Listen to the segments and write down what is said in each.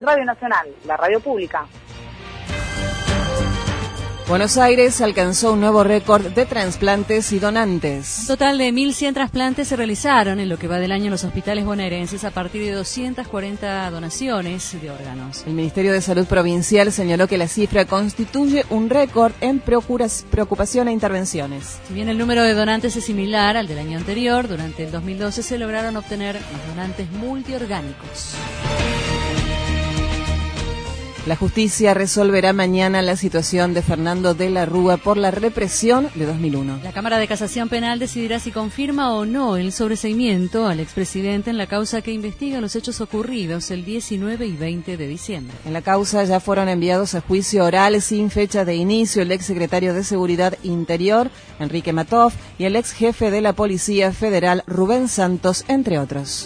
Radio Nacional, la radio pública. Buenos Aires alcanzó un nuevo récord de trasplantes y donantes. Un total de 1.100 trasplantes se realizaron en lo que va del año en los hospitales bonaerenses a partir de 240 donaciones de órganos. El Ministerio de Salud Provincial señaló que la cifra constituye un récord en preocupación e intervenciones. Si bien el número de donantes es similar al del año anterior, durante el 2012 se lograron obtener más donantes multiorgánicos. La justicia resolverá mañana la situación de Fernando de la Rúa por la represión de 2001. La Cámara de Casación Penal decidirá si confirma o no el sobreseimiento al expresidente en la causa que investiga los hechos ocurridos el 19 y 20 de diciembre. En la causa ya fueron enviados a juicio oral sin fecha de inicio el exsecretario de Seguridad Interior, Enrique Matov, y el ex jefe de la Policía Federal, Rubén Santos, entre otros.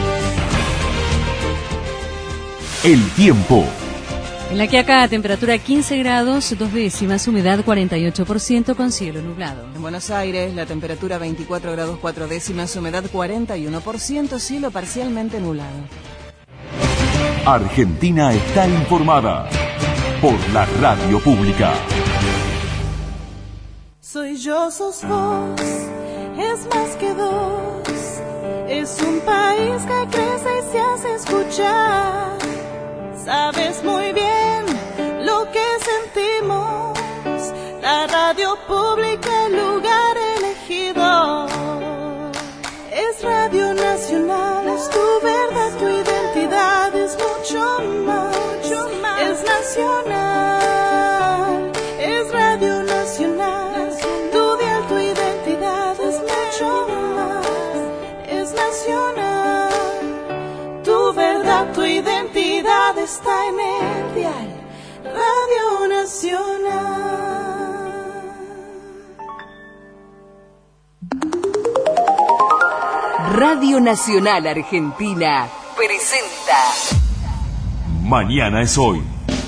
El tiempo. En La Quiaca, temperatura 15 grados, 2 décimas, humedad 48% con cielo nublado. En Buenos Aires, la temperatura 24 grados 4 décimas, humedad 41%, cielo parcialmente nublado. Argentina está informada por la radio pública. Soy yo, sos vos, es más que dos. Es un país que crece y se hace escuchar. Sabes muy bien lo que sentimos, la radio pública, el lugar elegido. Es Radio Nacional, es tu verdad, tu identidad, es mucho más, es nacional, es Radio Nacional, tu dial, tu identidad, es mucho más, es nacional, tu verdad, tu identidad está en el dial, Radio Nacional. Radio Nacional Argentina presenta Mañana es hoy.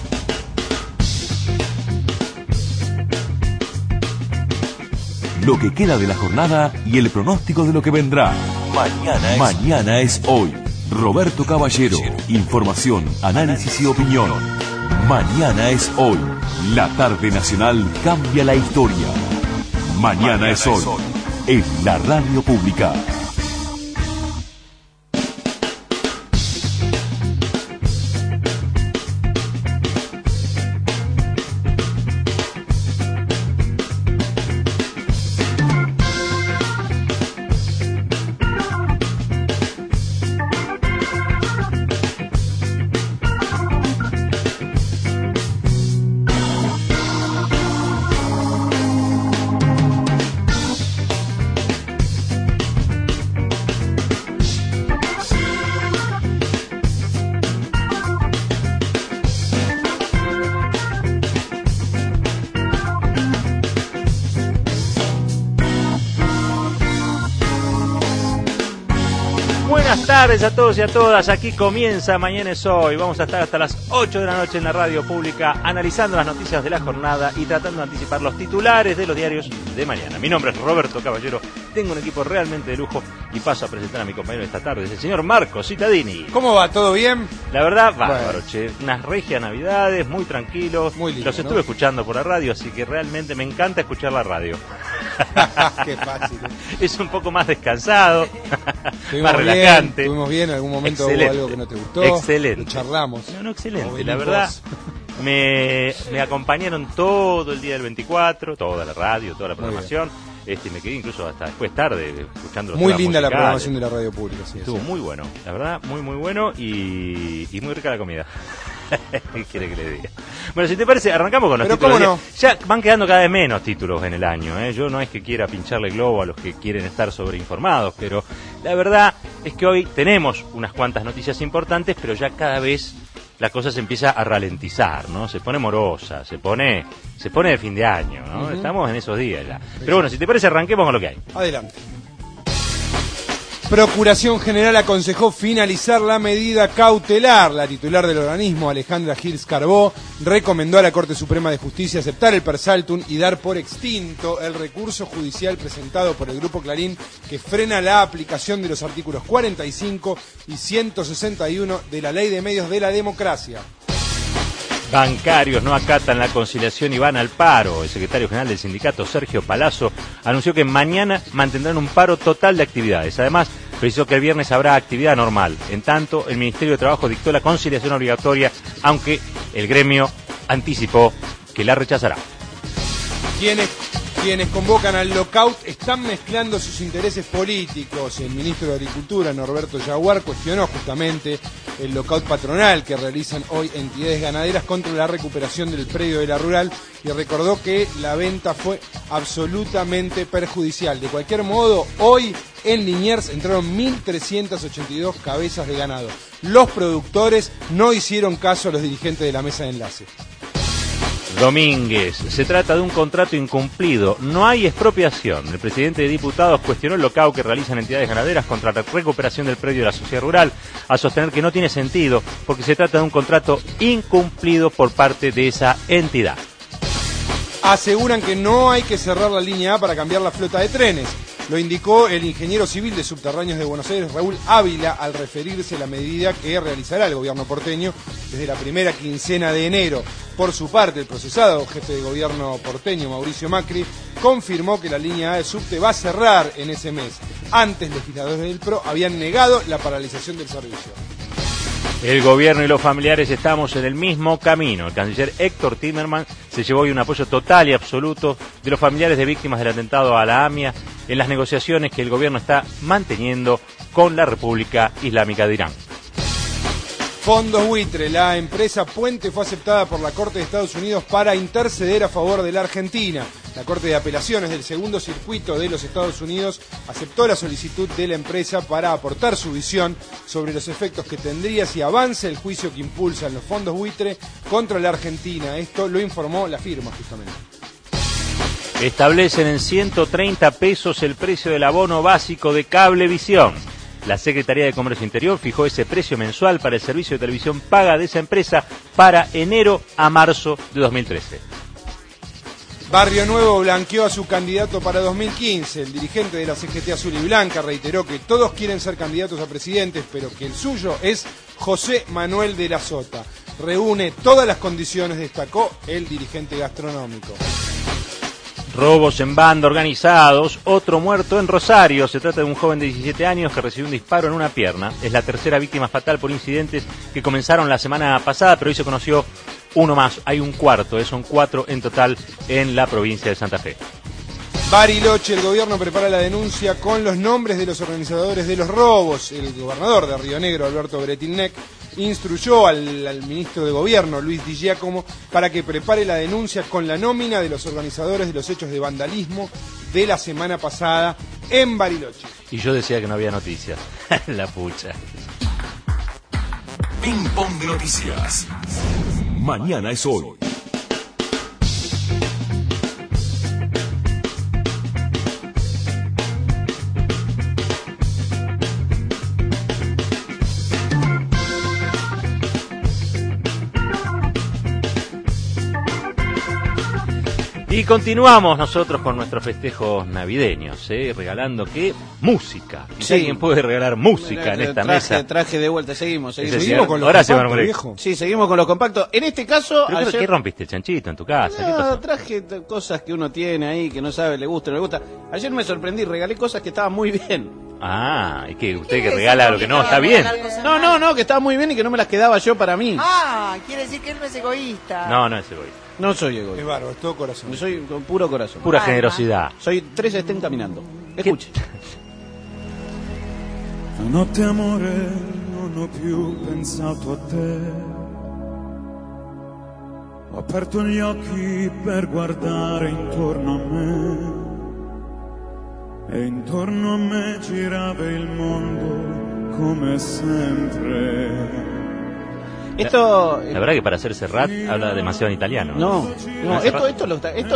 Lo que queda de la jornada y el pronóstico de lo que vendrá. Mañana es hoy. Roberto Caballero, información, análisis y opinión. Mañana es hoy. La tarde nacional cambia la historia. Mañana es hoy. En la radio pública. Buenas tardes a todos y a todas, aquí comienza Mañana es Hoy. Vamos a estar hasta las 8 de la noche en la radio pública analizando las noticias de la jornada y tratando de anticipar los titulares de los diarios de mañana. Mi nombre es Roberto Caballero, tengo un equipo realmente de lujo y paso a presentar a mi compañero de esta tarde, es el señor Marco Cittadini. ¿Cómo va? ¿Todo bien? La verdad, bárbaro, che. Unas regias navidades, muy tranquilos. Muy lindo, los estuve ¿no? escuchando por la radio, así que realmente me encanta escuchar la radio. Qué fácil. Es un poco más descansado, Estuvimos más relajante. Estuvimos bien, en algún momento Excelente. hubo algo que no te gustó. Excelente. Lo charlamos. No, excelente. Como La venís verdad, vos. me acompañaron todo el día del 24, toda la radio, toda la Muy programación. Me quedé incluso hasta después tarde escuchando los Muy temas linda la musicales. programación de la radio pública. Sí, Estuvo sí. muy bueno, la verdad, muy bueno y muy rica la comida. ¿Qué quiere que le diga? Bueno, si te parece, arrancamos con los Pero títulos. ¿cómo no? Ya van quedando cada vez menos títulos en el año, ¿eh? Yo no es que quiera pincharle globo a los que quieren estar sobreinformados, pero la verdad es que hoy tenemos unas cuantas noticias importantes, pero ya cada vez la cosa se empieza a ralentizar, ¿no? Se pone morosa, se pone de fin de año, ¿no? Uh-huh. Estamos en esos días ya. Pero bueno, si te parece, arranquemos con lo que hay. Adelante. Procuración General aconsejó finalizar la medida cautelar. La titular del organismo, Alejandra Gils Carbó, recomendó a la Corte Suprema de Justicia aceptar el persaltum y dar por extinto el recurso judicial presentado por el Grupo Clarín que frena la aplicación de los artículos 45 y 161 de la Ley de Medios de la Democracia. Bancarios no acatan la conciliación y van al paro. El secretario general del sindicato, Sergio Palazzo, anunció que mañana mantendrán un paro total de actividades. Además, precisó que el viernes habrá actividad normal. En tanto, el Ministerio de Trabajo dictó la conciliación obligatoria, aunque el gremio anticipó que la rechazará. Quienes convocan al lockout están mezclando sus intereses políticos. El ministro de Agricultura, Norberto Yaguar, cuestionó justamente el lockout patronal que realizan hoy entidades ganaderas contra la recuperación del predio de la rural y recordó que la venta fue absolutamente perjudicial. De cualquier modo, hoy en Liniers entraron 1.382 cabezas de ganado. Los productores no hicieron caso a los dirigentes de la mesa de enlace. Domínguez, se trata de un contrato incumplido, no hay expropiación. El presidente de diputados cuestionó el lockout que realizan entidades ganaderas contra la recuperación del predio de la sociedad rural, a sostener que no tiene sentido porque se trata de un contrato incumplido por parte de esa entidad. Aseguran que no hay que cerrar la línea A para cambiar la flota de trenes. Lo indicó el ingeniero civil de Subterráneos de Buenos Aires, Raúl Ávila, al referirse a la medida que realizará el gobierno porteño desde la primera quincena de enero. Por su parte, el procesado jefe de gobierno porteño, Mauricio Macri, confirmó que la línea A de subte va a cerrar en ese mes. Antes, legisladores del PRO habían negado la paralización del servicio. El gobierno y los familiares estamos en el mismo camino. El canciller Héctor Timerman se llevó hoy un apoyo total y absoluto de los familiares de víctimas del atentado a la AMIA en las negociaciones que el gobierno está manteniendo con la República Islámica de Irán. Fondos buitre. La empresa Puente fue aceptada por la Corte de Estados Unidos para interceder a favor de la Argentina. La Corte de Apelaciones del Segundo Circuito de los Estados Unidos aceptó la solicitud de la empresa para aportar su visión sobre los efectos que tendría si avanza el juicio que impulsan los fondos buitre contra la Argentina. Esto lo informó la firma justamente. Establecen en 130 pesos el precio del abono básico de Cablevisión. La Secretaría de Comercio Interior fijó ese precio mensual para el servicio de televisión paga de esa empresa para enero a marzo de 2013. Barrio Nuevo blanqueó a su candidato para 2015. El dirigente de la CGT Azul y Blanca reiteró que todos quieren ser candidatos a presidentes, pero que el suyo es José Manuel de la Sota. Reúne todas las condiciones, destacó el dirigente gastronómico. Robos en banda organizados, otro muerto en Rosario. Se trata de un joven de 17 años que recibió un disparo en una pierna. Es la tercera víctima fatal por incidentes que comenzaron la semana pasada, pero hoy se conoció uno más. Hay un cuarto, son 4 en total en la provincia de Santa Fe. Bariloche, el gobierno prepara la denuncia con los nombres de los organizadores de los robos. El gobernador de Río Negro, Alberto Bretilnec, instruyó al ministro de Gobierno, Luis Di Giacomo, para que prepare la denuncia con la nómina de los organizadores de los hechos de vandalismo de la semana pasada en Bariloche. Y yo decía que no había noticias. La pucha. Ping Pong de Noticias. Mañana es hoy. Y continuamos nosotros con nuestros festejos navideños, regalando ¿qué? Música. Y si alguien puede regalar música en esta mesa. Traje de vuelta, seguimos con los compactos, viejo. Sí, seguimos con los compactos. En este caso... Pero ¿qué rompiste el chanchito en tu casa? No, traje cosas que uno tiene ahí, que no sabe, le gusta, no le gusta. Ayer me sorprendí, regalé cosas que estaban muy bien. Ah, ¿y que usted que regala lo que no está bien? No, que estaban muy bien y que no me las quedaba yo para mí. Ah, quiere decir que él no es egoísta. No es egoísta. No soy egoísta. Es bárbaro, es todo corazón. Soy con puro corazón. Pura generosidad. Soy 3 estén caminando. Escuche. Stanotte amore non ho più pensato a te. Ho aperto gli occhi per guardare intorno a me. E intorno a me girava il mondo come sempre. Esto, la verdad que para hacer Serrat habla demasiado en italiano. No,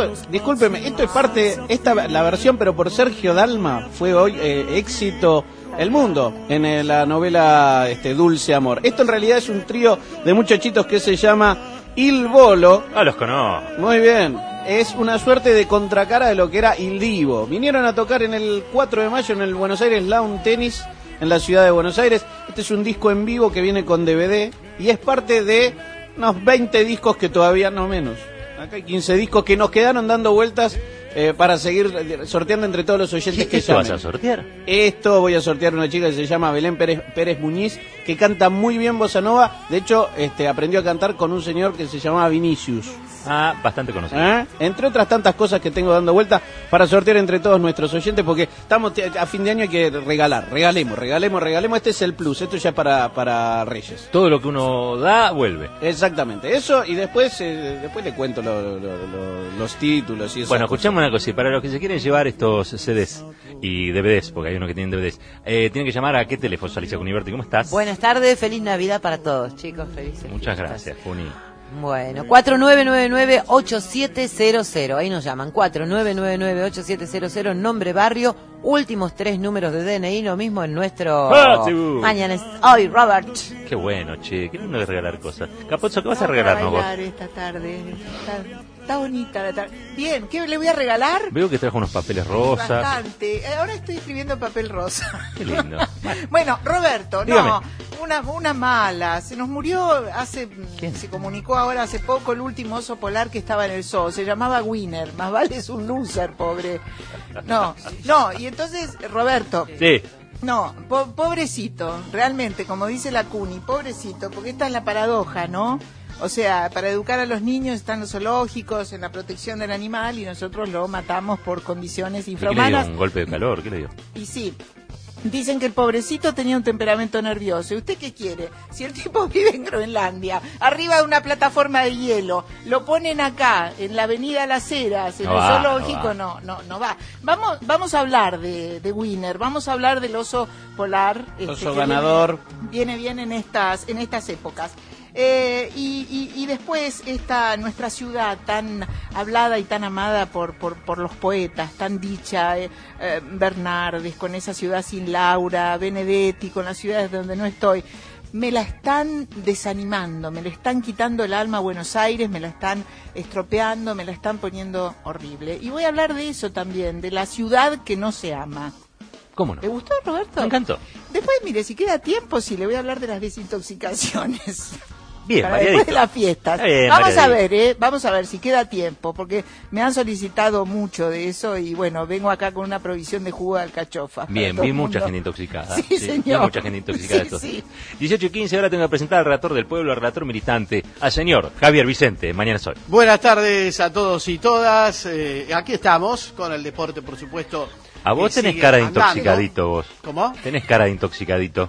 discúlpeme, esto es parte, la versión, pero por Sergio Dalma, fue hoy éxito el mundo en la novela Dulce Amor. Esto en realidad es un trío de muchachitos que se llama Il Bolo. Ah, los conozco. Muy bien. Es una suerte de contracara de lo que era Il Divo. Vinieron a tocar en el 4 de mayo en el Buenos Aires Lawn Tennis, en la ciudad de Buenos Aires. Este es un disco en vivo que viene con DVD y es parte de unos 20 discos que todavía no menos. Acá hay 15 discos que nos quedaron dando vueltas para seguir sorteando entre todos los oyentes que ¿Esto llamen. vas a sortear? Esto voy a sortear una chica que se llama Belén Pérez Muñiz, que canta muy bien bossa nova. De hecho, aprendió a cantar con un señor que se llamaba Vinicius. Ah, bastante conocido. Entre otras tantas cosas que tengo dando vuelta para sortear entre todos nuestros oyentes, porque estamos a fin de año, hay que regalar. Regalemos. Este es el plus, esto ya es para Reyes. Todo lo que uno da, vuelve. Exactamente, eso, y después le cuento los títulos y eso. Bueno, escuchamos una cosa, para los que se quieren llevar estos CDs y DVDs, porque hay unos que tienen DVDs, tienen que llamar a qué teléfono, Alicia Cuniverti, ¿cómo estás? Buenas tardes, feliz Navidad para todos, chicos, felices. Muchas gracias, Juni. Bueno, 4999-8700, ahí nos llaman, 4999-8700, nombre, barrio, últimos 3 números de DNI, lo mismo en nuestro Mañana es Hoy, Robert. Qué bueno, che, qué lindo de regalar cosas. Capozzo, ¿qué vas a regalarnos vos? Esta tarde, está bonita la tarde. Bien, ¿qué le voy a regalar? Veo que trajo unos papeles rosas. Bastante, ahora estoy escribiendo papel rosa. Qué lindo. Bueno, Roberto, dígame. No, una mala, se nos murió se comunicó ahora hace poco el último oso polar que estaba en el zoo, se llamaba Winner, más vale es un loser, pobre. No, y entonces, Roberto. Sí. No, pobrecito, realmente, como dice la Cuni, pobrecito, porque esta es la paradoja, ¿no? O sea, para educar a los niños están los zoológicos, en la protección del animal, y nosotros lo matamos por condiciones infrahumanas. ¿Qué le dio? ¿Un golpe de calor? ¿Qué le dio? Y sí, dicen que el pobrecito tenía un temperamento nervioso. ¿Y usted qué quiere? Si el tipo vive en Groenlandia, arriba de una plataforma de hielo, lo ponen acá, en la avenida Las Heras, en el zoológico, no va. Vamos a hablar de Winner, vamos a hablar del oso polar. Oso ganador. Viene bien en estas épocas. Y después nuestra ciudad tan hablada y tan amada por los poetas, tan dicha, Bernardes con esa ciudad sin Laura, Benedetti con las ciudades donde no estoy, me la están desanimando, me le están quitando el alma a Buenos Aires, me la están estropeando, me la están poniendo horrible. Y voy a hablar de eso también, de la ciudad que no se ama. ¿Cómo no? ¿Te gustó, Roberto? Me encantó. Después, mire, si queda tiempo, sí, le voy a hablar de las desintoxicaciones. Bien, para después de las fiestas. Vamos a ver si queda tiempo, porque me han solicitado mucho de eso y bueno, vengo acá con una provisión de jugo de alcachofa. Bien, vi mucha gente intoxicada. Sí, señor. Vi mucha gente intoxicada estos días. 18:15, ahora tengo que presentar al relator del pueblo, al relator militante, al señor Javier Vicente. Mañana es Hoy. Buenas tardes a todos y todas. Aquí estamos con el deporte, por supuesto. A vos tenés cara de intoxicadito, vos. ¿Cómo? Tenés cara de intoxicadito.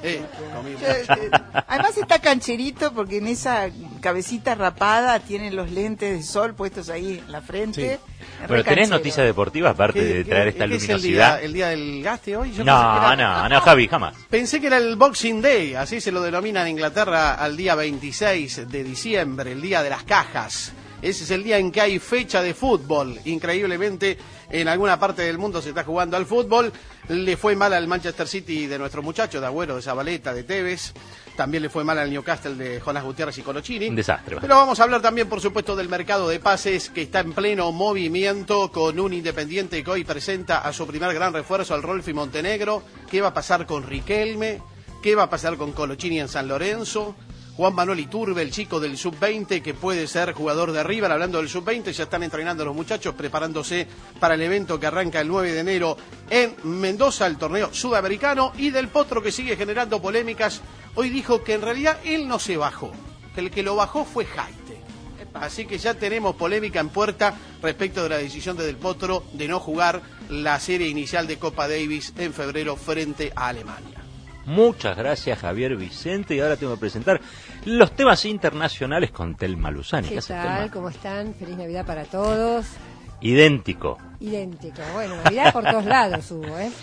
Además está cancherito porque en esa cabecita rapada tienen los lentes de sol puestos ahí en la frente. Sí. Bueno, ¿tenés noticias deportivas aparte de traer esta luminosidad? ¿Es el día del gaste hoy? No, Javi, jamás. Pensé que era el Boxing Day, así se lo denomina en Inglaterra al día 26 de diciembre, el día de las cajas. Ese es el día en que hay fecha de fútbol. Increíblemente, en alguna parte del mundo se está jugando al fútbol. Le fue mal al Manchester City de nuestro muchacho, de Agüero, de Zabaleta, de Tevez. También le fue mal al Newcastle de Jonás Gutiérrez y Colochini. Un desastre. Pero vamos a hablar también, por supuesto, del mercado de pases, que está en pleno movimiento, con un Independiente que hoy presenta a su primer gran refuerzo, al Rolfi Montenegro. ¿Qué va a pasar con Riquelme? ¿Qué va a pasar con Colochini en San Lorenzo? Juan Manuel Iturbe, el chico del Sub-20, que puede ser jugador de River. Hablando del Sub-20, ya están entrenando los muchachos, preparándose para el evento que arranca el 9 de enero en Mendoza, el torneo sudamericano. Y del Potro, que sigue generando polémicas. Hoy dijo que en realidad él no se bajó, que el que lo bajó fue Jaite. Así que ya tenemos polémica en puerta respecto de la decisión de Del Potro de no jugar la serie inicial de Copa Davis en febrero frente a Alemania. Muchas gracias, Javier Vicente. Y ahora tengo que presentar los temas internacionales con Telma Luzani. ¿Qué tal? ¿Cómo están? Feliz Navidad para todos. Idéntico. Bueno, Navidad por todos lados hubo, ¿eh?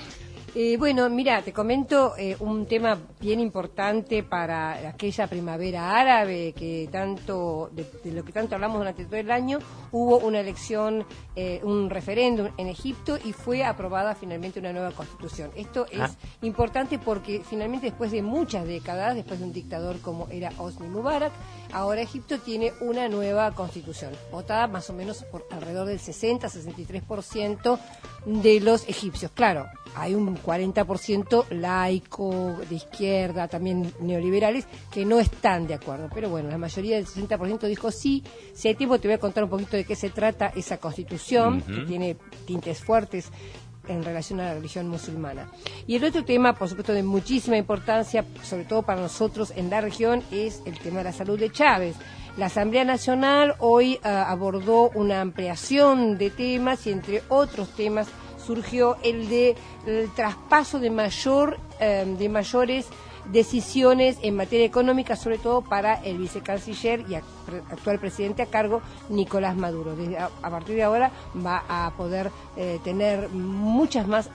Bueno, mira, te comento un tema bien importante para aquella primavera árabe que tanto de lo que tanto hablamos durante todo el año. Hubo una elección, un referéndum en Egipto y fue aprobada finalmente una nueva constitución. Esto es importante porque finalmente después de muchas décadas, después de un dictador como era Hosni Mubarak, ahora Egipto tiene una nueva constitución, votada más o menos por alrededor del 60-63% de los egipcios. Claro, hay un 40% laico, de izquierda, también neoliberales, que no están de acuerdo. Pero bueno, la mayoría del 60% dijo sí. Si hay tiempo te voy a contar un poquito de qué se trata esa constitución, que tiene tintes fuertes en relación a la religión musulmana. Y el otro tema, por supuesto, de muchísima importancia, sobre todo para nosotros en la región, es el tema de la salud de Chávez. La Asamblea Nacional hoy abordó una ampliación de temas y entre otros temas surgió el traspaso de mayores decisiones en materia económica, sobre todo para el vicecanciller y actual presidente a cargo, Nicolás Maduro. A partir de ahora va a poder tener muchas más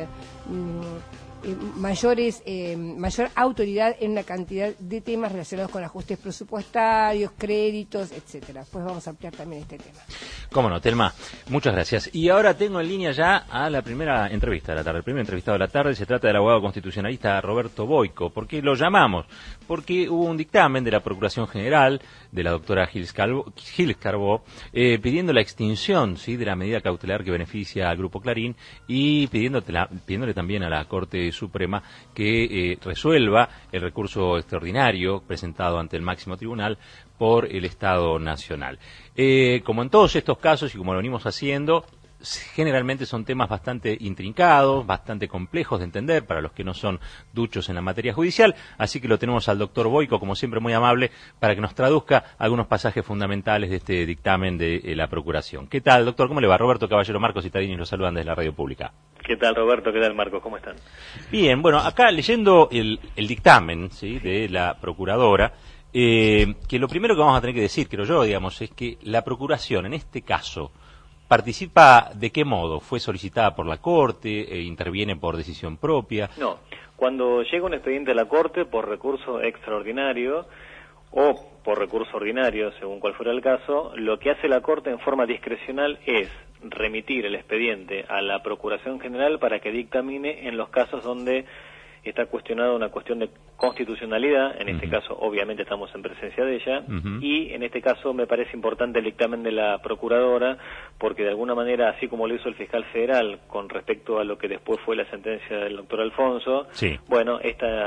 mayor autoridad en una cantidad de temas relacionados con ajustes presupuestarios, créditos, etcétera. Pues vamos a ampliar también este tema. Cómo no, Telma, muchas gracias. Y ahora tengo en línea ya a la primera entrevista de la tarde. El primer entrevistado de la tarde se trata del abogado constitucionalista Roberto Boico. ¿Por qué lo llamamos? Porque hubo un dictamen de la Procuración General, de la doctora Gils Carbó, pidiendo la extinción, ¿sí?, de la medida cautelar que beneficia al Grupo Clarín y pidiéndole también a la Corte Suprema que resuelva el recurso extraordinario presentado ante el máximo tribunal por el Estado Nacional. Como en todos estos casos y como lo venimos haciendo, generalmente son temas bastante intrincados, bastante complejos de entender para los que no son duchos en la materia judicial, así que lo tenemos al doctor Boico, como siempre muy amable, para que nos traduzca algunos pasajes fundamentales de este dictamen de la Procuración. ¿Qué tal, doctor? ¿Cómo le va? Roberto Caballero, Marcos Cittadini los saludan desde la Radio Pública. ¿Qué tal, Roberto? ¿Qué tal, Marcos? ¿Cómo están? Bien, bueno, acá leyendo el dictamen, ¿sí?, de la Procuradora, que lo primero que vamos a tener que decir, creo yo, digamos, es que la Procuración, en este caso, ¿participa de qué modo? ¿Fue solicitada por la Corte? ¿Interviene por decisión propia? No, cuando llega un expediente a la Corte por recurso extraordinario o por recurso ordinario, según cual fuera el caso, lo que hace la Corte en forma discrecional es remitir el expediente a la Procuración General para que dictamine en los casos donde está cuestionada una cuestión de constitucionalidad, en este caso obviamente estamos en presencia de ella, y en este caso me parece importante el dictamen de la Procuradora, porque de alguna manera, así como lo hizo el fiscal federal con respecto a lo que después fue la sentencia del doctor Alfonso, bueno,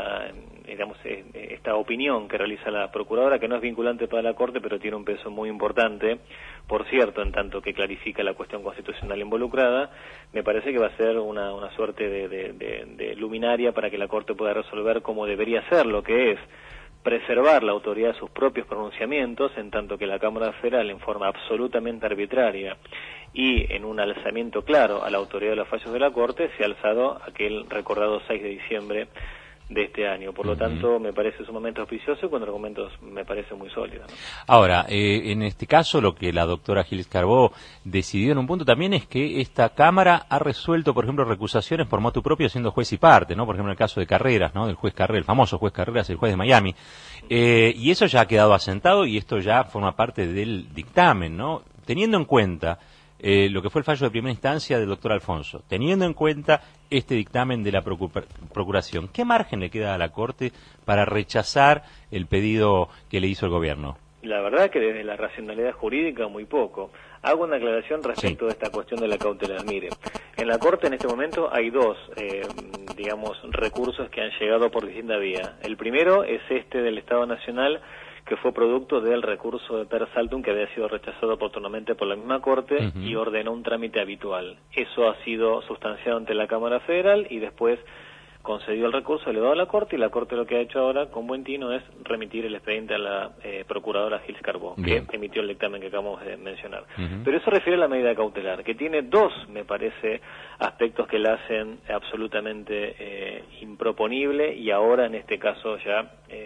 esta opinión que realiza la Procuradora, que no es vinculante para la Corte, pero tiene un peso muy importante, por cierto, en tanto que clarifica la cuestión constitucional involucrada, me parece que va a ser una suerte de luminaria para que la Corte pueda resolver como debería ser, lo que es preservar la autoridad de sus propios pronunciamientos, en tanto que la Cámara Federal, en forma absolutamente arbitraria y en un alzamiento claro a la autoridad de los fallos de la Corte, se ha alzado aquel recordado 6 de diciembre de este año. Por lo tanto, me parece sumamente auspicioso y con argumentos me parece muy sólido, ¿no? Ahora, en este caso, lo que la doctora Gils Carbó decidió en un punto también es que esta Cámara ha resuelto, por ejemplo, recusaciones por motu propio siendo juez y parte, ¿no? Por ejemplo, en el caso de Carreras, ¿no?, del juez Carreras, el famoso juez Carreras, el juez de Miami. Y eso ya ha quedado asentado y esto ya forma parte del dictamen, ¿no? Teniendo en cuenta lo que fue el fallo de primera instancia del doctor Alfonso, teniendo en cuenta este dictamen de la Procuración, ¿qué margen le queda a la Corte para rechazar el pedido que le hizo el gobierno? La verdad que desde la racionalidad jurídica muy poco. Hago una aclaración respecto de esta cuestión de la cautelar. Mire, en la Corte en este momento hay dos, recursos que han llegado por distinta vía. El primero es este del Estado Nacional, que fue producto del recurso de Per Saltum, que había sido rechazado oportunamente por la misma Corte y ordenó un trámite habitual. Eso ha sido sustanciado ante la Cámara Federal y después concedió el recurso, elevado a la Corte, y la Corte lo que ha hecho ahora, con buen tino, es remitir el expediente a la Procuradora Gils Carbó, que emitió el dictamen que acabamos de mencionar. Pero eso refiere a la medida cautelar, que tiene dos, me parece, aspectos que la hacen absolutamente improponible y ahora, en este caso, ya,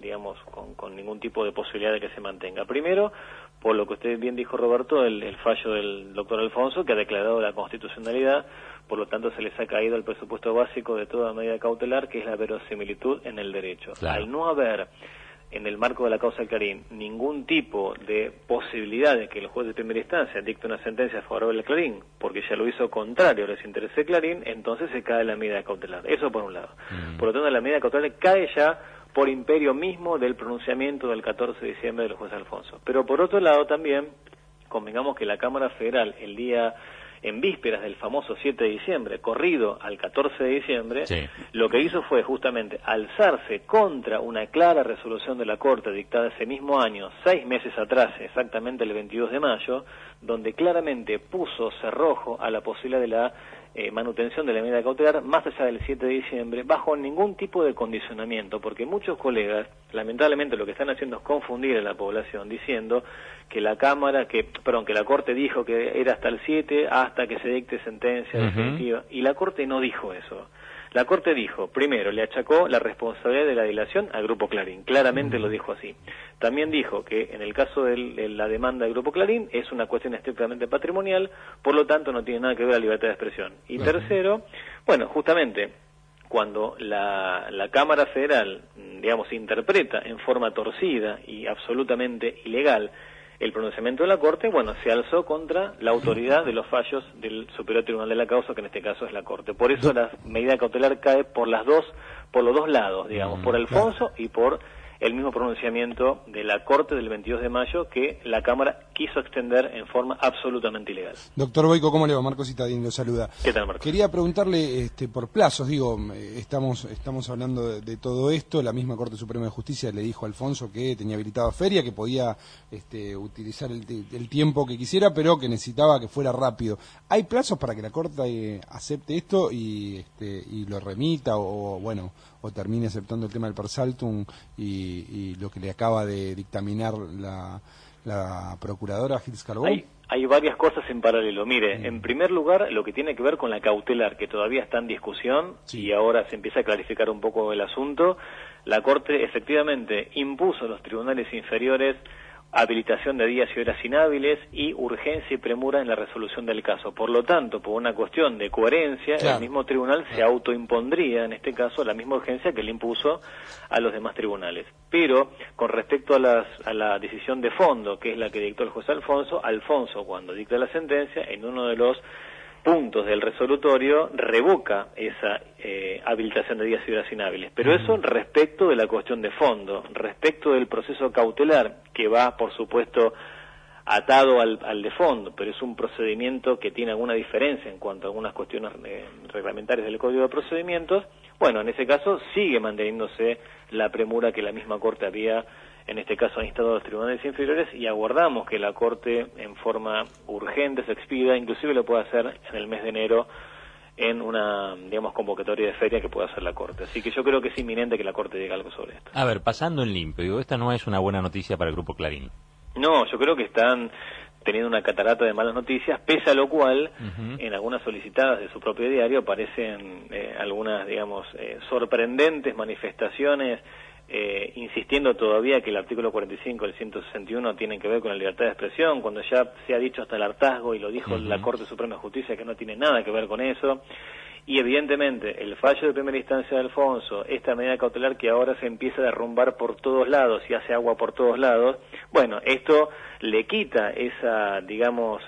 digamos, con ningún tipo de posibilidad de que se mantenga. Primero, por lo que usted bien dijo, Roberto, el fallo del doctor Alfonso, que ha declarado la constitucionalidad, por lo tanto se les ha caído el presupuesto básico de toda medida cautelar, que es la verosimilitud en el derecho. Claro. Al no haber, en el marco de la causa Clarín, ningún tipo de posibilidad de que el juez de primera instancia dicte una sentencia favorable al Clarín, porque ya lo hizo contrario a los intereses de Clarín, entonces se cae la medida cautelar. Eso por un lado. Por lo tanto, la medida cautelar cae ya por imperio mismo del pronunciamiento del 14 de diciembre del juez Alfonso. Pero por otro lado también, convengamos que la Cámara Federal, el día en vísperas del famoso 7 de diciembre, corrido al 14 de diciembre, Sí. lo que hizo fue justamente alzarse contra una clara resolución de la Corte dictada ese mismo año, 6 meses atrás, exactamente el 22 de mayo, donde claramente puso cerrojo a la posibilidad de la manutención de la medida cautelar más allá del 7 de diciembre, bajo ningún tipo de condicionamiento, porque muchos colegas, lamentablemente, lo que están haciendo es confundir a la población diciendo que la Corte dijo que era hasta el 7, hasta que se dicte sentencia definitiva, y la Corte no dijo eso. La Corte dijo, primero, le achacó la responsabilidad de la dilación al Grupo Clarín, claramente lo dijo así. También dijo que en el caso de la demanda del Grupo Clarín es una cuestión estrictamente patrimonial, por lo tanto no tiene nada que ver la libertad de expresión. Y tercero, bueno, justamente cuando la Cámara Federal, digamos, interpreta en forma torcida y absolutamente ilegal el pronunciamiento de la Corte, bueno, se alzó contra la autoridad de los fallos del Superior Tribunal de la Causa, que en este caso es la Corte. Por eso la medida cautelar cae por los dos lados, digamos, por Alfonso y por el mismo pronunciamiento de la Corte del 22 de mayo que la Cámara quiso extender en forma absolutamente ilegal. Doctor Boico, ¿cómo le va? Marcos Citadín lo saluda. ¿Qué tal, Marcos? Quería preguntarle por plazos, estamos hablando de todo esto, la misma Corte Suprema de Justicia le dijo a Alfonso que tenía habilitada feria, que podía utilizar el tiempo que quisiera, pero que necesitaba que fuera rápido. ¿Hay plazos para que la Corte acepte esto y lo remita o termine aceptando el tema del per saltum y lo que le acaba de dictaminar la procuradora Gils Carbó? Hay varias cosas en paralelo. Mire, en primer lugar, lo que tiene que ver con la cautelar, que todavía está en discusión y ahora se empieza a clarificar un poco el asunto. La Corte efectivamente impuso a los tribunales inferiores habilitación de días y horas inhábiles y urgencia y premura en la resolución del caso. Por lo tanto, por una cuestión de coherencia, el mismo tribunal se autoimpondría, en este caso, la misma urgencia que le impuso a los demás tribunales. Pero, con respecto a la decisión de fondo, que es la que dictó el juez Alfonso, cuando dicta la sentencia, en uno de los puntos del resolutorio revoca esa habilitación de días y horas inhábiles. Pero eso respecto de la cuestión de fondo, respecto del proceso cautelar, que va, por supuesto, atado al de fondo, pero es un procedimiento que tiene alguna diferencia en cuanto a algunas cuestiones reglamentarias del Código de Procedimientos. Bueno, en ese caso sigue manteniéndose la premura que la misma Corte había, en este caso, ha instado a los tribunales inferiores, y aguardamos que la Corte, en forma urgente, se expida, inclusive lo pueda hacer en el mes de enero, en una, digamos, convocatoria de feria que pueda hacer la Corte. Así que yo creo que es inminente que la Corte diga algo sobre esto. A ver, pasando en limpio, esta no es una buena noticia para el Grupo Clarín. No, yo creo que están teniendo una catarata de malas noticias, pese a lo cual, en algunas solicitadas de su propio diario aparecen algunas, digamos, sorprendentes manifestaciones, insistiendo todavía que el artículo 45 del 161 tienen que ver con la libertad de expresión, cuando ya se ha dicho hasta el hartazgo, y lo dijo la Corte Suprema de Justicia, que no tiene nada que ver con eso. Y evidentemente el fallo de primera instancia de Alfonso, esta medida cautelar que ahora se empieza a derrumbar por todos lados y hace agua por todos lados, bueno, esto le quita esa, digamos,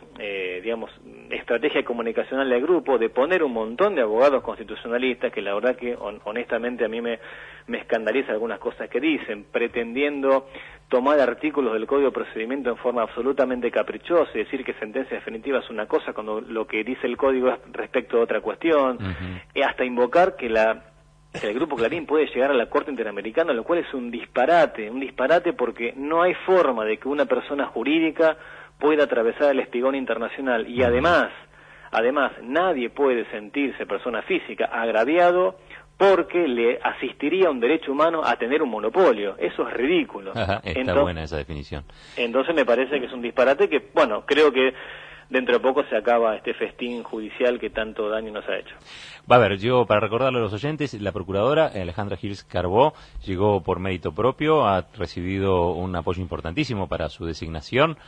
estrategia comunicacional del grupo de poner un montón de abogados constitucionalistas, que la verdad que honestamente a mí me escandaliza algunas cosas que dicen, pretendiendo tomar artículos del Código de Procedimiento en forma absolutamente caprichosa y decir que sentencia definitiva es una cosa cuando lo que dice el Código es respecto a otra cuestión, hasta invocar que el Grupo Clarín puede llegar a la Corte Interamericana, lo cual es un disparate porque no hay forma de que una persona jurídica pueda atravesar el espigón internacional, y además nadie puede sentirse, persona física, agraviado porque le asistiría a un derecho humano a tener un monopolio. Eso es ridículo. Está buena esa definición. Entonces me parece que es un disparate que, bueno, creo que dentro de poco se acaba este festín judicial que tanto daño nos ha hecho. Va a ver, yo para recordarle a los oyentes, la procuradora Alejandra Giles Carbó llegó por mérito propio, ha recibido un apoyo importantísimo para su designación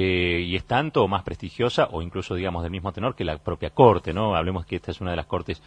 y es tanto o más prestigiosa o incluso digamos del mismo tenor que la propia Corte, ¿no? Hablemos que esta es una de las cortes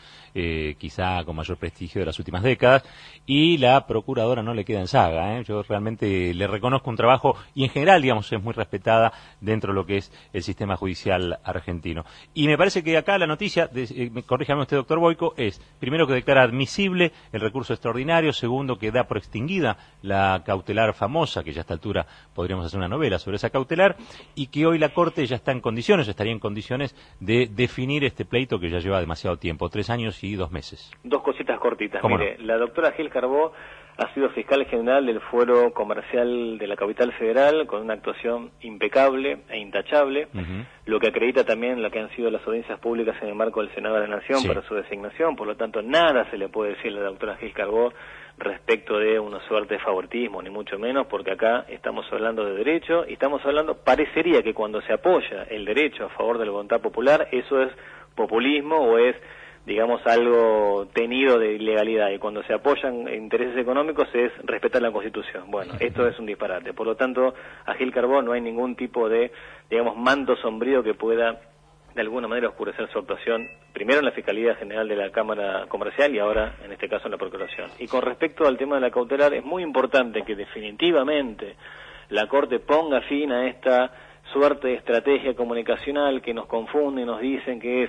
quizá con mayor prestigio de las últimas décadas y la procuradora no le queda en saga, ¿eh? Yo realmente le reconozco un trabajo y en general digamos es muy respetada dentro de lo que es el sistema judicial argentino. Y me parece que acá la noticia, corríjame usted doctor Boyko, es primero que declara admisible el recurso extraordinario, segundo que da por extinguida la cautelar famosa, que ya a esta altura podríamos hacer una novela sobre esa cautelar, y que hoy la Corte ya está en condiciones, estaría en condiciones de definir este pleito que ya lleva demasiado tiempo, 3 años y 2 meses. Dos cositas cortitas. Mire, no? La doctora Gil Carbó ha sido fiscal general del Fuero Comercial de la Capital Federal con una actuación impecable e intachable, lo que acredita también lo que han sido las audiencias públicas en el marco del Senado de la Nación para su designación. Por lo tanto, nada se le puede decir a la doctora Gil Carbó respecto de una suerte de favoritismo, ni mucho menos, porque acá estamos hablando de derecho y estamos hablando, parecería que cuando se apoya el derecho a favor de la voluntad popular, eso es populismo o es digamos, algo tenido de ilegalidad, y cuando se apoyan intereses económicos es respetar la Constitución. Bueno, esto es un disparate. Por lo tanto, a Gil Carbó no hay ningún tipo de, digamos, manto sombrío que pueda de alguna manera oscurecer su actuación, primero en la Fiscalía General de la Cámara Comercial y ahora, en este caso, en la Procuración. Y con respecto al tema de la cautelar, es muy importante que definitivamente la Corte ponga fin a esta suerte de estrategia comunicacional que nos confunde y nos dicen que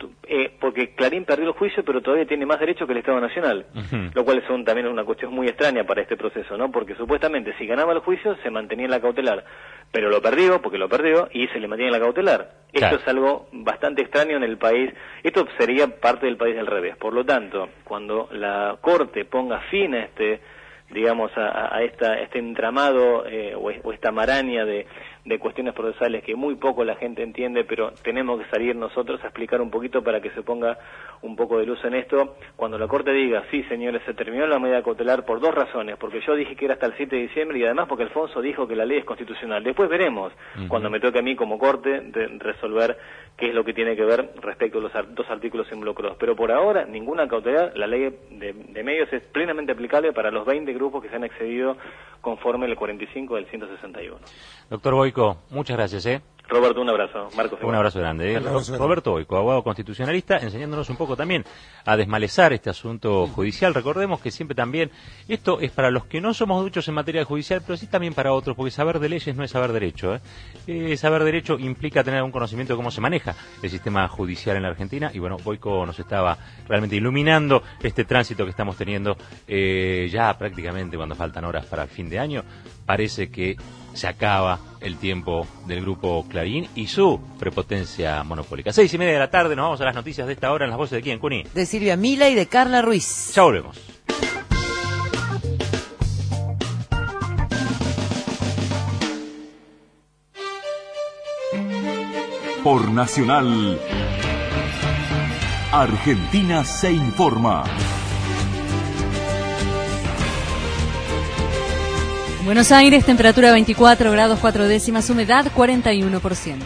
porque Clarín perdió el juicio pero todavía tiene más derecho que el Estado Nacional, lo cual también es una cuestión muy extraña para este proceso, ¿no? Porque supuestamente si ganaba el juicio se mantenía en la cautelar, pero lo perdió y se le mantiene en la cautelar. Esto es algo bastante extraño en el país, esto sería parte del país del revés. Por lo tanto, cuando la Corte ponga fin a este entramado o esta maraña de cuestiones procesales que muy poco la gente entiende, pero tenemos que salir nosotros a explicar un poquito para que se ponga un poco de luz en esto. Cuando la Corte diga, sí señores, se terminó la medida cautelar por 2 razones, porque yo dije que era hasta el 7 de diciembre y además porque Alfonso dijo que la ley es constitucional. Después veremos, cuando me toque a mí como Corte, de resolver qué es lo que tiene que ver respecto a los 2 artículos involucrados. Pero por ahora, ninguna cautelar, la ley de medios es plenamente aplicable para los 20 grupos que se han excedido conforme el 45 del 161. Doctor Boyko, muchas gracias, Roberto, un abrazo. Marcos, un abrazo grande. Roberto Boyko, abogado constitucionalista, enseñándonos un poco también a desmalezar este asunto judicial. Recordemos que siempre también, esto es para los que no somos duchos en materia judicial, pero sí también para otros, porque saber de leyes no es saber derecho. Saber derecho implica tener un conocimiento de cómo se maneja el sistema judicial en la Argentina, y bueno, Boyko nos estaba realmente iluminando este tránsito que estamos teniendo ya prácticamente cuando faltan horas para el fin de año. Parece que se acaba el tiempo del grupo Clarín y su prepotencia monopólica. 6:30 de la tarde, nos vamos a las noticias de esta hora en las voces de quién, Cuni. De Silvia Mila y de Carla Ruiz. Ya volvemos. Por Nacional, Argentina se informa. Buenos Aires, temperatura 24 grados 4 décimas, humedad 41%.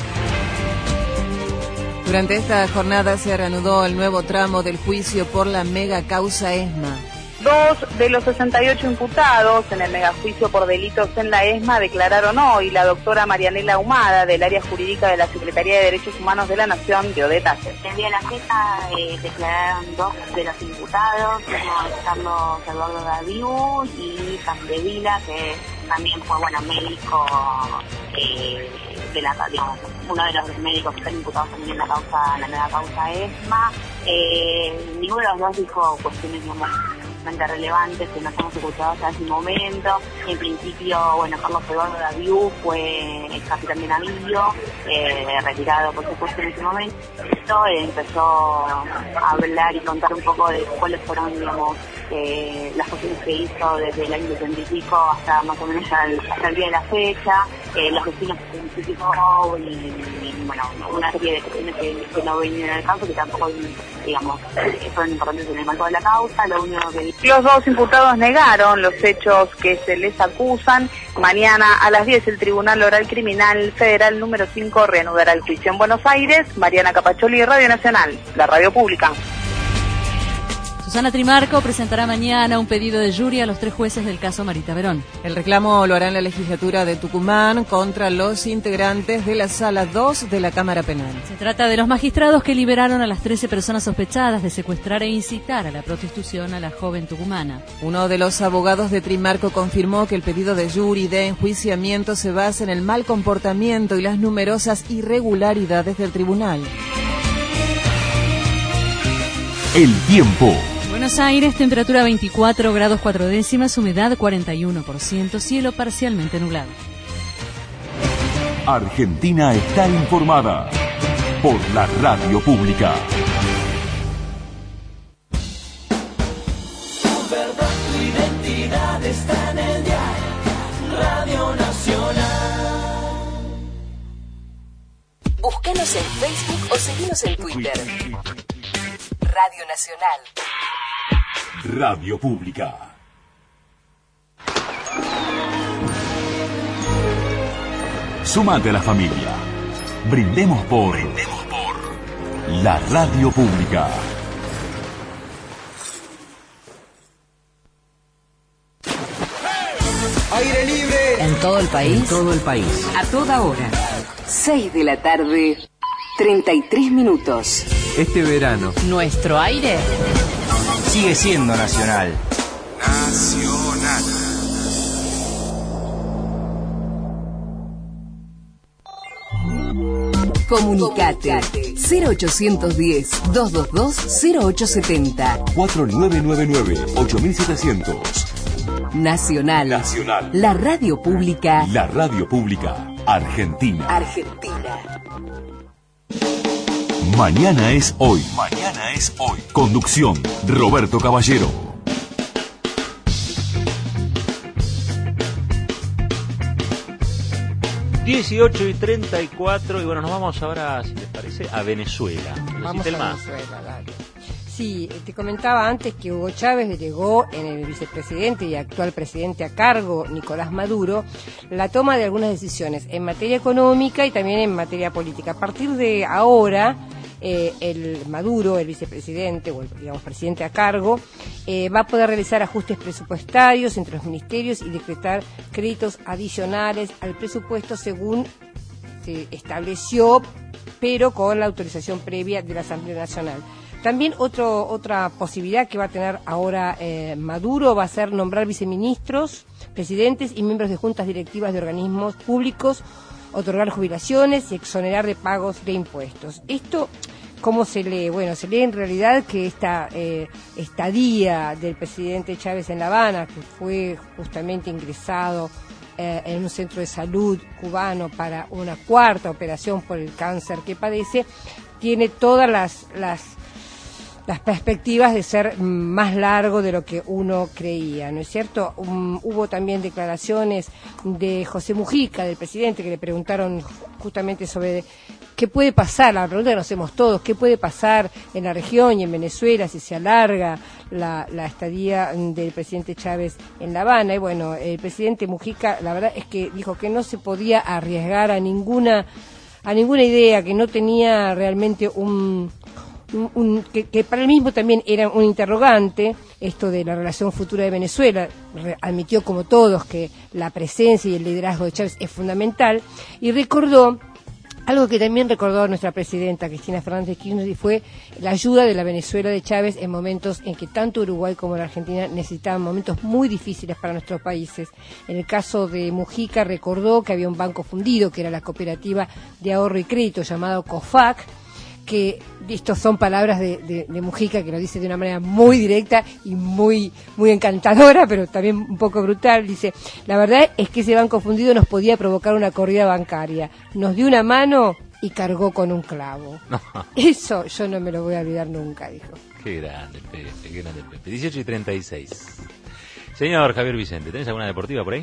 Durante esta jornada se reanudó el nuevo tramo del juicio por la mega causa ESMA. 2 de los 68 imputados en el megajuicio por delitos en la ESMA declararon hoy. La doctora Marianela Humada, del área jurídica de la Secretaría de Derechos Humanos de la Nación, dio detalles. El día de la fecha declararon 2 de los imputados, Carlos Eduardo Daviú y Capdevila, que también fue médico de la, digamos, uno de los médicos que están imputados también en la mega causa ESMA. Ninguno de los dos dijo cuestiones, digamos, relevantes que nos hemos escuchado hasta ese momento. En principio, Carlos Eduardo Daviú fue el capitán de navío, retirado por supuesto en ese momento. Empezó a hablar y contar un poco de cuáles fueron, digamos, las cuestiones que hizo desde el año 70 y pico hasta más o menos hasta el día de la fecha, los vecinos que se identificó y una serie de cuestiones que no venían al caso, que tampoco, digamos, son importantes en el marco de la causa. Lo único que los 2 imputados negaron los hechos que se les acusan. Mañana a las 10 el Tribunal Oral Criminal Federal número 5 reanudará el juicio en Buenos Aires. Mariana Capacholi, Radio Nacional, la radio pública. Susana Trimarco presentará mañana un pedido de jury a los 3 jueces del caso Marita Verón. El reclamo lo hará en la legislatura de Tucumán contra los integrantes de la Sala 2 de la Cámara Penal. Se trata de los magistrados que liberaron a las 13 personas sospechadas de secuestrar e incitar a la prostitución a la joven tucumana. Uno de los abogados de Trimarco confirmó que el pedido de jury de enjuiciamiento se basa en el mal comportamiento y las numerosas irregularidades del tribunal. El tiempo. Buenos Aires, temperatura 24 grados 4 décimas, humedad 41%, cielo parcialmente nublado. Argentina está informada por la radio pública. Tu verdad, tu identidad está en el diario Radio Nacional. Búscanos en Facebook o seguinos en Twitter. Radio Nacional. Radio Pública. Súmate a la familia. Brindemos por la Radio Pública. Aire libre. En todo el país. En todo el país. A toda hora. 6 de la tarde, 33 minutos. Este verano. Nuestro aire sigue siendo nacional. Nacional. Comunicate 0810-222-0870 4999-8700. Nacional. Nacional. La radio pública. La radio pública argentina. Argentina. Mañana es hoy. Mañana es hoy. Conducción, Roberto Caballero. Dieciocho y 34, y bueno, nos vamos ahora, si les parece, a Venezuela. Vamos a Venezuela, dale. Sí, te comentaba antes que Hugo Chávez delegó en el vicepresidente y actual presidente a cargo, Nicolás Maduro, la toma de algunas decisiones en materia económica y también en materia política. A partir de ahora, el Maduro, el vicepresidente o el, digamos, presidente a cargo, va a poder realizar ajustes presupuestarios entre los ministerios y decretar créditos adicionales al presupuesto según se estableció, pero con la autorización previa de la Asamblea Nacional. También otra posibilidad que va a tener ahora Maduro va a ser nombrar viceministros, presidentes y miembros de juntas directivas de organismos públicos, otorgar jubilaciones y exonerar de pagos de impuestos. Esto, ¿cómo se lee? Bueno, se lee en realidad que esta estadía del presidente Chávez en La Habana, que fue justamente ingresado en un centro de salud cubano para una cuarta operación por el cáncer que padece, tiene todas las perspectivas de ser más largo de lo que uno creía, ¿no es cierto? Hubo también declaraciones de José Mujica, del presidente, que le preguntaron justamente sobre qué puede pasar, la pregunta que nos hacemos todos, qué puede pasar en la región y en Venezuela si se alarga la estadía del presidente Chávez en La Habana. Y bueno, el presidente Mujica, la verdad es que dijo que no se podía arriesgar a ninguna idea, que no tenía realmente que para él mismo también era un interrogante, esto de la relación futura de Venezuela. Admitió, como todos, que la presencia y el liderazgo de Chávez es fundamental, y recordó algo que también recordó nuestra presidenta Cristina Fernández de Kirchner, y fue la ayuda de la Venezuela de Chávez en momentos en que tanto Uruguay como la Argentina necesitaban momentos muy difíciles para nuestros países. En el caso de Mujica recordó que había un banco fundido, que era la Cooperativa de Ahorro y Crédito, llamado COFAC, que estos son palabras de Mujica, que lo dice de una manera muy directa y muy encantadora, pero también un poco brutal. Dice: la verdad es que ese banco fundido nos podía provocar una corrida bancaria. Nos dio una mano y cargó con un clavo. No. Eso yo no me lo voy a olvidar nunca, dijo. Qué grande el Pepe, qué grande el Pepe. 18 y 36. Señor Javier Vicente, ¿tenés alguna deportiva por ahí?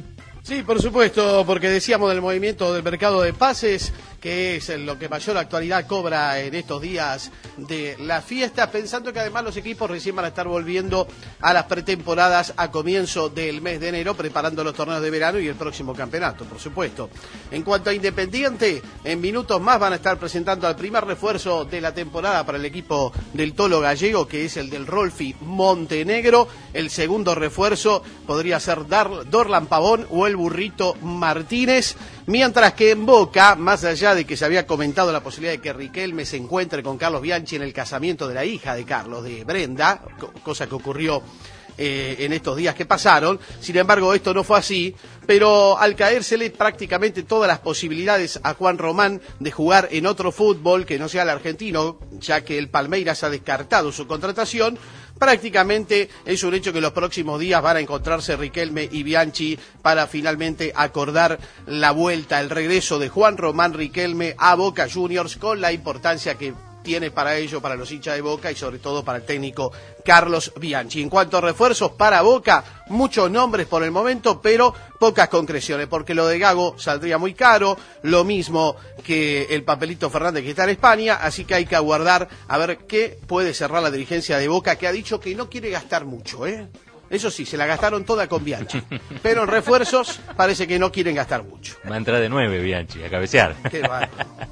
Sí, por supuesto, porque decíamos del movimiento del mercado de pases, que es lo que mayor actualidad cobra en estos días de la fiesta, pensando que además los equipos recién van a estar volviendo a las pretemporadas a comienzo del mes de enero, preparando los torneos de verano y el próximo campeonato, por supuesto. En cuanto a Independiente, en minutos más van a estar presentando al primer refuerzo de la temporada para el equipo del Tolo Gallego, que es el del Rolfi Montenegro. El segundo refuerzo podría ser Dorlan Pavón o el Burrito Martínez, mientras que en Boca, más allá de que se había comentado la posibilidad de que Riquelme se encuentre con Carlos Bianchi en el casamiento de la hija de Carlos, de Brenda, cosa que ocurrió en estos días que pasaron. Sin embargo, esto no fue así, pero al caérsele prácticamente todas las posibilidades a Juan Román de jugar en otro fútbol que no sea el argentino, ya que el Palmeiras ha descartado su contratación, prácticamente es un hecho que en los próximos días van a encontrarse Riquelme y Bianchi para finalmente acordar la vuelta, el regreso de Juan Román Riquelme a Boca Juniors, con la importancia que tiene para ello, para los hinchas de Boca y sobre todo para el técnico Carlos Bianchi. En cuanto a refuerzos para Boca, muchos nombres por el momento, pero pocas concreciones, porque lo de Gago saldría muy caro, lo mismo que el Papelito Fernández que está en España, así que hay que aguardar a ver qué puede cerrar la dirigencia de Boca, que ha dicho que no quiere gastar mucho, Eso sí, se la gastaron toda con Bianchi, pero en refuerzos parece que no quieren gastar mucho. Va a entrar de 9 Bianchi, a cabecear. Qué bárbaro.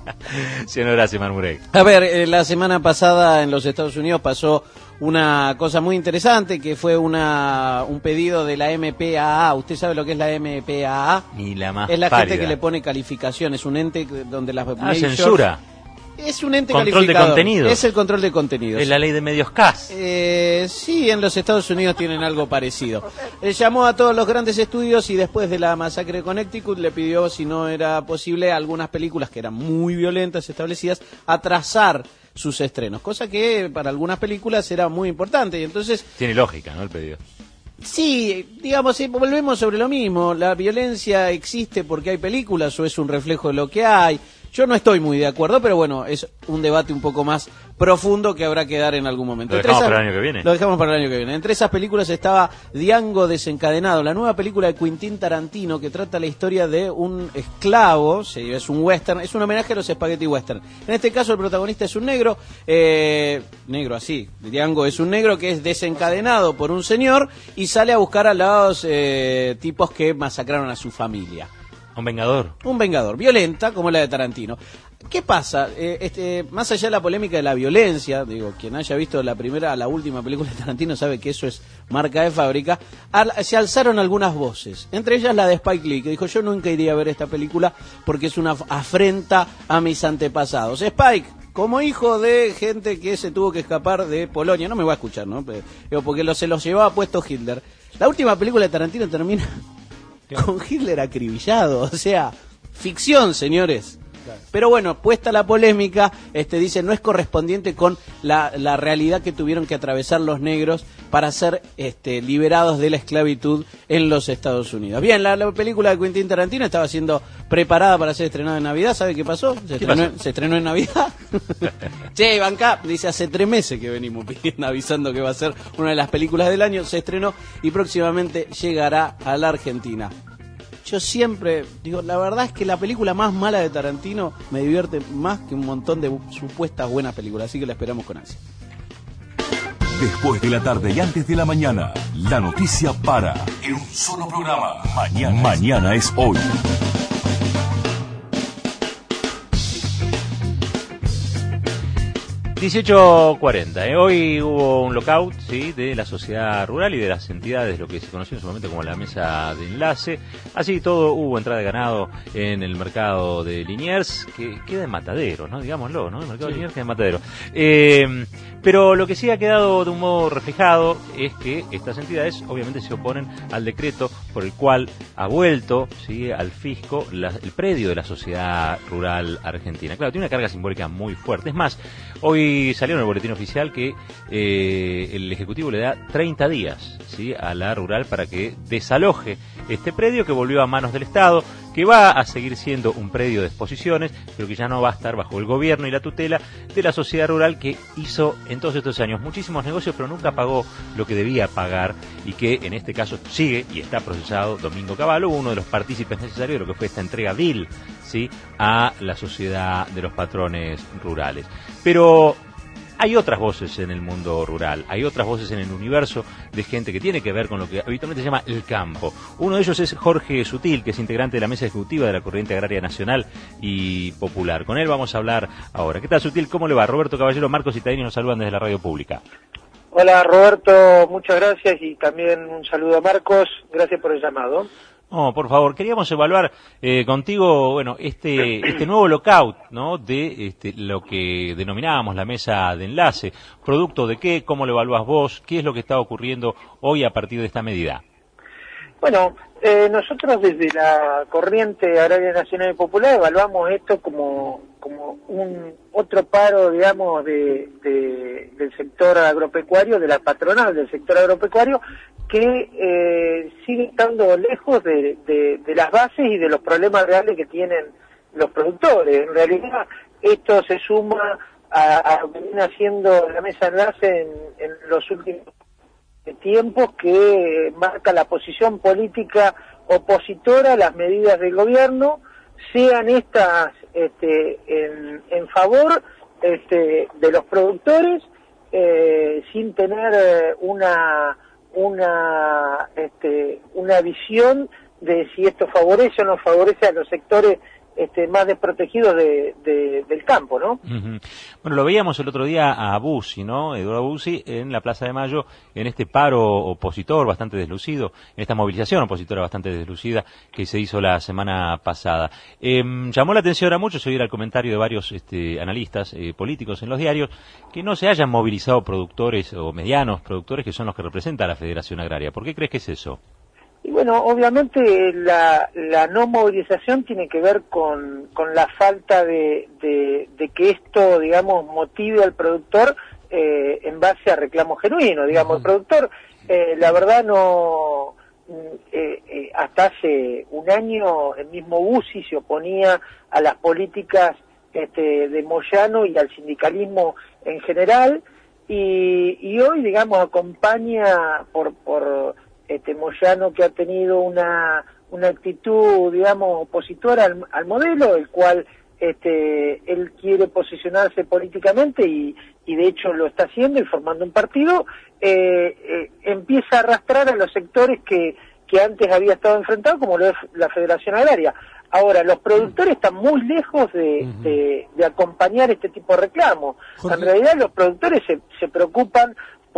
Señor Horacio Marmurek. A ver, la semana pasada en los Estados Unidos pasó una cosa muy interesante, que fue un pedido de la MPAA. ¿Usted sabe lo que es la MPAA? Ni la más Es la pálida. gente que le pone calificación, es un ente donde las censura. Es un ente Control de calificador. contenidos. Es el control de contenidos. Es la ley de medios CAS. Sí, en los Estados Unidos tienen algo parecido. Llamó a todos los grandes estudios y después de la masacre de Connecticut le pidió, si no era posible, algunas películas que eran muy violentas establecidas, atrasar sus estrenos, cosa que para algunas películas era muy importante. Y entonces tiene lógica, ¿no? El pedido. Sí, digamos, volvemos sobre lo mismo. La violencia existe porque hay películas o es un reflejo de lo que hay. Yo no estoy muy de acuerdo, pero bueno, es un debate un poco más profundo que habrá que dar en algún momento. Lo dejamos para el año que viene. Lo dejamos para el año que viene. Entre esas películas estaba Django Desencadenado, la nueva película de Quentin Tarantino que trata la historia de un esclavo, sí, es un western, es un homenaje a los spaghetti western. En este caso el protagonista es un negro, negro así, Django es un negro que es desencadenado por un señor y sale a buscar a los tipos que masacraron a su familia. Un vengador. Un vengador, violenta como la de Tarantino. ¿Qué pasa? Más allá de la polémica de la violencia, digo, quien haya visto la última película de Tarantino sabe que eso es marca de fábrica, se alzaron algunas voces, entre ellas la de Spike Lee, que dijo, yo nunca iría a ver esta película porque es una afrenta a mis antepasados. Spike, como hijo de gente que se tuvo que escapar de Polonia, no me va a escuchar, ¿no? Porque se los llevaba puesto Hitler. La última película de Tarantino termina con Hitler acribillado, o sea, ficción, señores. Claro. Pero bueno, puesta la polémica, dice, no es correspondiente con la realidad que tuvieron que atravesar los negros para ser liberados de la esclavitud en los Estados Unidos. Bien, la película de Quentin Tarantino estaba siendo preparada para ser estrenada en Navidad. ¿Sabe qué pasó? Se estrenó en Navidad. Che, Banca, dice, hace 3 meses que venimos pidiendo, avisando que va a ser una de las películas del año. Se estrenó y próximamente llegará a la Argentina. Yo siempre digo, la verdad es que la película más mala de Tarantino me divierte más que un montón de supuestas buenas películas, así que la esperamos con ansia. Después de la tarde y antes de la mañana, la noticia para en un solo programa. Mañana es hoy. 18:40. Hoy hubo un lockout, sí, de la sociedad rural y de las entidades, lo que se conoció en su momento como la mesa de enlace. Así todo, hubo entrada de ganado en el mercado de Liniers, que queda en Matadero, ¿no? Digámoslo, ¿no? El mercado de Liniers queda en Matadero. Pero lo que sí ha quedado de un modo reflejado es que estas entidades obviamente se oponen al decreto por el cual ha vuelto, ¿sí?, al fisco el predio de la sociedad rural argentina. Claro, tiene una carga simbólica muy fuerte. Es más, hoy salió en el boletín oficial que el Ejecutivo le da 30 días, ¿sí?, a la rural para que desaloje este predio que volvió a manos del Estado. que va a seguir siendo un predio de exposiciones, pero que ya no va a estar bajo el gobierno y la tutela de la sociedad rural que hizo en todos estos años muchísimos negocios, pero nunca pagó lo que debía pagar, y que en este caso sigue y está procesado Domingo Cavallo, uno de los partícipes necesarios de lo que fue esta entrega vil, ¿sí?, a la sociedad de los patrones rurales. Pero hay otras voces en el mundo rural, hay otras voces en el universo de gente que tiene que ver con lo que habitualmente se llama el campo. Uno de ellos es Jorge Sutil, que es integrante de la mesa ejecutiva de la Corriente Agraria Nacional y Popular. Con él vamos a hablar ahora. ¿Qué tal, Sutil? ¿Cómo le va? Roberto Caballero, Marcos Citadini nos saludan desde la radio pública. Hola, Roberto, muchas gracias y también un saludo a Marcos. Gracias por el llamado. No, por favor, queríamos evaluar contigo, bueno, este nuevo lockout, ¿no?, de lo que denominábamos la mesa de enlace. ¿Producto de qué? ¿Cómo lo evalúas vos? ¿Qué es lo que está ocurriendo hoy a partir de esta medida? Bueno, nosotros desde la Corriente Agraria Nacional y Popular evaluamos esto como un otro paro, digamos, del sector agropecuario, de la patronal del sector agropecuario, que sigue estando lejos de las bases y de los problemas reales que tienen los productores. En realidad, esto se suma a lo que viene haciendo la mesa de enlace en los últimos tiempos, que marca la posición política opositora a las medidas del gobierno, sean estas en favor de los productores, sin tener una visión de si esto favorece o no favorece a los sectores más desprotegidos del campo, ¿no? Uh-huh. Bueno, lo veíamos el otro día a Bussi, ¿no?, Eduardo Bussi, en la Plaza de Mayo, en este paro opositor bastante deslucido, en esta movilización opositora bastante deslucida que se hizo la semana pasada. Llamó la atención a muchos oír el comentario de varios analistas políticos en los diarios que no se hayan movilizado productores o medianos productores, que son los que representa la Federación Agraria. ¿Por qué crees que es eso? Y bueno, obviamente la no movilización tiene que ver con la falta de que esto, digamos, motive al productor en base a reclamo genuino. Digamos, el productor, la verdad, no hasta hace un año el mismo Bussi se oponía a las políticas de Moyano y al sindicalismo en general, y hoy, digamos, acompaña por Moyano, que ha tenido una actitud, digamos, opositora al modelo, el cual él quiere posicionarse políticamente y de hecho lo está haciendo y formando un partido, empieza a arrastrar a los sectores que antes había estado enfrentado, como lo es la Federación Agraria. Ahora, los productores están muy lejos de acompañar este tipo de reclamos. En realidad, los productores se preocupan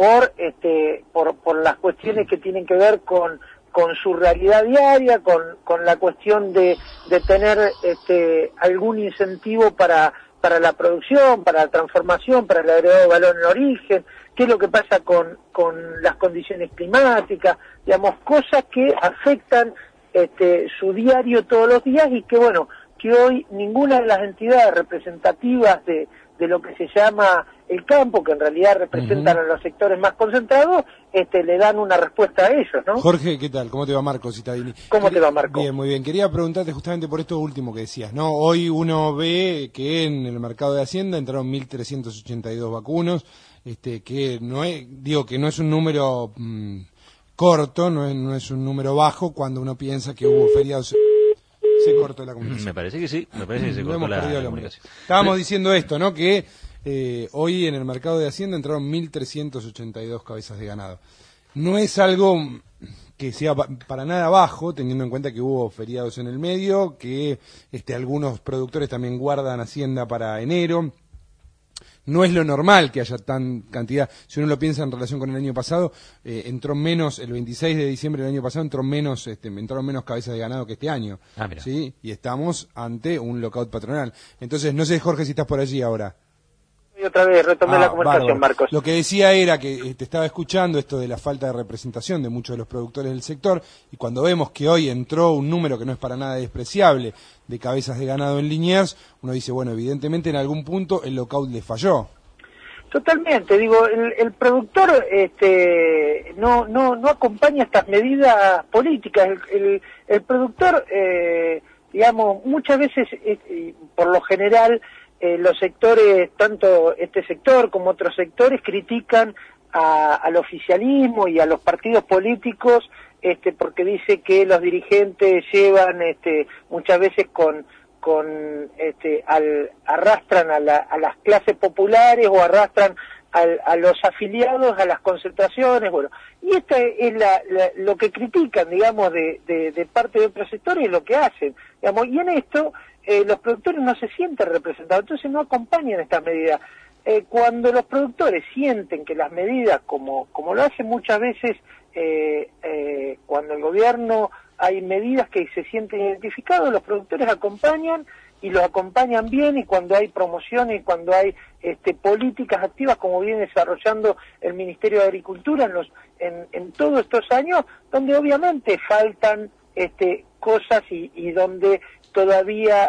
por las cuestiones que tienen que ver con su realidad diaria, con la cuestión de tener algún incentivo para la producción, para la transformación, para el agregado de valor en origen, qué es lo que pasa con las condiciones climáticas, digamos, cosas que afectan su diario todos los días, y que bueno, que hoy ninguna de las entidades representativas de lo que se llama el campo, que en realidad representan a los sectores más concentrados, le dan una respuesta a ellos, ¿no? Jorge, ¿qué tal? ¿Cómo te va, Marcos Citadini? ¿Cómo te va, Marcos? Bien, muy bien. Quería preguntarte justamente por esto último que decías, ¿no? Hoy uno ve que en el mercado de Hacienda entraron 1.382 vacunos, que no es, digo, que no es un número corto, no es un número bajo cuando uno piensa que hubo feriados. Se cortó la comunicación. Me parece que sí, me parece que se cortó la comunicación. Estábamos diciendo esto, ¿no?, que hoy en el mercado de Hacienda entraron 1.382 cabezas de ganado. No es algo que sea para nada bajo, teniendo en cuenta que hubo feriados en el medio, que algunos productores también guardan Hacienda para enero. No es lo normal que haya tan cantidad. Si uno lo piensa en relación con el año pasado, entró menos, el 26 de diciembre del año pasado entraron menos cabezas de ganado que este año. ¿Sí? Y estamos ante un lockout patronal. Entonces, no sé, Jorge, si estás por allí ahora. Y otra vez retomé la conversación, bárbaro. Marcos. Lo que decía era que te estaba escuchando esto de la falta de representación de muchos de los productores del sector, y cuando vemos que hoy entró un número que no es para nada despreciable de cabezas de ganado en Liniers, uno dice, bueno, evidentemente en algún punto el lockout le falló. Totalmente, digo, el productor no acompaña estas medidas políticas. El productor digamos, muchas veces, por lo general, los sectores, tanto este sector como otros sectores, critican al oficialismo y a los partidos políticos, porque dice que los dirigentes llevan, muchas veces arrastran a las clases populares o arrastran a los afiliados a las concentraciones, bueno, y esta es lo que critican, digamos, de parte de otros sectores, lo que hacen, digamos, y en esto los productores no se sienten representados, entonces no acompañan estas medidas. Cuando los productores sienten que las medidas, como lo hacen muchas veces, cuando el gobierno hay medidas que se sienten identificados, los productores acompañan y los acompañan bien, y cuando hay promociones, y cuando hay políticas activas como viene desarrollando el Ministerio de Agricultura en todos estos años, donde obviamente faltan cosas y donde todavía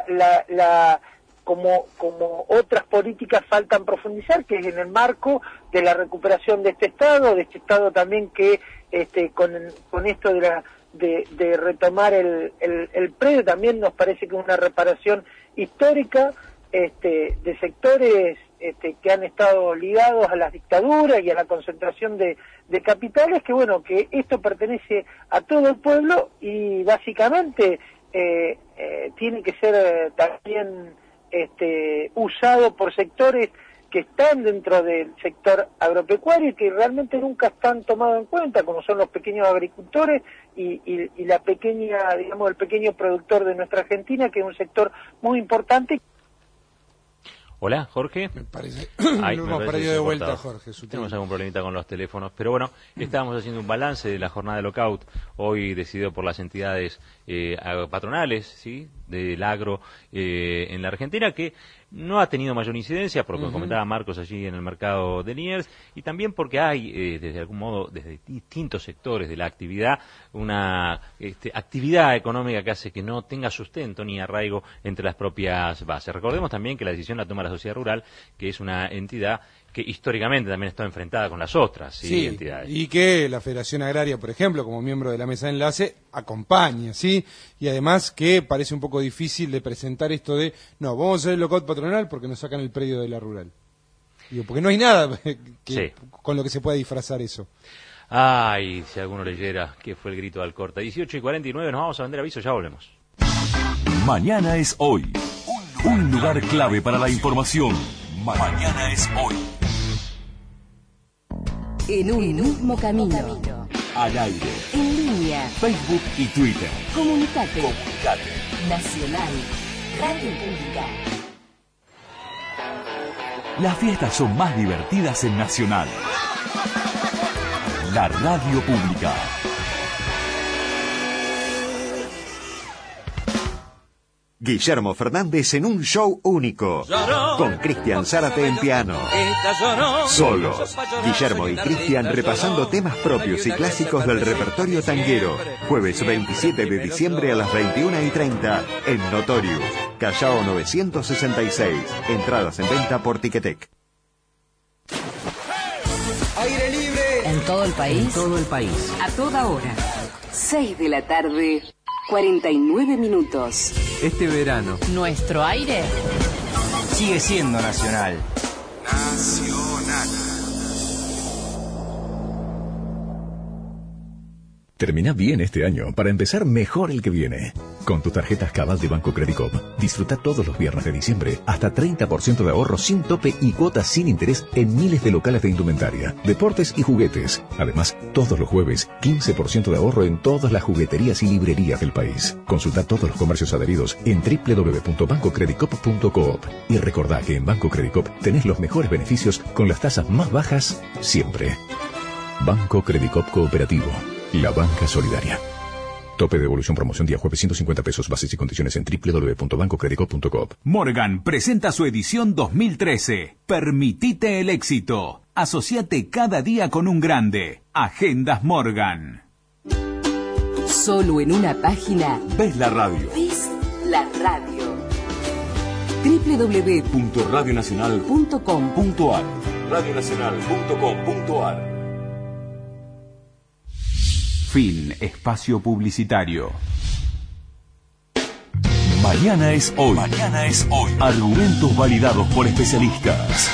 como otras políticas faltan profundizar, que es en el marco de la recuperación de este Estado también que con esto de retomar el predio también nos parece que es una reparación histórica de sectores que han estado ligados a las dictaduras y a la concentración de capitales, que bueno, que esto pertenece a todo el pueblo y básicamente tiene que ser también usado por sectores que están dentro del sector agropecuario y que realmente nunca están tomados en cuenta, como son los pequeños agricultores y la pequeña, digamos, el pequeño productor de nuestra Argentina, que es un sector muy importante. Hola, Jorge. Me parece. Ay, no hemos perdido de vuelta, Jorge. Tenemos algún problemita con los teléfonos, pero bueno, estábamos haciendo un balance de la jornada de lockout, hoy decidido por las entidades patronales, ¿sí?, del agro en la Argentina, que no ha tenido mayor incidencia, por lo que comentaba Marcos allí en el mercado de Liniers, y también porque hay, desde algún modo, desde distintos sectores de la actividad, una actividad económica que hace que no tenga sustento ni arraigo entre las propias bases. Recordemos también que la decisión la toma la sociedad rural, que es una entidad que históricamente también está enfrentada con las otras entidades. Y que la Federación Agraria, por ejemplo, como miembro de la mesa de enlace, acompaña, ¿sí? Y además que parece un poco difícil de presentar esto de, no, vamos a hacer el lockout patronal porque nos sacan el predio de la rural. Digo, porque no hay nada con lo que se pueda disfrazar eso. Ay, si alguno leyera qué fue el grito de Alcorta. 18:49, nos vamos a vender aviso, ya volvemos. Mañana es hoy. Un lugar clave para la información. Mañana es hoy. En un mismo camino. Al aire. En línea. Facebook y Twitter. Comunicate. Nacional. Radio Pública. Las fiestas son más divertidas en Nacional. La Radio Pública. Guillermo Fernández en un show único, con Cristian Zárate en piano. Solos, Guillermo y Cristian repasando temas propios y clásicos del repertorio tanguero. Jueves 27 de diciembre a las 21:30 en Notorious, Callao 966. Entradas en venta por Ticketek. Aire libre. En todo el país. En todo el país. A toda hora. 6 de la tarde, 49 minutos. Este verano, Nuestro aire sigue siendo nacional. Nacional. Termina bien este año para empezar mejor el que viene. Con tus tarjetas Cabal de Banco Credicop, disfruta todos los viernes de diciembre hasta 30% de ahorro sin tope y cuotas sin interés en miles de locales de indumentaria, deportes y juguetes. Además, todos los jueves, 15% de ahorro en todas las jugueterías y librerías del país. Consulta todos los comercios adheridos en www.bancocredicop.coop. Y recordá que en Banco Credicop tenés los mejores beneficios con las tasas más bajas siempre. Banco Credicop Cooperativo. La banca solidaria. Tope de devolución promoción día jueves 150 pesos. Bases y condiciones en www.bancocredicop.coop. Morgan presenta su edición 2013. Permitite el éxito. Asociate cada día con un grande. Agendas Morgan. Solo en una página. Ves la radio. Ves la radio. www.radionacional.com.ar. Radionacional.com.ar. Fin. Espacio publicitario. Mañana es hoy. Mañana es hoy. Argumentos validados por especialistas.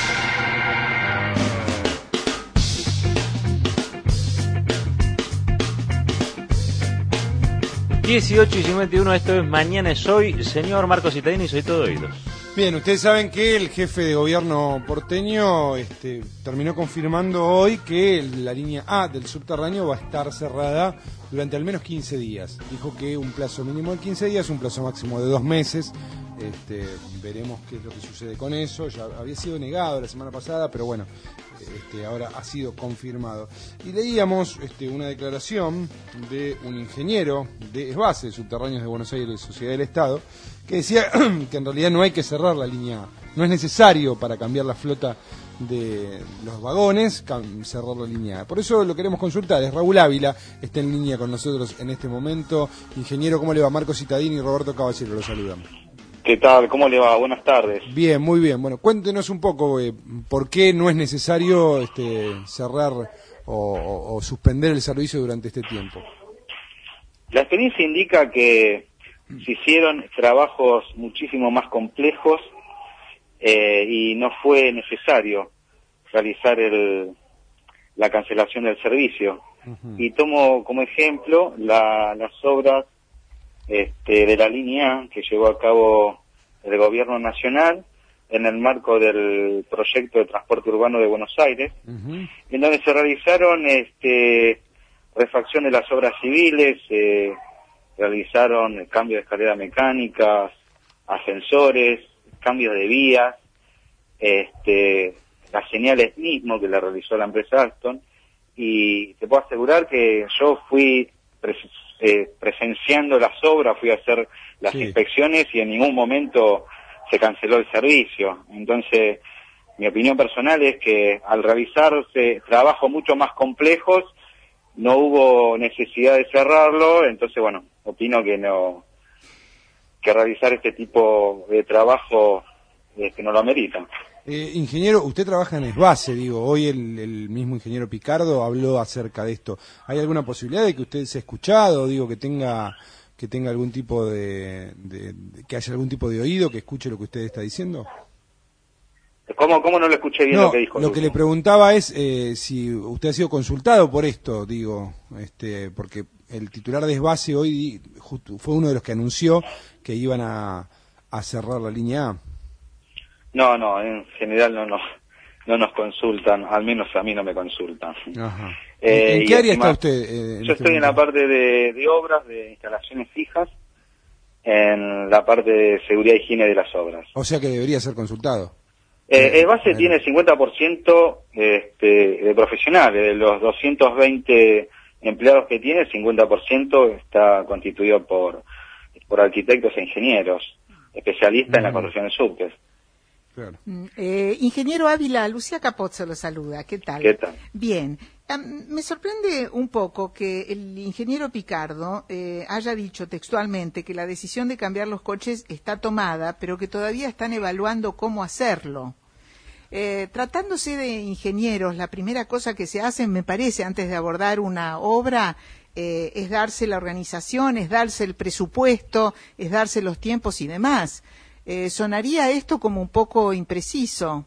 ...18:51, esto es Mañana es hoy. Señor Marcos Cittadini, soy todo oídos. Bien, ustedes saben que el jefe de gobierno porteño terminó confirmando hoy que la línea A del subterráneo va a estar cerrada durante al menos 15 días. Dijo que un plazo mínimo de 15 días, un plazo máximo de 2 meses. Veremos qué es lo que sucede con eso. Ya había sido negado la semana pasada, pero bueno, ahora ha sido confirmado. Y leíamos una declaración de un ingeniero de ESBASE, de Subterráneos de Buenos Aires, Sociedad del Estado, que decía que en realidad no hay que cerrar la línea A. No es necesario para cambiar la flota de los vagones cerrar la línea A. Por eso lo queremos consultar. Es Raúl Ávila, está en línea con nosotros en este momento. Ingeniero, ¿cómo le va? Marcos Cittadini y Roberto Caballero lo saludan. ¿Qué tal? ¿Cómo le va? Buenas tardes. Bien, muy bien. Bueno, cuéntenos un poco por qué no es necesario cerrar o suspender el servicio durante este tiempo. La experiencia indica que se hicieron trabajos muchísimo más complejos y no fue necesario realizar la cancelación del servicio. Y tomo como ejemplo las obras de la línea A que llevó a cabo el gobierno nacional en el marco del proyecto de transporte urbano de Buenos Aires, en donde se realizaron refacción de las obras civiles, realizaron el cambio de escaleras mecánicas, ascensores, cambios de vías, las señales mismo que la realizó la empresa Alstom, y te puedo asegurar que yo fui presenciando las obras, fui a hacer las inspecciones y en ningún momento se canceló el servicio. Entonces, mi opinión personal es que al realizarse trabajos mucho más complejos, no hubo necesidad de cerrarlo. Entonces, bueno, opino que realizar este tipo de trabajo que no lo amerita. Ingeniero, usted trabaja en ESBASE, hoy el mismo ingeniero Picardo habló acerca de esto. ¿Hay alguna posibilidad de que usted se ha escuchado, que tenga algún tipo que haya algún tipo de oído que escuche lo que usted está diciendo? ¿Cómo no lo escuché bien lo que dijo? Lo que le preguntaba es si usted ha sido consultado por esto, porque el titular de ESBASE hoy fue uno de los que anunció que iban a cerrar la línea A. No, en general no nos consultan, al menos a mí no me consultan. Ajá. ¿En qué área está usted? Yo estoy en la parte de obras, de instalaciones fijas, en la parte de seguridad e higiene de las obras. O sea que debería ser consultado. ESBASE tiene 50% de profesionales, de los 220 empleados que tiene, el 50% está constituido por arquitectos e ingenieros, especialistas en la construcción de subtes. Claro. Ingeniero Ávila, Lucía Capozzo lo saluda. ¿Qué tal? ¿Qué tal? Bien. Me sorprende un poco que el ingeniero Picardo haya dicho textualmente que la decisión de cambiar los coches está tomada, pero que todavía están evaluando cómo hacerlo. Tratándose de ingenieros, la primera cosa que se hace, me parece, antes de abordar una obra, es darse la organización, es darse el presupuesto, es darse los tiempos y demás. ¿Sonaría esto como un poco impreciso?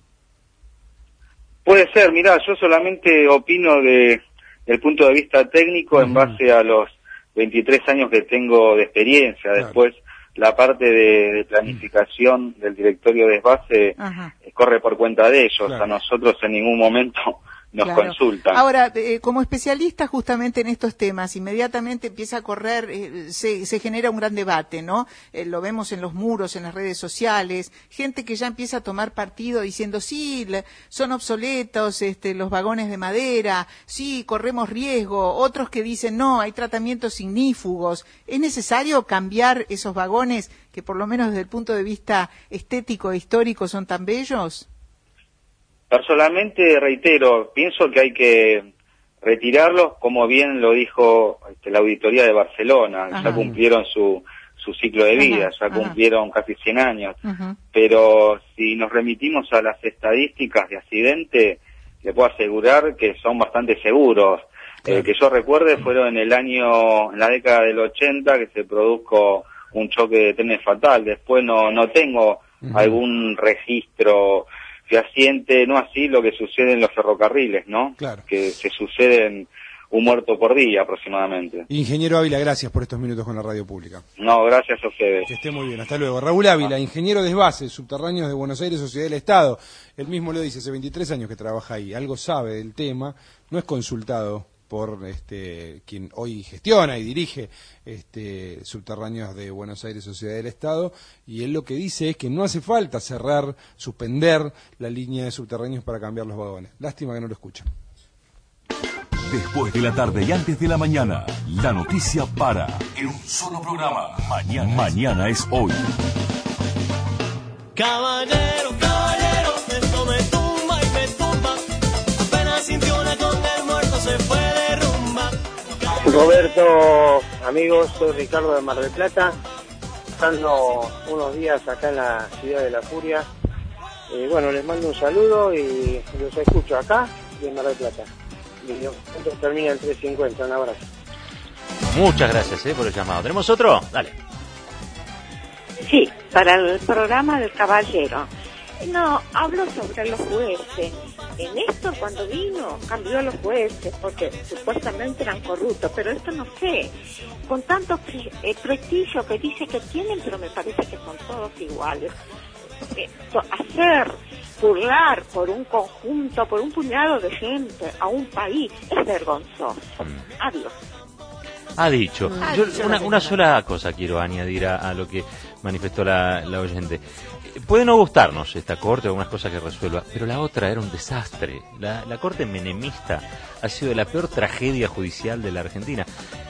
Puede ser, mirá, yo solamente opino del punto de vista técnico en base a los 23 años que tengo de experiencia. Claro. Después, la parte de planificación del directorio de ESBASE corre por cuenta de ellos. Claro. A nosotros en ningún momento nos consultan. Ahora, como especialista justamente en estos temas, inmediatamente empieza a correr, se genera un gran debate, ¿no? Lo vemos en los muros, en las redes sociales, gente que ya empieza a tomar partido diciendo, sí, son obsoletos los vagones de madera, sí, corremos riesgo, otros que dicen, no, hay tratamientos ignífugos. ¿Es necesario cambiar esos vagones que por lo menos desde el punto de vista estético e histórico son tan bellos? Personalmente, reitero, pienso que hay que retirarlos, como bien lo dijo la auditoría de Barcelona. Ya cumplieron su ciclo de vida, ya cumplieron casi 100 años. Pero si nos remitimos a las estadísticas de accidente, le puedo asegurar que son bastante seguros. Que yo recuerde, fueron en la década del 80 que se produjo un choque de trenes fatal. Después no tengo algún registro fehaciente, no así lo que sucede en los ferrocarriles, ¿no? Claro. Que se suceden un muerto por día aproximadamente. Ingeniero Ávila, gracias por estos minutos con la radio pública. No, gracias a ustedes. Que esté muy bien, hasta luego. Raúl Ávila, ingeniero de base, subterráneos de Buenos Aires, Sociedad del Estado. Él mismo lo dice, hace 23 años que trabaja ahí, algo sabe del tema, no es consultado por quien hoy gestiona y dirige Subterráneos de Buenos Aires, Sociedad del Estado, y él lo que dice es que no hace falta cerrar, suspender la línea de subterráneos para cambiar los vagones. Lástima que no lo escuchan. Después de la tarde y antes de la mañana, la noticia para en un solo programa. Mañana es hoy. Caballero, esto me tumba y me tumba. Apenas sintió una con el muerto se fue de rumba. Roberto, amigos, soy Ricardo de Mar del Plata, pasando unos días acá en la ciudad de La Furia. Bueno, les mando un saludo y los escucho acá de Mar del Plata. Y termina en 3:50, un abrazo. Muchas gracias por el llamado. ¿Tenemos otro? Dale. Sí, para el programa del caballero. No, hablo sobre los jueces. Néstor cuando vino cambió a los jueces porque supuestamente eran corruptos, pero esto no sé. Con tanto prestigio que dice que tienen, pero me parece que son todos iguales. Hacer burlar por un conjunto, por un puñado de gente a un país es vergonzoso. Adiós. Ha dicho. Yo una sola cosa quiero añadir a lo que manifestó la oyente. Puede no gustarnos esta corte, algunas cosas que resuelva, pero la otra era un desastre. La corte menemista ha sido la peor tragedia judicial de la Argentina.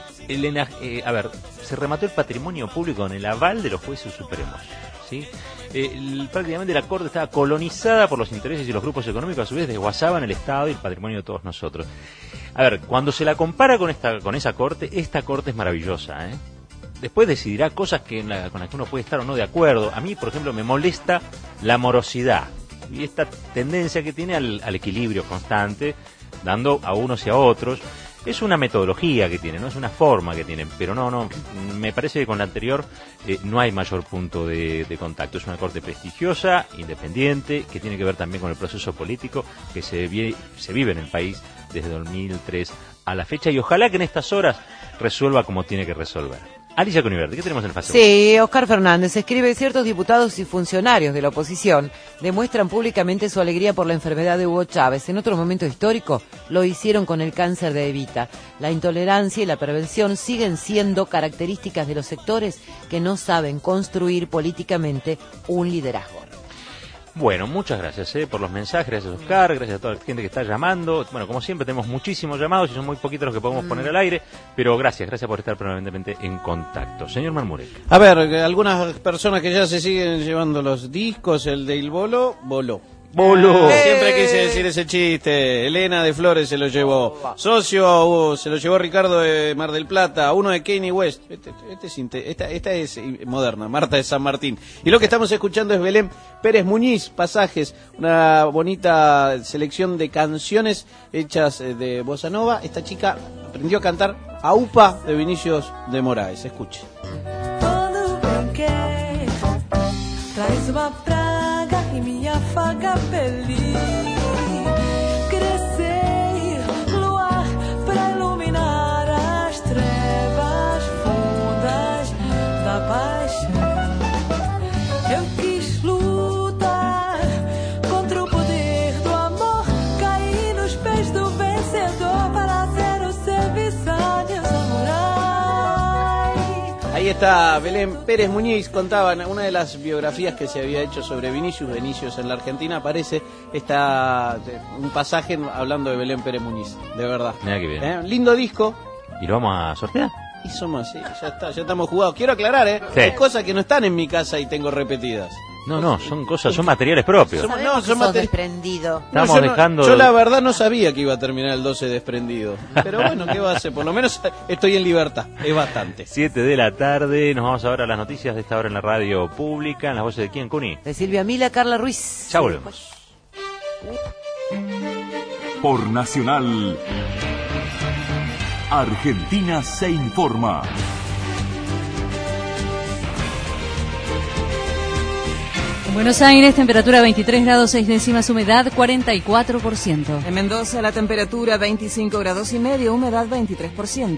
Se remató el patrimonio público con el aval de los jueces supremos, ¿sí? Prácticamente la corte estaba colonizada por los intereses y los grupos económicos, a su vez desguazaban el Estado y el patrimonio de todos nosotros. Cuando se la compara con esa corte, esta corte es maravillosa, ¿eh? Después decidirá cosas con las que uno puede estar o no de acuerdo. A mí, por ejemplo, me molesta la morosidad y esta tendencia que tiene al equilibrio constante, dando a unos y a otros. Es una metodología que tienen, no es una forma que tienen, pero no, me parece que con la anterior no hay mayor punto de contacto. Es una corte prestigiosa, independiente, que tiene que ver también con el proceso político que se vive en el país desde 2003 a la fecha, y ojalá que en estas horas resuelva como tiene que resolver. Alicia Cuniverti, ¿qué tenemos en el Facebook? Sí, Oscar Fernández escribe: ciertos diputados y funcionarios de la oposición demuestran públicamente su alegría por la enfermedad de Hugo Chávez. En otro momento histórico lo hicieron con el cáncer de Evita. La intolerancia y la prevención siguen siendo características de los sectores que no saben construir políticamente un liderazgo. Bueno, muchas gracias por los mensajes, gracias Oscar, gracias a toda la gente que está llamando. Bueno, como siempre tenemos muchísimos llamados y son muy poquitos los que podemos poner al aire, pero gracias por estar permanentemente en contacto. Señor Marmurek. A ver, algunas personas que ya se siguen llevando los discos, el de Il Bolo, voló. Siempre quise decir ese chiste. Elena de Flores se lo llevó. Socio se lo llevó Ricardo de Mar del Plata. Uno de Kanye West. Esta es moderna. Marta de San Martín. Y lo que estamos escuchando es Belén Pérez Muñiz, Pasajes. Una bonita selección de canciones hechas de bossa nova. Esta chica aprendió a cantar a UPA de Vinicius de Moraes. Escuche. E me afaga feliz. Crescer, luar pra iluminar as trevas fundas da paixão. Eu quis lutar contra o poder do amor, caí nos pés do vencedor para ser o serviçal de um samurai. Ahí está Belén Pérez Muñiz, contaban una de las biografías que se había hecho sobre Vinicius en la Argentina. Aparece un pasaje hablando de Belén Pérez Muñiz, de verdad. Mira que bien. Lindo disco. ¿Y lo vamos a sortear? Y somos así, ya estamos jugados. Quiero aclarar, sí. Hay cosas que no están en mi casa y tengo repetidas. No, son materiales propios. Son desprendido. Yo la verdad no sabía que iba a terminar el 12 desprendido. Pero bueno, ¿qué va a hacer? Por lo menos estoy en libertad, es bastante. 7 de la tarde, nos vamos ahora a las noticias de esta hora en la radio pública. En las voces de quién, Cuni. De Silvia Mila, Carla Ruiz. Ya volvemos. Por Nacional, Argentina se informa. Buenos Aires, temperatura 23 grados 6 décimas, humedad 44%. En Mendoza, la temperatura 25 grados y medio, humedad 23%.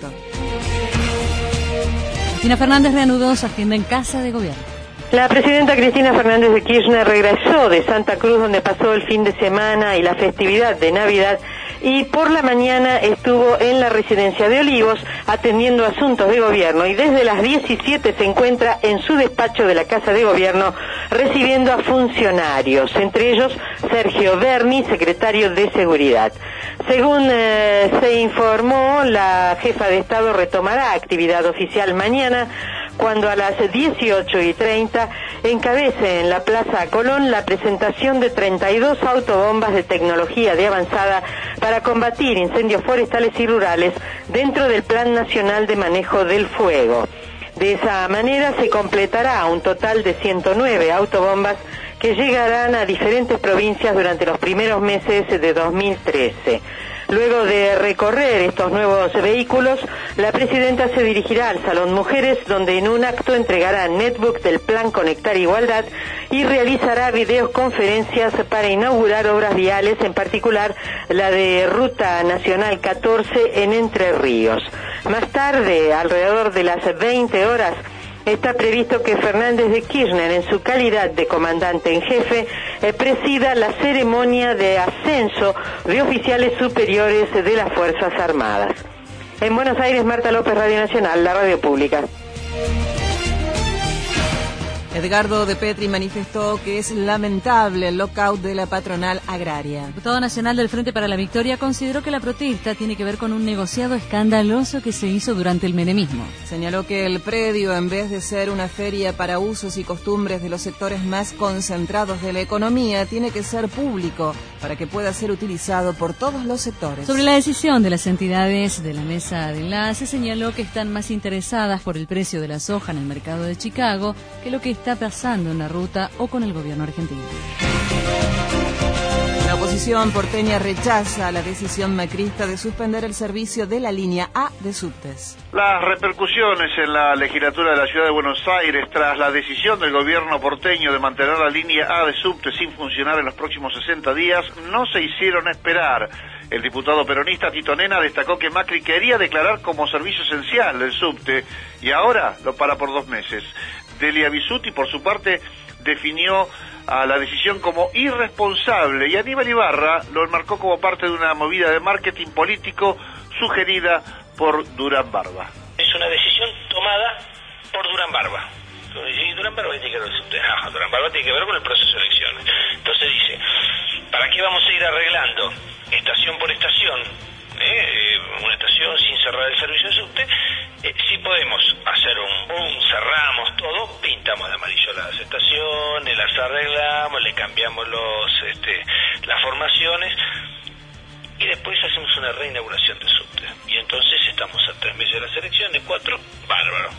Cristina Fernández reanudó su agenda en Casa de Gobierno. La presidenta Cristina Fernández de Kirchner regresó de Santa Cruz, donde pasó el fin de semana y la festividad de Navidad, y por la mañana estuvo en la residencia de Olivos atendiendo asuntos de gobierno, y desde las 17 se encuentra en su despacho de la Casa de Gobierno recibiendo a funcionarios, entre ellos Sergio Berni, secretario de Seguridad. Según se informó, la jefa de Estado retomará actividad oficial mañana, cuando a las 18:30 encabece en la Plaza Colón la presentación de 32 autobombas de tecnología de avanzada para combatir incendios forestales y rurales dentro del Plan Nacional de Manejo del Fuego. De esa manera se completará un total de 109 autobombas que llegarán a diferentes provincias durante los primeros meses de 2013. Luego de recorrer estos nuevos vehículos, la presidenta se dirigirá al Salón Mujeres, donde en un acto entregará netbook del Plan Conectar Igualdad y realizará videoconferencias para inaugurar obras viales, en particular la de Ruta Nacional 14 en Entre Ríos. Más tarde, alrededor de las 20 horas, está previsto que Fernández de Kirchner, en su calidad de comandante en jefe, presida la ceremonia de ascenso de oficiales superiores de las Fuerzas Armadas. En Buenos Aires, Marta López, Radio Nacional, la radio pública. Edgardo de Petri manifestó que es lamentable el lockout de la patronal agraria. El diputado nacional del Frente para la Victoria consideró que la protesta tiene que ver con un negociado escandaloso que se hizo durante el menemismo. Señaló que el predio, en vez de ser una feria para usos y costumbres de los sectores más concentrados de la economía, tiene que ser público para que pueda ser utilizado por todos los sectores. Sobre la decisión de las entidades de la mesa de enlace, señaló que están más interesadas por el precio de la soja en el mercado de Chicago que lo que está pasando en la ruta o con el gobierno argentino. La oposición porteña rechaza la decisión macrista de suspender el servicio de la línea A de subtes. Las repercusiones en la legislatura de la Ciudad de Buenos Aires tras la decisión del gobierno porteño de mantener la línea A de subte sin funcionar en los próximos 60 días no se hicieron esperar. El diputado peronista Tito Nena destacó que Macri quería declarar como servicio esencial el subte y ahora lo para por 2 meses. Delia Bisutti, por su parte, definió a la decisión como irresponsable y Aníbal Ibarra lo enmarcó como parte de una movida de marketing político sugerida por Durán Barba. Es una decisión tomada por Durán Barba. Y Durán Barba tiene que ver Durán Barba tiene que ver con el proceso de elecciones. Entonces dice, ¿para qué vamos a ir arreglando estación por estación? Una estación sin cerrar el servicio de subte, si podemos hacer un boom, cerramos todo, pintamos de amarillo las estaciones, las arreglamos, le cambiamos las formaciones y después hacemos una reinauguración de subte. Y entonces estamos a 3 meses de las elecciones, 4, bárbaro.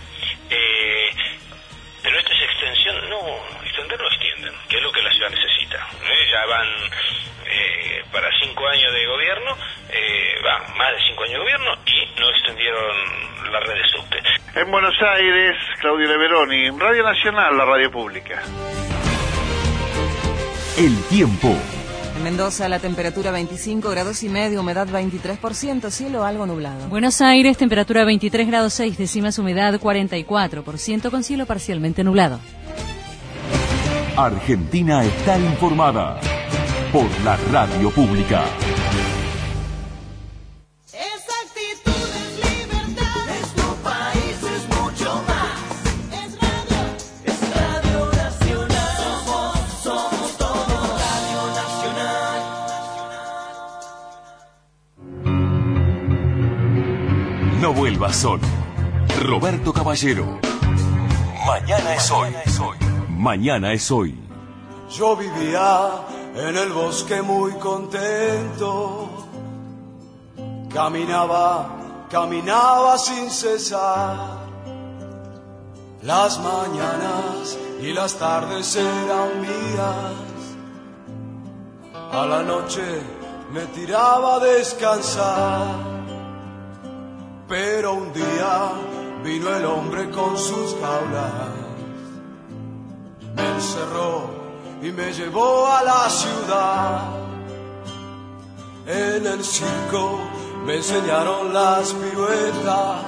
Pero esta es extensión, no, extender lo extienden, que es lo que la ciudad necesita. Ya van para 5 años de gobierno, más de 5 años de gobierno y no extendieron la red de subte. En Buenos Aires, Claudio Leveroni, Radio Nacional, la radio pública. El tiempo. En Mendoza, la temperatura 25 grados y medio, humedad 23%, cielo algo nublado. Buenos Aires, temperatura 23 grados 6 décimas, humedad 44%, con cielo parcialmente nublado. Argentina está informada por la radio pública. No vuelvas solo. Roberto Caballero. Mañana es hoy. Mañana es hoy. Yo vivía en el bosque muy contento. Caminaba sin cesar. Las mañanas y las tardes eran mías. A la noche me tiraba a descansar. Pero un día vino el hombre con sus jaulas, me encerró y me llevó a la ciudad. En el circo me enseñaron las piruetas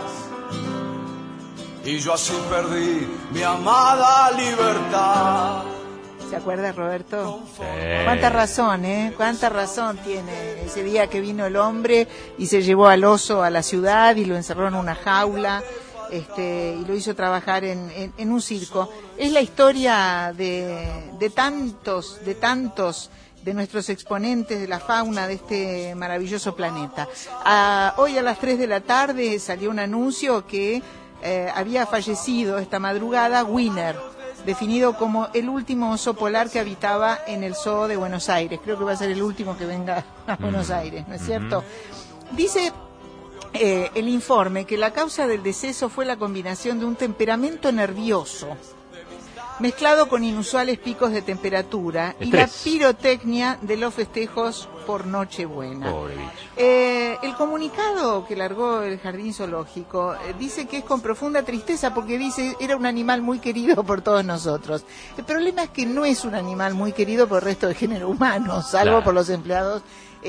y yo así perdí mi amada libertad. ¿Se acuerda, Roberto? Sí. Cuánta razón, ¿eh? Cuánta razón tiene ese día que vino el hombre y se llevó al oso a la ciudad y lo encerró en una jaula, y lo hizo trabajar en un circo. Es la historia de tantos de nuestros exponentes de la fauna de este maravilloso planeta. Hoy a las 3 de la tarde salió un anuncio que había fallecido esta madrugada Winner, definido como el último oso polar que habitaba en el zoo de Buenos Aires. Creo que va a ser el último que venga a Buenos Aires, ¿no es cierto? Dice el informe que la causa del deceso fue la combinación de un temperamento nervioso mezclado con inusuales picos de temperatura y la pirotecnia de los festejos por Nochebuena. Pobre bicho. El comunicado que largó el Jardín Zoológico dice que es con profunda tristeza porque dice era un animal muy querido por todos nosotros. El problema es que no es un animal muy querido por el resto del género humano, salvo por los empleados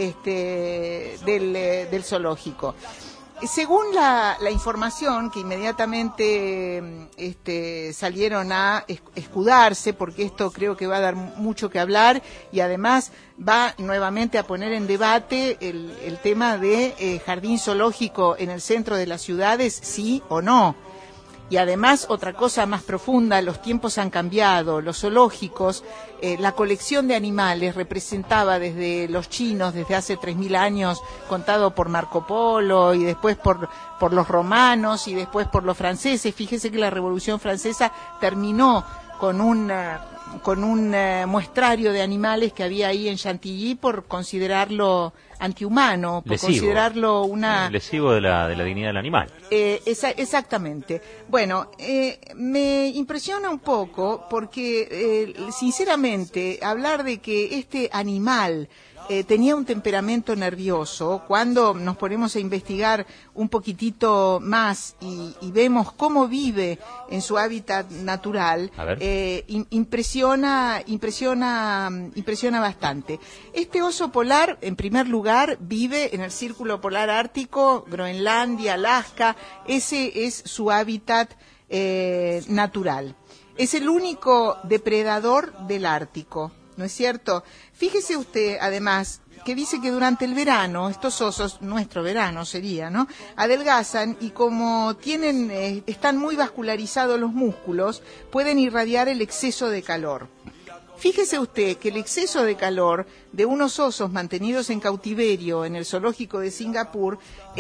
del zoológico. Según la información que inmediatamente salieron a escudarse, porque esto creo que va a dar mucho que hablar y además va nuevamente a poner en debate el tema de jardín zoológico en el centro de las ciudades, sí o no. Y además, otra cosa más profunda, los tiempos han cambiado, los zoológicos, la colección de animales representaba desde los chinos, desde hace 3.000 años, contado por Marco Polo, y después por los romanos, y después por los franceses. Fíjese que la Revolución Francesa terminó con un muestrario de animales que había ahí en Chantilly por considerarlo antihumano, por considerarlo lesivo de la dignidad del animal. Exactamente. Bueno, me impresiona un poco porque, sinceramente, hablar de que este animal tenía un temperamento nervioso, cuando nos ponemos a investigar un poquitito más y vemos cómo vive en su hábitat natural, impresiona bastante. Este oso polar, en primer lugar, vive en el Círculo Polar Ártico, Groenlandia, Alaska. Ese es su hábitat natural. Es el único depredador del Ártico, ¿no es cierto? Fíjese usted, además, que dice que durante el verano, estos osos, nuestro verano sería, ¿no?, adelgazan y como están muy vascularizados los músculos, pueden irradiar el exceso de calor. Fíjese usted que el exceso de calor de unos osos mantenidos en cautiverio en el zoológico de Singapur,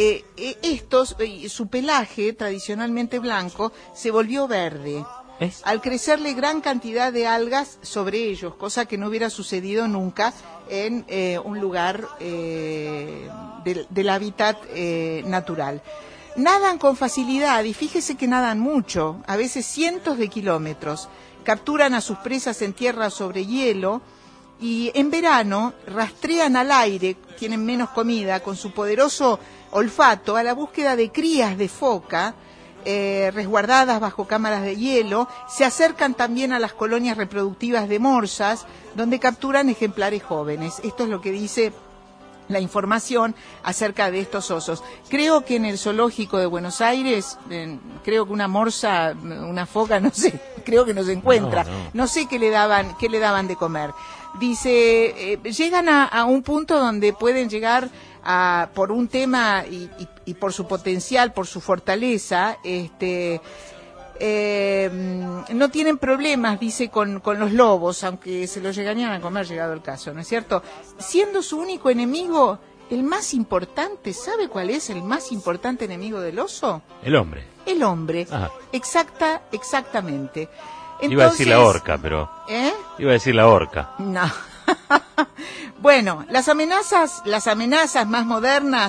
su pelaje, tradicionalmente blanco, se volvió verde. Al crecerle gran cantidad de algas sobre ellos, cosa que no hubiera sucedido nunca en un lugar del hábitat natural. Nadan con facilidad y fíjese que nadan mucho, a veces cientos de kilómetros. Capturan a sus presas en tierra sobre hielo y en verano rastrean al aire, tienen menos comida, con su poderoso olfato a la búsqueda de crías de foca, resguardadas bajo cámaras de hielo. Se acercan también a las colonias reproductivas de morsas, donde capturan ejemplares jóvenes. Esto es lo que dice la información acerca de estos osos. Creo que en el zoológico de Buenos Aires, creo que una morsa, una foca, no sé, creo que no se encuentra. No sé qué le daban de comer. Dice, llegan a un punto donde pueden llegar por un tema y por su potencial, por su fortaleza, no tienen problemas, dice, con los lobos, aunque se los llegarían a comer llegado el caso, ¿no es cierto? Siendo su único enemigo el más importante. ¿Sabe cuál es el más importante enemigo del oso? El hombre. El hombre. Ajá. Exactamente. Entonces, iba a decir la orca, pero... Iba a decir la orca. No. Bueno, las amenazas más modernas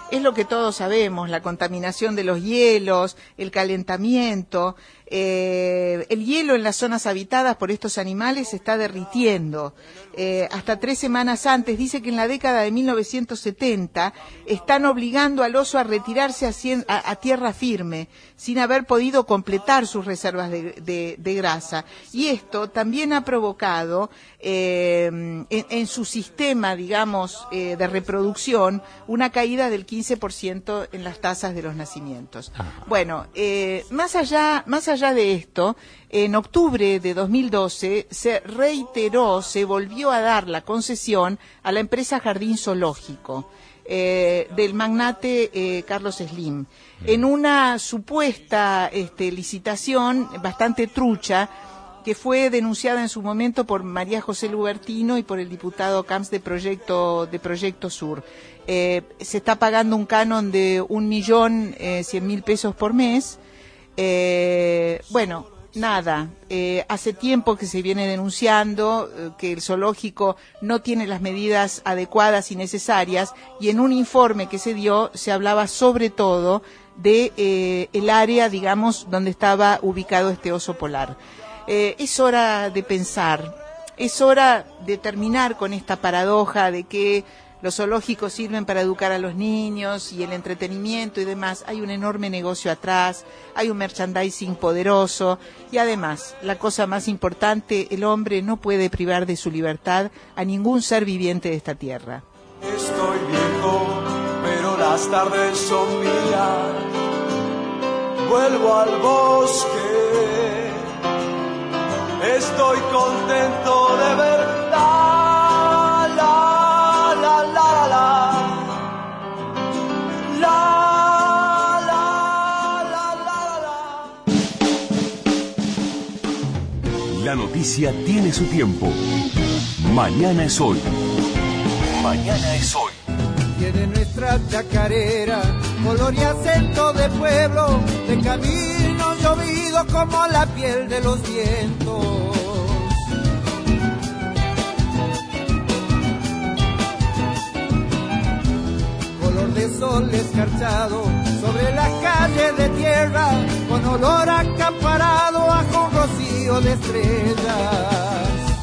es lo que todos sabemos, la contaminación de los hielos, el calentamiento. El hielo en las zonas habitadas por estos animales se está derritiendo. Hasta 3 semanas antes, dice que en la década de 1970 están obligando al oso a retirarse a tierra firme, sin haber podido completar sus reservas de grasa. Y esto también ha provocado en su sistema, digamos, de reproducción, una caída del 15% en las tasas de los nacimientos. Bueno, más allá de esto, en octubre de 2012 se volvió a dar la concesión a la empresa Jardín Zoológico del magnate Carlos Slim, en una supuesta licitación bastante trucha, que fue denunciada en su momento por María José Lubertino y por el diputado Camps de Proyecto Sur. Se está pagando un canon de 1.100.000 pesos por mes. Bueno, nada, hace tiempo que se viene denunciando que el zoológico no tiene las medidas adecuadas y necesarias, y en un informe que se dio se hablaba sobre todo de el área, digamos, donde estaba ubicado este oso polar. Es hora de pensar, es hora de terminar con esta paradoja de que los zoológicos sirven para educar a los niños y el entretenimiento y demás. Hay un enorme negocio atrás, hay un merchandising poderoso y además, la cosa más importante, el hombre no puede privar de su libertad a ningún ser viviente de esta tierra. Estoy viejo, pero las tardes son mías. Vuelvo al bosque. Estoy contento de verdad. La, la, la, la. La, la, la, la, la. La noticia tiene su tiempo. Mañana es hoy. Mañana es hoy. Tiene nuestra chacarera color y acento de pueblo, de camino llovido como la piel de los vientos. Color de sol escarchado sobre las calles de tierra, con olor acamparado a un rocío de estrellas.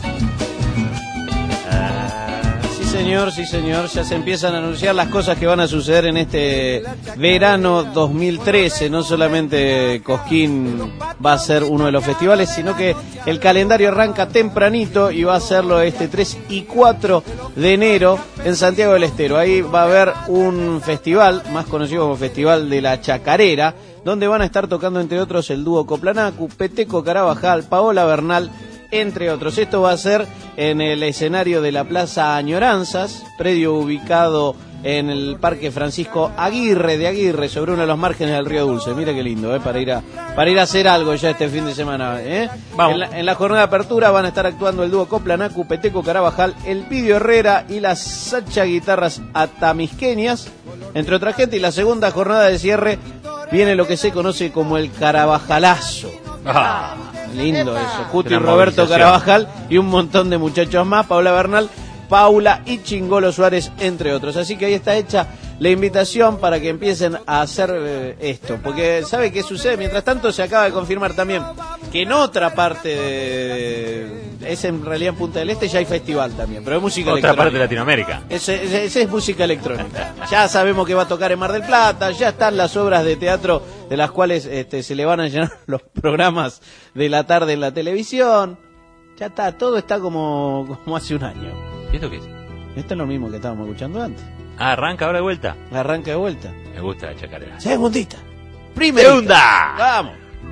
Sí señor, ya se empiezan a anunciar las cosas que van a suceder en este verano 2013. No solamente Cosquín va a ser uno de los festivales, sino que el calendario arranca tempranito y va a hacerlo este 3 y 4 de enero en Santiago del Estero. Ahí va a haber un festival, más conocido como Festival de la Chacarera, donde van a estar tocando entre otros el dúo Coplanacu, Peteco Carabajal, Paola Bernal, entre otros. Esto va a ser en el escenario de la Plaza Añoranzas, predio ubicado en el Parque Francisco Aguirre de Aguirre, sobre uno de los márgenes del Río Dulce. Mira qué lindo, para ir a hacer algo ya este fin de semana. En la jornada de apertura van a estar actuando el dúo Coplanacu, Peteco Carabajal, El Pidio Herrera y las Sacha Guitarras Atamisqueñas, entre otra gente. Y la segunda jornada de cierre viene lo que se conoce como el Carabajalazo. Lindo eso, Justo y Roberto Carabajal y un montón de muchachos más, Paola Bernal, Paula y Chingolo Suárez, entre otros. Así que ahí está hecha la invitación para que empiecen a hacer esto, porque ¿sabe qué sucede? Mientras tanto se acaba de confirmar también que en otra parte, es en realidad en Punta del Este, ya hay festival también, pero es música electrónica. Otra parte de Latinoamérica. Ese es música electrónica. Ya sabemos que va a tocar en Mar del Plata, ya están las obras de teatro de las cuales se le van a llenar los programas de la tarde en la televisión. Ya está, todo está como hace un año. ¿Y esto qué es? Esto es lo mismo que estábamos escuchando antes. ¿Arranca ahora de vuelta? Arranca de vuelta. Me gusta la chacarera. Segundita. Primerita. Segunda. Vamos.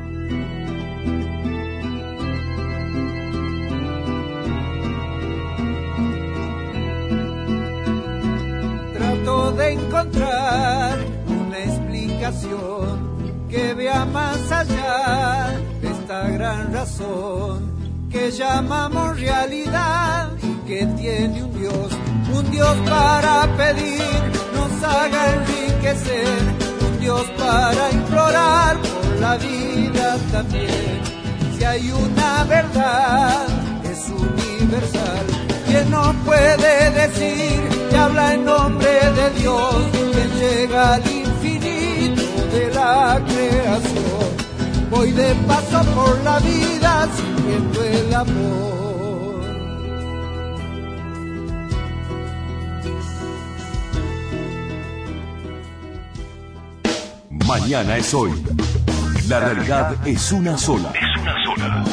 Trato de encontrar una explicación que vea más allá de esta gran razón que llamamos realidad y que tiene un Dios para pedir, nos haga enriquecer, un Dios para implorar por la vida también. Si hay una verdad, es universal, quien no puede decir que habla en nombre de Dios, quien llega al infinito de la creación. Voy de paso por la vida sintiendo el amor. Mañana es hoy. La realidad es una sola. Es una sola.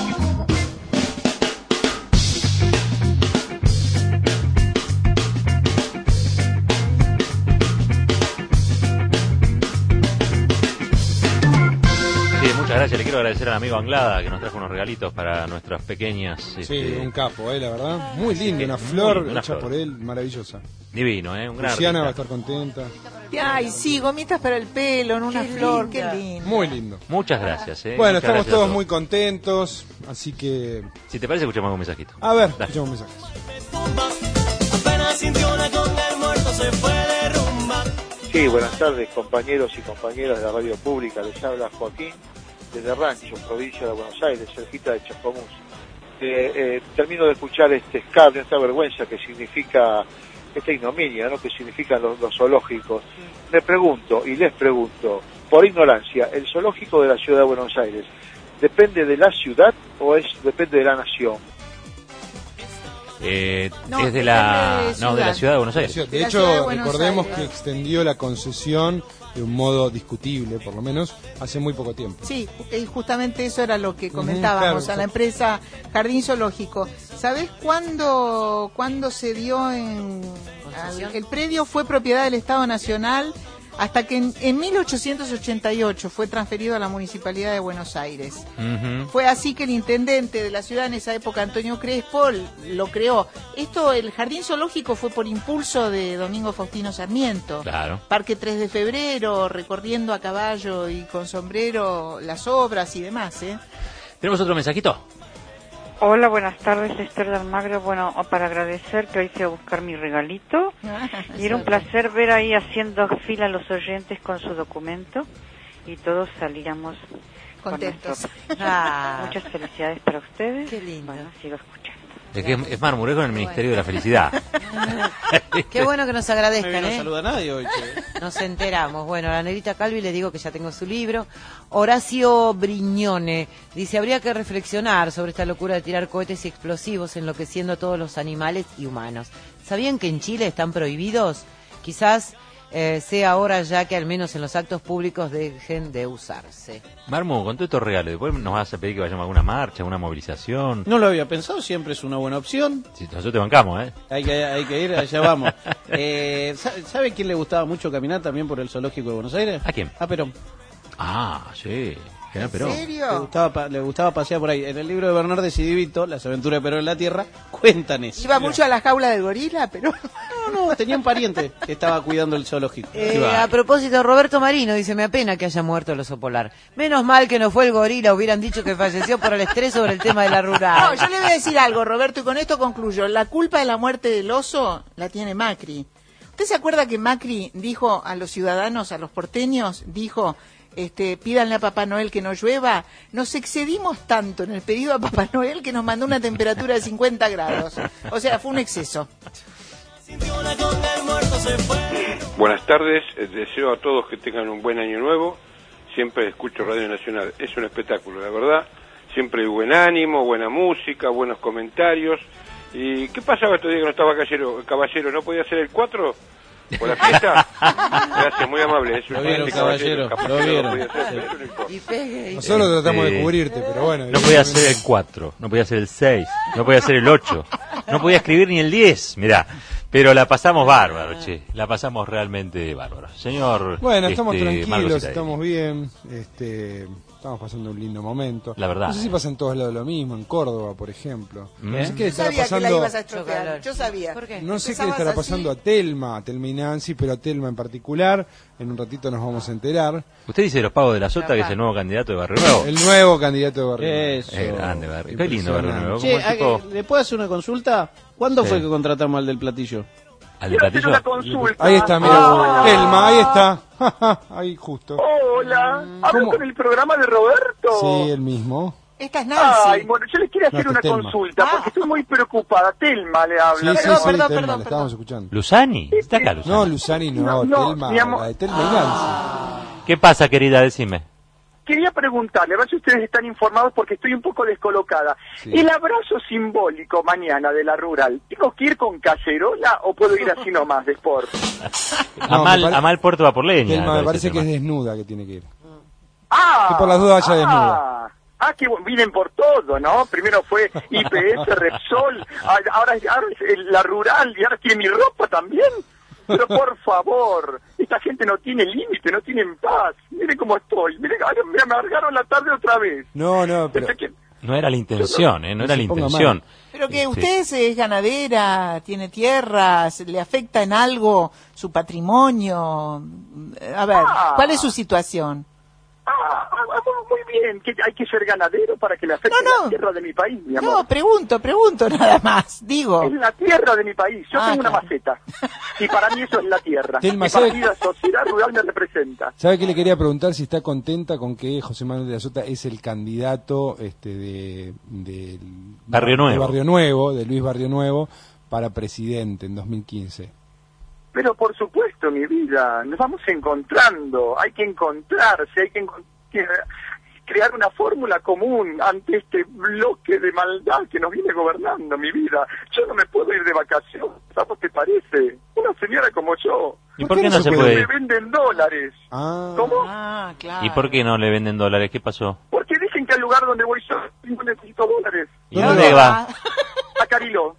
Muchas gracias, le quiero agradecer al amigo Anglada que nos trajo unos regalitos para nuestras pequeñas. Sí, un capo, la verdad. Muy lindo, una flor hecha por él, maravillosa. Divino, un gran Luciana va a estar contenta. Ay, sí, gomitas para el pelo, en una flor, qué lindo. Muy lindo. Muchas gracias. Bueno, muchas estamos gracias todos muy contentos, así que... Si te parece, escuchamos un mensajito. A ver, escuchamos un mensaje. Apenas sintió una conga, el muerto se fue de rumba. Sí, buenas tardes, compañeros y compañeras de la radio pública. Les habla Joaquín desde Rancho, provincia de Buenos Aires, cerquita de Chascomús. Termino de escuchar este escape, esta vergüenza que significa, esta ignominia, ¿no?, que significan los zoológicos. Me pregunto, y les pregunto, por ignorancia, ¿el zoológico de la ciudad de Buenos Aires depende de la ciudad o depende de la nación? Es de la ciudad de Buenos Aires. De hecho, recordemos que extendió la concesión de un modo discutible, por lo menos, hace muy poco tiempo. Sí, justamente eso era lo que comentábamos, a la empresa Jardín Zoológico. ¿Sabés cuándo se dio el predio fue propiedad del Estado Nacional? Hasta que en 1888 fue transferido a la Municipalidad de Buenos Aires. Fue así que el intendente de la ciudad en esa época, Antonio Crespo, lo creó. El jardín zoológico fue por impulso de Domingo Faustino Sarmiento. Claro. Parque 3 de Febrero, recorriendo a caballo y con sombrero las obras y demás. ¿Tenemos otro mensajito? Hola, buenas tardes, Esther de Almagro. Bueno, para agradecer que hoy fui a buscar mi regalito. Y era un placer ver ahí haciendo fila los oyentes con su documento y todos salíamos contentos. Muchas felicidades para ustedes. Qué lindo. Bueno, sigo escuchando. Es que es Marmuré con el Ministerio de la Felicidad. Qué bueno que nos agradezcan, No saluda a nadie hoy, Nos enteramos. Bueno, a la Negrita Calvi le digo que ya tengo su libro. Horacio Brignone dice, habría que reflexionar sobre esta locura de tirar cohetes y explosivos enloqueciendo a todos los animales y humanos. ¿Sabían que en Chile están prohibidos? Quizás sea ahora ya que al menos en los actos públicos dejen de usarse. Marmu, con todos estos regalos, después nos vas a pedir que vayamos a alguna marcha, alguna movilización. No lo había pensado, siempre es una buena opción. Sí, nosotros te bancamos, Hay que ir, allá vamos. ¿Sabe quién le gustaba mucho caminar también por el zoológico de Buenos Aires? ¿A quién? A Perón. Ah, sí. ¿En serio? Le gustaba pasear por ahí. En el libro de Bernardes y Divito, Las aventuras de Perón en la Tierra, cuentan eso. ¿Iba mucho a la jaula del gorila, pero...? No, tenía un pariente que estaba cuidando el zoológico. A propósito, Roberto Marino dice, me apena que haya muerto el oso polar. Menos mal que no fue el gorila, hubieran dicho que falleció por el estrés sobre el tema de la rural. No, yo le voy a decir algo, Roberto, y con esto concluyo. La culpa de la muerte del oso la tiene Macri. ¿Usted se acuerda que Macri dijo a los ciudadanos, a los porteños, dijo... pídanle a Papá Noel que no llueva? Nos excedimos tanto en el pedido a Papá Noel que nos mandó una temperatura de 50 grados. O sea, fue un exceso. Buenas tardes, deseo a todos que tengan un buen año nuevo. Siempre escucho Radio Nacional, es un espectáculo, la verdad. Siempre hay buen ánimo, buena música, buenos comentarios. ¿Y qué pasaba estos días que no estaba Caballero? ¿No podía ser el 4? ¿Por la fiesta? Gracias, muy amable. Lo vieron, caballero. Lo vieron. Nosotros tratamos de cubrirte, pero bueno. No podía ser el 4, no podía ser el 6, no podía ser el 8, no podía escribir ni el 10, mirá. Pero la pasamos bárbaro, che. La pasamos realmente bárbaro. Señor. Bueno, estamos tranquilos, estamos bien. Estamos pasando un lindo momento. La verdad. No sé si pasa en todos lados lo mismo, en Córdoba, por ejemplo. No sé qué estará pasando. Que la ibas a estropear. Yo sabía. ¿Por qué? No sé qué estará pasando a Telma y Nancy, pero a Telma en particular. En un ratito nos vamos a enterar. Usted dice los pagos de la Sota, que es el nuevo candidato de Barrio Nuevo. El nuevo candidato de Barrio Nuevo. Eso. Es grande Barrio. Qué lindo Barrio Nuevo. Che, ¿le puedo hacer una consulta? ¿Cuándo fue que contratamos al del platillo? ¿Al del platillo? Ahí está, mira. Telma, ahí está. Ahí justo. Hola, ¿hablo con el programa de Roberto? Sí, el mismo. Esta es Nancy. Ay, bueno, yo les quiero hacer una consulta, porque estoy muy preocupada. Telma le habla. Sí, Telma, le estábamos escuchando. ¿Luzani? ¿Está acá Luzani? No, Luzani no, Telma, mi amor. la de Telma y Nancy. ¿Qué pasa, querida? Decime. Quería preguntarle, a ver si ustedes están informados porque estoy un poco descolocada. El abrazo simbólico mañana de la rural, ¿tengo que ir con cacerola o puedo ir así nomás de sport? A mal puerto va por leña. Telma, me parece que es desnuda que tiene que ir. Ah, que por las dudas vaya desnuda. Que vienen por todo, ¿no? Primero fue IPS, Repsol, ahora es la rural y ahora tiene mi ropa también. Pero por favor, esta gente no tiene límite, no tienen paz. Mire cómo estoy, mire, me amargaron la tarde otra vez. No, pero... No era la intención, no era la intención. Pero que usted es ganadera, tiene tierras, ¿le afecta en algo su patrimonio? A ver, ¿cuál es su situación? Muy bien, que hay que ser ganadero para que le afecte la tierra de mi país, mi amor. No, pregunto nada más, digo. Es la tierra de mi país, yo tengo una maceta, y para mí eso es la tierra. Telma, y para mí la sociedad rural me representa. ¿Sabe qué le quería preguntar? Si está contenta con que José Manuel de la Sota es el candidato de Barrio Nuevo, de Luis Barrio Nuevo, para presidente en 2015. Pero por supuesto, mi vida, nos vamos encontrando, hay que encontrarse, hay que crear una fórmula común ante este bloque de maldad que nos viene gobernando, mi vida. Yo no me puedo ir de vacaciones, ¿a vos te parece? Una señora como yo. ¿Y por qué no se puede? Le venden dólares. ¿Cómo? Claro. ¿Y por qué no le venden dólares? ¿Qué pasó? Porque dicen que al lugar donde voy yo no necesito dólares. ¿Y dónde va? A Cariló.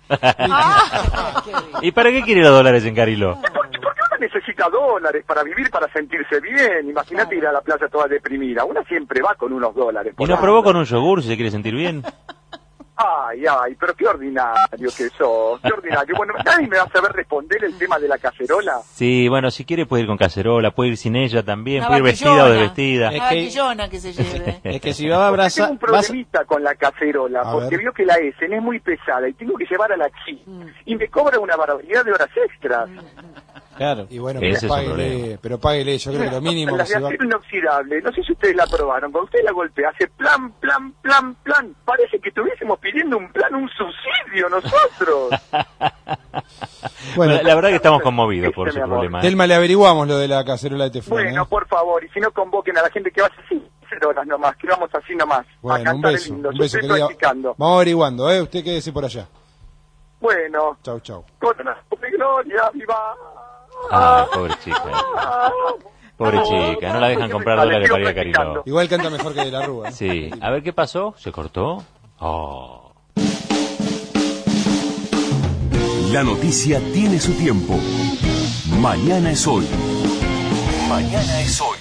¿Y para qué quiere los dólares en Cariló? Porque uno necesita dólares para vivir, para sentirse bien. Imagínate ir a la playa toda deprimida. Una siempre va con unos dólares. ¿Y no probó con un yogur si se quiere sentir bien? Ay, pero qué ordinario que sos, qué ordinario. Bueno, nadie me va a saber responder el tema de la cacerola. Sí, bueno, si quiere puede ir con cacerola, puede ir sin ella también, puede ir vestida o de vestida. Que se lleve. Es que si va a abrazar... Tengo un problemita con la cacerola, porque veo que la Essen es muy pesada y tengo que llevar a la Chi. Y me cobra una barbaridad de horas extras. Claro. Y bueno, ese pero páguele, yo creo que lo mínimo la que se va... de acero inoxidable, no sé si ustedes la probaron, cuando usted la golpea, hace plan, parece que estuviésemos pidiendo un subsidio nosotros. Bueno, la verdad que estamos conmovidos por ese problema. Telma, le averiguamos lo de la cacerola de teflón. Bueno, por favor, y si no convoquen a la gente que vaya así, 0 horas nomás, que vamos así nomás, bueno, a cantar el lindo, yo estoy practicando. Vamos averiguando, usted quédese por allá. Bueno. Chau. Con la gloria, viva. Pobre chica. Pobre chica, no la dejan comprar dólares para ir a Cariló. Igual canta mejor que de la Rúa. Sí, a ver qué pasó, ¿se cortó? La noticia tiene su tiempo. Mañana es hoy. Mañana es hoy.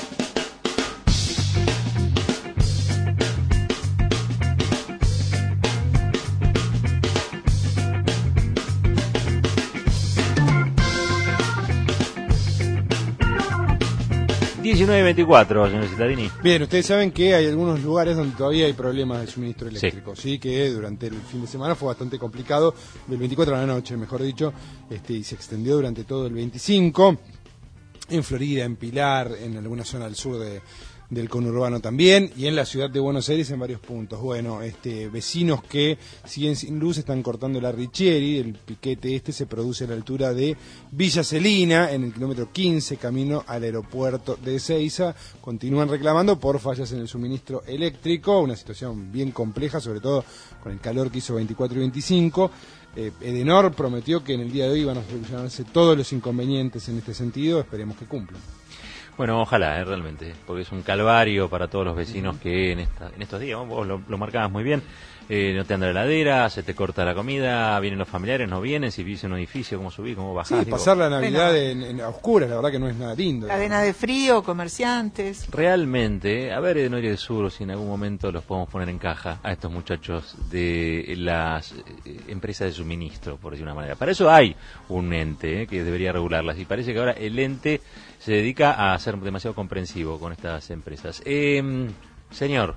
$19.24, señor Cittadini. Bien, ustedes saben que hay algunos lugares donde todavía hay problemas de suministro eléctrico, sí, que durante el fin de semana fue bastante complicado, del 24 a la noche, mejor dicho, y se extendió durante todo el 25, en Florida, en Pilar, en alguna zona del sur del conurbano también, y en la ciudad de Buenos Aires en varios puntos. Bueno, vecinos que siguen sin luz están cortando la Richieri. El piquete se produce a la altura de Villa Celina, en el kilómetro 15, camino al aeropuerto de Ezeiza. Continúan reclamando por fallas en el suministro eléctrico, una situación bien compleja, sobre todo con el calor que hizo 24 y 25. Edenor prometió que en el día de hoy van a solucionarse todos los inconvenientes en este sentido, esperemos que cumplan. Bueno, ojalá, realmente, porque es un calvario para todos los vecinos que en estos días, vos lo marcabas muy bien, no te anda la heladera, se te corta la comida, vienen los familiares, no vienen, si vivís en un edificio, cómo subir, cómo bajar. Sí, pasar la Navidad en a oscuras, la verdad que no es nada lindo. Cadena de frío, comerciantes. Realmente, a ver, de Norte y de Sur, si en algún momento los podemos poner en caja a estos muchachos de las empresas de suministro, por decir una manera. Para eso hay un ente que debería regularlas, y parece que ahora el ente se dedica a ser demasiado comprensivo con estas empresas. Señor,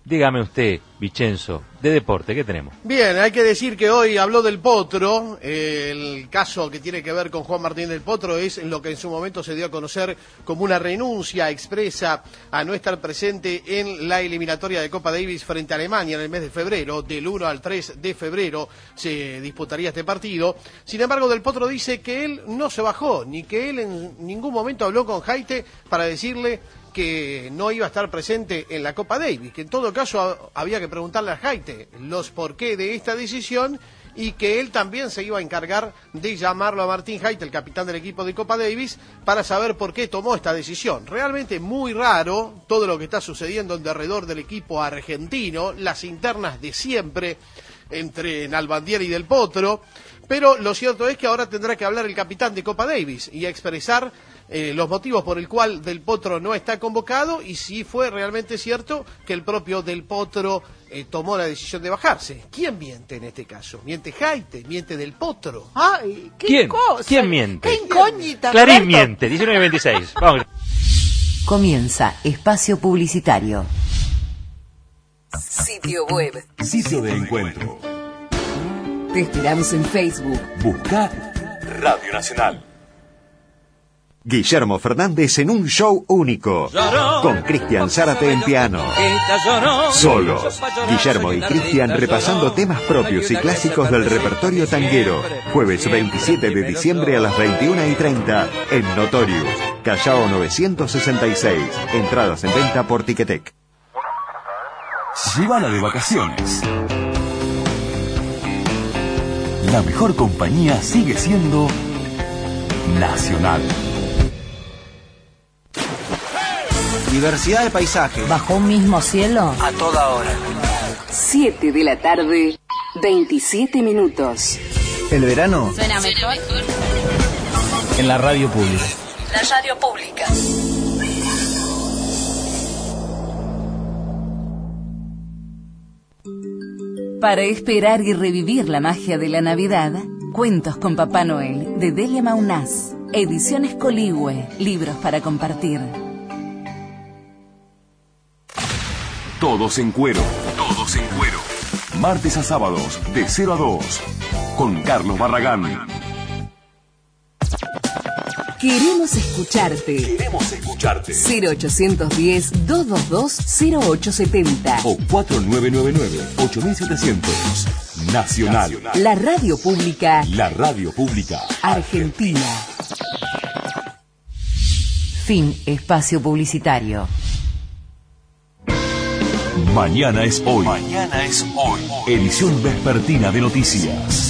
Dígame usted, Vicenzo, de deporte, ¿qué tenemos? Bien, hay que decir que hoy habló del Potro. El caso que tiene que ver con Juan Martín del Potro es en lo que en su momento se dio a conocer como una renuncia expresa a no estar presente en la eliminatoria de Copa Davis frente a Alemania en el mes de febrero. Del 1 al 3 de febrero se disputaría este partido. Sin embargo, del Potro dice que él no se bajó, ni que él en ningún momento habló con Jaite para decirle que no iba a estar presente en la Copa Davis, que en todo caso había que preguntarle a Jaite los porqué de esta decisión y que él también se iba a encargar de llamarlo a Martín Jaite, el capitán del equipo de Copa Davis, para saber por qué tomó esta decisión. Realmente muy raro todo lo que está sucediendo en derredor del equipo argentino, las internas de siempre entre Nalbandieri y Del Potro, pero lo cierto es que ahora tendrá que hablar el capitán de Copa Davis y expresar los motivos por el cual Del Potro no está convocado y si fue realmente cierto que el propio Del Potro tomó la decisión de bajarse. ¿Quién miente en este caso? ¿Miente Jaite? ¿Miente Del Potro? ¡Ay, qué ¿Quién? cosa! ¿Quién miente? ¡Qué incógnita! Clarín Roberto. miente, 19:26. Vamos. Comienza Espacio Publicitario. Sitio web. Sitio de encuentro. Te esperamos en Facebook. Busca Radio Nacional. Guillermo Fernández en un show único, con Cristian Zárate en piano. Solos, Guillermo y Cristian repasando temas propios y clásicos del repertorio tanguero. Jueves 27 de diciembre a las 21:30 en Notorious, Callao 966. Entradas en venta por Ticketek. Llévala de vacaciones. La mejor compañía sigue siendo Nacional. Diversidad de paisajes. ¿Bajo un mismo cielo? A toda hora. 7 de la tarde, 27 minutos. El verano ¿Suena mejor? en la radio pública. La radio pública. Para esperar y revivir la magia de la Navidad, Cuentos con Papá Noel, de Delia Maunás. Ediciones Coligüe, libros para compartir. Todos en cuero. Todos en cuero. Martes a sábados, de 0 a 2. Con Carlos Barragán. Queremos escucharte. Queremos escucharte. 0810-222-0870. O 4999-8700. Nacional. La radio pública. La radio pública. Argentina. Fin espacio publicitario. Mañana es hoy. Mañana es hoy. Edición vespertina de noticias.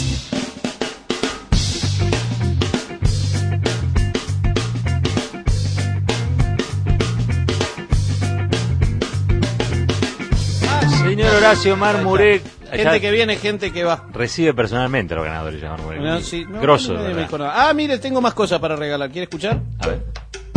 Señor Horacio Marmurek. Gente que viene, gente que va. Recibe personalmente a los ganadores, ya Marmurek. No, sí, no, grosso, no, de verdad. Ah, mire, tengo más cosas para regalar. ¿Quiere escuchar? A ver.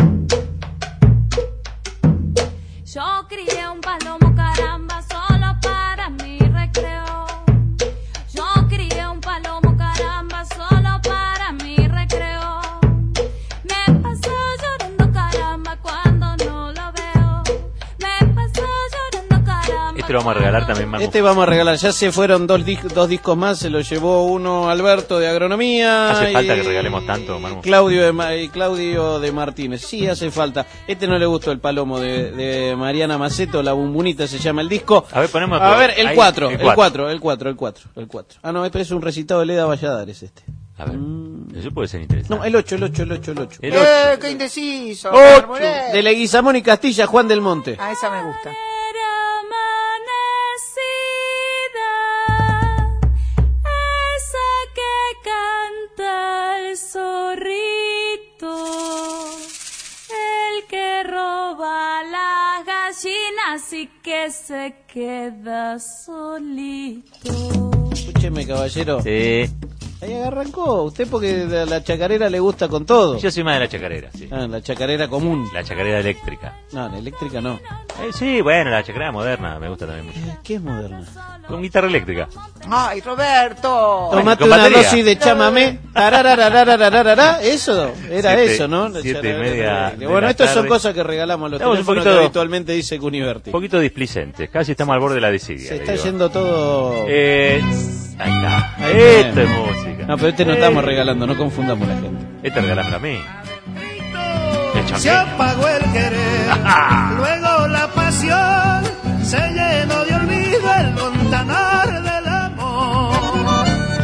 Yo crié un palomo, caramba, solo para mi recreo. Yo crié un palomo, caramba, solo para mi recreo. Me paso llorando, caramba, cuando no lo veo. Me paso llorando, caramba. Este lo vamos a regalar también, Marmurek. Este vamos a regalar. Ya se fueron dos discos más. Se lo llevó uno Alberto de Agronomía. ¿Hace falta y que regalemos tanto, Marmurek? Claudio de Martínez. Sí, hace falta. Este no le gustó, el palomo de Mariana Maceto. La Bumbunita se llama el disco. A ver, ponemos. A ver, el ahí, 4. el El 4. Ah, no, este es un recitado de Leda Valladares este. A ver. Eso puede ser interesante. No, el 8. El 8. ¡Qué indeciso! 8. Marmurek. De Leguizamón y Castilla, Juan del Monte. Ah, esa me gusta. Esa que canta el zorrito, el que roba las gallinas y que se queda solito. Escúcheme, caballero. Sí. Ahí arrancó, usted porque la chacarera le gusta con todo. Yo soy más de la chacarera, sí. Ah, la chacarera común. La chacarera eléctrica. No, la eléctrica no. Sí, bueno, la chacarera moderna me gusta también mucho. ¿Qué es moderna? Con guitarra eléctrica. ¡Ay, Roberto! Tomate con una batería. dosis de chamamé. Tarararararararara. Eso, era eso, ¿no? 7:30. Bueno, estas son cosas que regalamos a los Estamos un teléfonos poquito- que habitualmente dice Cuniverti. Un poquito displicentes, casi estamos al borde de la desidia. Se le está digo. yendo todo... Ahí está. Ahí Esto es está. música. No, pero este no estamos regalando, no confundamos a la gente. Este regalámelo a mí. Se apagó el querer, luego la pasión, se llenó de olvido el montanar del amor.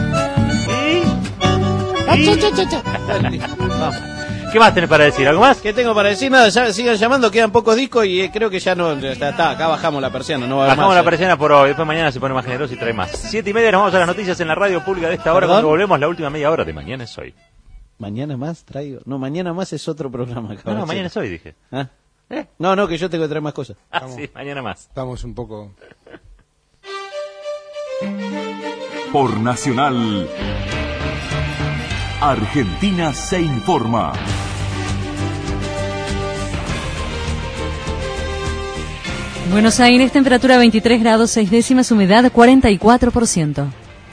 Vamos. ¿Qué más tenés para decir? ¿Algo más? ¿Qué tengo para decir? Nada, ya sigan llamando, quedan pocos discos y creo que ya no, está, acá bajamos la persiana, no va a haber Bajamos más, la persiana por hoy, después mañana se pone más generoso y trae más. 7:30 nos vamos a las noticias en la radio pública de esta hora. ¿Perdón? Cuando volvemos la última media hora de Mañana es Hoy. Mañana más traigo. No, mañana más es otro programa. No, Mañana es Hoy, dije. ¿Ah? No, que yo tengo que traer más cosas. Sí, mañana más. Estamos un poco... Por Nacional, Argentina se informa. Buenos Aires, temperatura 23 grados 6 décimas, humedad 44%.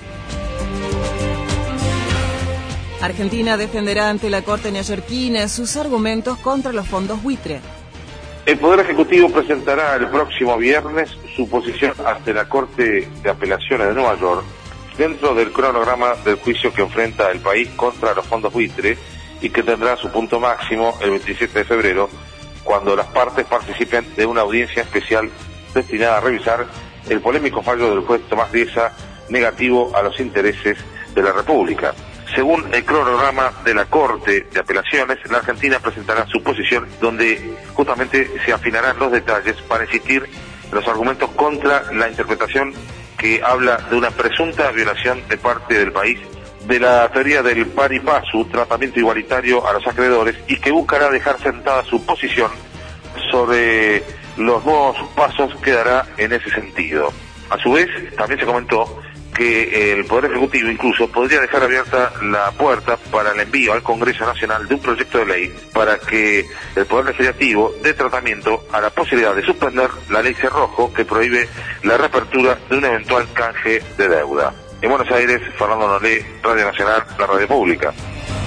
Argentina defenderá ante la Corte neoyorquina sus argumentos contra los fondos buitre. El Poder Ejecutivo presentará el próximo viernes su posición ante la Corte de Apelaciones de Nueva York dentro del cronograma del juicio que enfrenta el país contra los fondos buitre y que tendrá su punto máximo el 27 de febrero, cuando las partes participen de una audiencia especial destinada a revisar el polémico fallo del juez Tomás Dieza negativo a los intereses de la República. Según el cronograma de la Corte de Apelaciones, la Argentina presentará su posición donde justamente se afinarán los detalles para insistir en los argumentos contra la interpretación que habla de una presunta violación de parte del país de la teoría del pari passu, tratamiento igualitario a los acreedores, y que buscará dejar sentada su posición sobre los nuevos pasos que dará en ese sentido. A su vez, también se comentó que el Poder Ejecutivo incluso podría dejar abierta la puerta para el envío al Congreso Nacional de un proyecto de ley para que el Poder Legislativo dé tratamiento a la posibilidad de suspender la ley Cerrojo que prohíbe la reapertura de un eventual canje de deuda. En Buenos Aires, Fernando Nolé, Radio Nacional, la radio pública.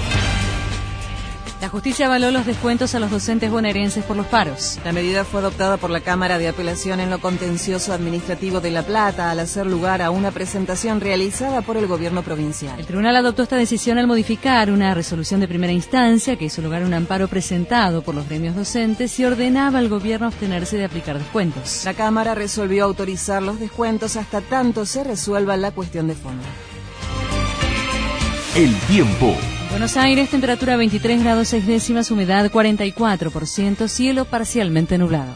La justicia avaló los descuentos a los docentes bonaerenses por los paros. La medida fue adoptada por la Cámara de Apelación en lo contencioso administrativo de La Plata al hacer lugar a una presentación realizada por el gobierno provincial. El tribunal adoptó esta decisión al modificar una resolución de primera instancia que hizo lugar a un amparo presentado por los gremios docentes y ordenaba al gobierno abstenerse de aplicar descuentos. La Cámara resolvió autorizar los descuentos hasta tanto se resuelva la cuestión de fondo. El tiempo. Buenos Aires, temperatura 23 grados 6 décimas, humedad 44%, cielo parcialmente nublado.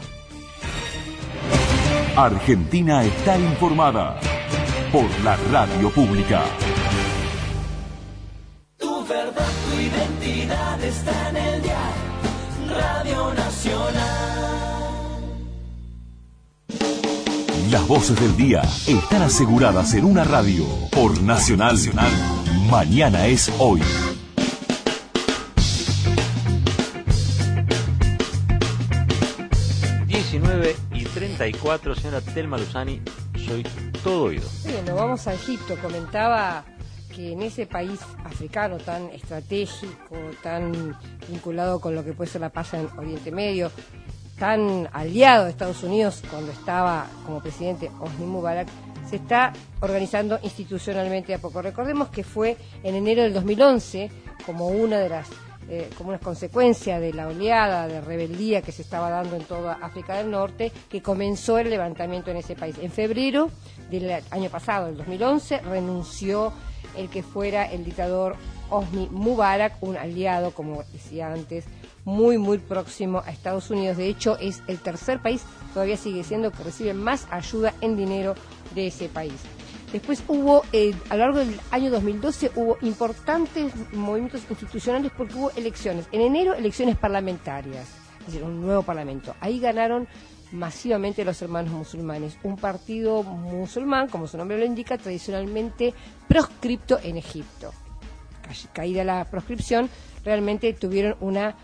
Argentina está informada por la radio pública. Tu verdad, tu identidad está en el dial. Radio Nacional. Las voces del día están aseguradas en una radio. Por Nacional, Mañana es Hoy. y 34, señora Telma Luzani, soy todo oído. Bueno, vamos a Egipto. Comentaba que en ese país africano tan estratégico, tan vinculado con lo que puede ser la paz en Oriente Medio, tan aliado de Estados Unidos cuando estaba como presidente Hosni Mubarak, se está organizando institucionalmente a poco. Recordemos que fue en enero del 2011 como una de las como una consecuencia de la oleada de rebeldía que se estaba dando en toda África del Norte, que comenzó el levantamiento en ese país. En febrero del año pasado, del 2011, renunció el que fuera el dictador Hosni Mubarak, un aliado, como decía antes, muy, muy próximo a Estados Unidos. De hecho, es el tercer país, todavía sigue siendo, que recibe más ayuda en dinero de ese país. Después hubo, a lo largo del año 2012, hubo importantes movimientos institucionales porque hubo elecciones. En enero, elecciones parlamentarias, es decir, un nuevo parlamento. Ahí ganaron masivamente los hermanos musulmanes, un partido musulmán, como su nombre lo indica, tradicionalmente proscripto en Egipto. caída la proscripción, realmente tuvieron una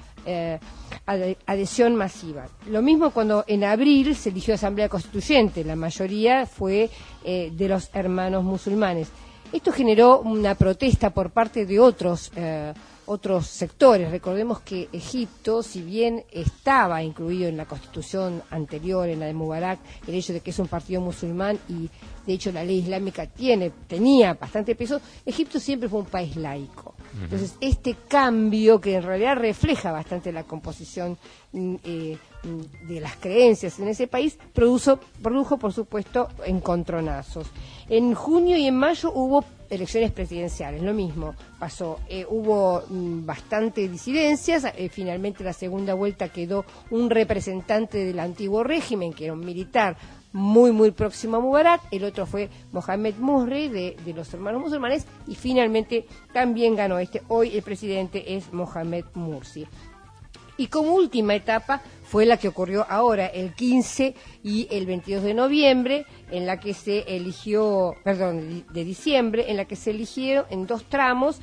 adhesión masiva. Lo mismo cuando en abril se eligió Asamblea Constituyente, la mayoría fue de los hermanos musulmanes. Esto generó una protesta por parte de otros sectores. Recordemos que Egipto, si bien estaba incluido en la constitución anterior, en la de Mubarak, el hecho de que es un partido musulmán y de hecho la ley islámica tenía bastante peso, Egipto siempre fue un país laico. Entonces, este cambio, que en realidad refleja bastante la composición de las creencias en ese país, produjo, por supuesto, encontronazos. En junio y en mayo hubo elecciones presidenciales, lo mismo pasó. Hubo bastante disidencias, finalmente la segunda vuelta quedó un representante del antiguo régimen, que era un militar muy próximo a Mubarak, el otro fue Mohamed Mursi de los hermanos musulmanes, y finalmente también ganó hoy el presidente es Mohamed Mursi. Y como última etapa fue la que ocurrió ahora, el 15 y el 22 de noviembre, en la que se eligió, de diciembre, en la que se eligieron en 2 tramos